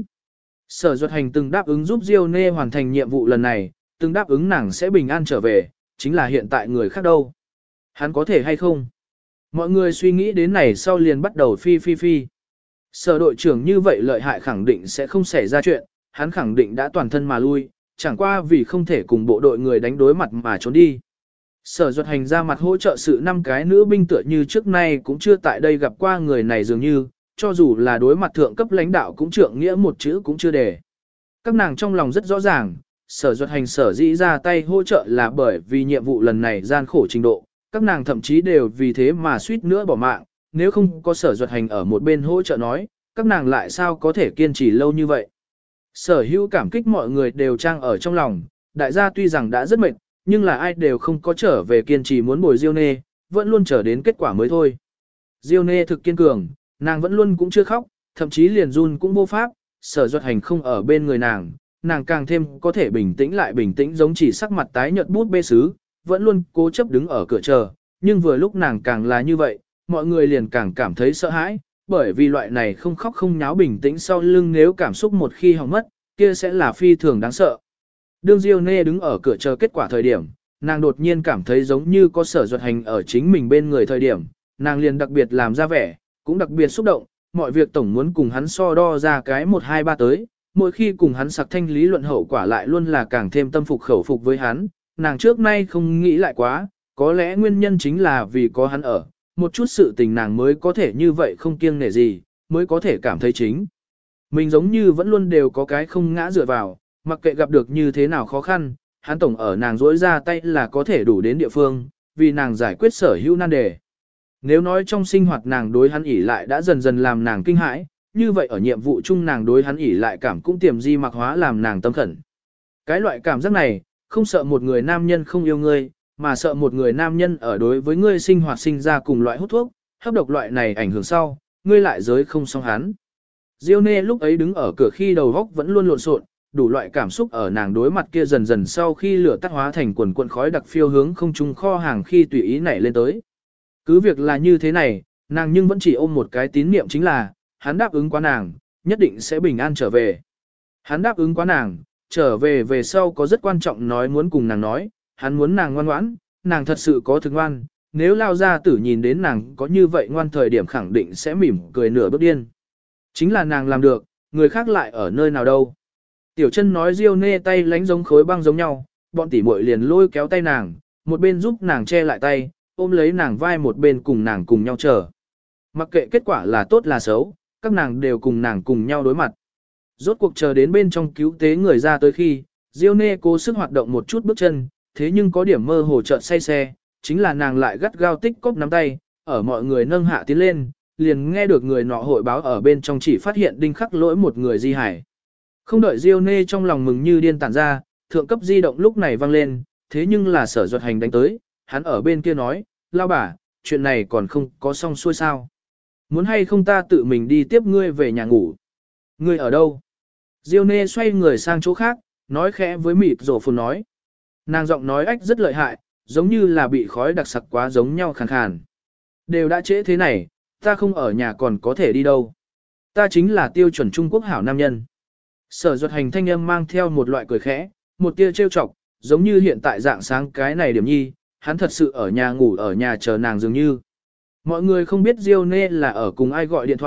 Sở Duật Hành từng đáp ứng giúp Diêu Nê hoàn thành nhiệm vụ lần này, từng đáp ứng nàng sẽ bình an trở về, chính là hiện tại người khác đâu. Hắn có thể hay không? Mọi người suy nghĩ đến này sau liền bắt đầu phi. Sở đội trưởng như vậy lợi hại khẳng định sẽ không xảy ra chuyện, hắn khẳng định đã toàn thân mà lui, chẳng qua vì không thể cùng bộ đội người đánh đối mặt mà trốn đi. Sở Duật Hành ra mặt hỗ trợ sự 5 cái nữ binh tựa như trước nay cũng chưa tại đây gặp qua người này dường như, cho dù là đối mặt thượng cấp lãnh đạo cũng trượng nghĩa một chữ cũng chưa để. Các nàng trong lòng rất rõ ràng, Sở Duật Hành sở dĩ ra tay hỗ trợ là bởi vì nhiệm vụ lần này gian khổ trình độ, các nàng thậm chí đều vì thế mà suýt nữa bỏ mạng, nếu không có Sở Duật Hành ở một bên hỗ trợ nói, các nàng lại sao có thể kiên trì lâu như vậy. Sở hữu cảm kích mọi người đều trang ở trong lòng, đại gia tuy rằng đã rất mệt, nhưng là ai đều không có trở về kiên trì muốn bồi Diêu Nê, vẫn luôn chờ đến kết quả mới thôi. Diêu Nê thực kiên cường, nàng vẫn luôn cũng chưa khóc, thậm chí liền run cũng vô pháp, Sở Duật Hành không ở bên người nàng, nàng càng thêm có thể bình tĩnh lại bình tĩnh giống chỉ sắc mặt tái nhợt bút bê sứ, vẫn luôn cố chấp đứng ở cửa chờ, nhưng vừa lúc nàng càng là như vậy, mọi người liền càng cảm thấy sợ hãi, bởi vì loại này không khóc không nháo bình tĩnh sau lưng nếu cảm xúc một khi hỏng mất, kia sẽ là phi thường đáng sợ. Đương Diêu Nê đứng ở cửa chờ kết quả thời điểm, nàng đột nhiên cảm thấy giống như có Sở Duật Hành ở chính mình bên người thời điểm, nàng liền đặc biệt làm ra vẻ, cũng đặc biệt xúc động, mọi việc tổng muốn cùng hắn so đo ra cái 1 2 3 tới, mỗi khi cùng hắn sặc thanh lý luận hậu quả lại luôn là càng thêm tâm phục khẩu phục với hắn, nàng trước nay không nghĩ lại quá, có lẽ nguyên nhân chính là vì có hắn ở, một chút sự tình nàng mới có thể như vậy không kiêng nể gì, mới có thể cảm thấy chính. Mình giống như vẫn luôn đều có cái không ngã dựa vào, mặc kệ gặp được như thế nào khó khăn, hắn tổng ở nàng dối ra tay là có thể đủ đến địa phương, vì nàng giải quyết sở hữu nan đề. Nếu nói trong sinh hoạt nàng đối hắn ỉ lại đã dần dần làm nàng kinh hãi, như vậy ở nhiệm vụ chung nàng đối hắn ỉ lại cảm cũng tiềm di mặc hóa làm nàng tâm khẩn. Cái loại cảm giác này, không sợ một người nam nhân không yêu ngươi, mà sợ một người nam nhân ở đối với ngươi sinh hoạt sinh ra cùng loại hút thuốc, hấp độc loại này ảnh hưởng sau, ngươi lại giới không xong hắn. Diêu Nê lúc ấy đứng ở cửa khi đầu góc vẫn luôn lộn xộn, đủ loại cảm xúc ở nàng đối mặt kia dần dần sau khi lửa tắt hóa thành quần cuộn khói đặc phiêu hướng không trung kho hàng khi tùy ý nảy lên tới. Cứ việc là như thế này, nàng nhưng vẫn chỉ ôm một cái tín niệm chính là, hắn đáp ứng quá nàng, nhất định sẽ bình an trở về. Hắn đáp ứng quá nàng, trở về về sau có rất quan trọng nói muốn cùng nàng nói, hắn muốn nàng ngoan ngoãn, nàng thật sự có thực ngoan, nếu lao ra tử nhìn đến nàng có như vậy ngoan thời điểm khẳng định sẽ mỉm cười nửa bước điên. Chính là nàng làm được, người khác lại ở nơi nào đâu. Tiểu chân nói Diêu Nê tay lánh giống khối băng giống nhau, bọn tỉ muội liền lôi kéo tay nàng, một bên giúp nàng che lại tay, ôm lấy nàng vai một bên cùng nàng cùng nhau chờ. Mặc kệ kết quả là tốt là xấu, các nàng đều cùng nàng cùng nhau đối mặt. Rốt cuộc chờ đến bên trong cứu tế người ra tới khi, Diêu Nê cố sức hoạt động một chút bước chân, thế nhưng có điểm mơ hồ chợt say xe, chính là nàng lại gắt gao tích cóp nắm tay, ở mọi người nâng hạ tiến lên, liền nghe được người nọ hội báo ở bên trong chỉ phát hiện Đinh Khắc Lỗi một người di hải. Không đợi Diêu Nê trong lòng mừng như điên tản ra, thượng cấp di động lúc này vang lên, thế nhưng là Sở Duật Hành đánh tới, hắn ở bên kia nói, lao bà, chuyện này còn không có xong xuôi sao. Muốn hay không ta tự mình đi tiếp ngươi về nhà ngủ. Ngươi ở đâu? Diêu Nê xoay người sang chỗ khác, nói khẽ với mịt rổ phồn nói. Nàng giọng nói ách rất lợi hại, giống như là bị khói đặc sặc quá giống nhau khàn khàn. Đều đã trễ thế này, ta không ở nhà còn có thể đi đâu. Ta chính là tiêu chuẩn Trung Quốc hảo nam nhân. Sở Duật Hành thanh âm mang theo một loại cười khẽ, một tia trêu chọc, giống như hiện tại dạng sáng cái này điểm nhi, hắn thật sự ở nhà ngủ ở nhà chờ nàng dường như. Mọi người không biết Diêu Nê là ở cùng ai gọi điện thoại,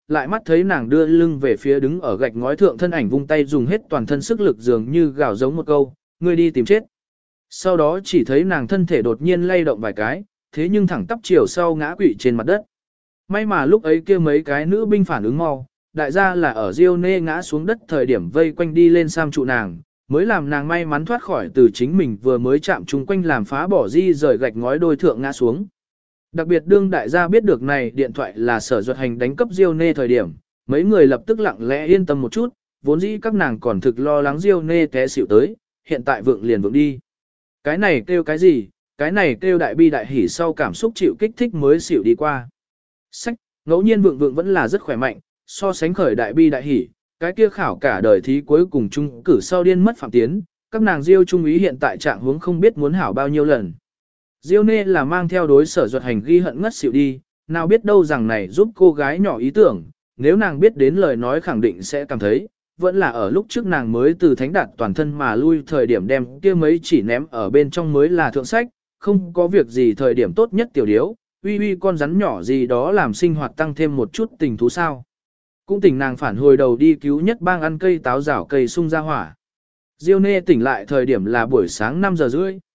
lại mắt thấy nàng đưa lưng về phía đứng ở gạch ngói thượng thân ảnh vung tay dùng hết toàn thân sức lực dường như gào giống một câu, ngươi đi tìm chết. Sau đó chỉ thấy nàng thân thể đột nhiên lay động vài cái, thế nhưng thẳng tắp chiều sau ngã quỵ trên mặt đất. May mà lúc ấy kia mấy cái nữ binh phản ứng mau, đại gia là ở Dione ngã xuống đất thời điểm vây quanh đi lên sam trụ nàng, mới làm nàng may mắn thoát khỏi từ chính mình vừa mới chạm chung quanh làm phá bỏ di rời gạch ngói đôi thượng ngã xuống. Đặc biệt đương đại gia biết được này điện thoại là Sở Duật Hành đánh cấp Dione thời điểm, mấy người lập tức lặng lẽ yên tâm một chút, vốn dĩ các nàng còn thực lo lắng Dione té xỉu tới, hiện tại vượng liền vượng đi. Cái này kêu cái gì, cái này kêu đại bi đại hỉ sau cảm xúc chịu kích thích mới xỉu đi qua. Sách, ngẫu nhiên vượng vượng vẫn là rất khỏe mạnh, so sánh khởi đại bi đại hỉ, cái kia khảo cả đời thí cuối cùng chung cử sau điên mất phạm tiến, các nàng Diêu trung ý hiện tại trạng huống không biết muốn hảo bao nhiêu lần. Diêu nê là mang theo đối Sở Duật Hành ghi hận ngất xỉu đi, nào biết đâu rằng này giúp cô gái nhỏ ý tưởng, nếu nàng biết đến lời nói khẳng định sẽ cảm thấy, vẫn là ở lúc trước nàng mới từ thánh đạt toàn thân mà lui thời điểm đem kia mấy chỉ ném ở bên trong mới là thượng sách, không có việc gì thời điểm tốt nhất tiểu điếu, uy uy con rắn nhỏ gì đó làm sinh hoạt tăng thêm một chút tình thú sao. Cũng tỉnh nàng phản hồi đầu đi cứu nhất bang ăn cây táo rảo cây sung ra hỏa. Diêu nê tỉnh lại thời điểm là buổi sáng 5 giờ rưỡi.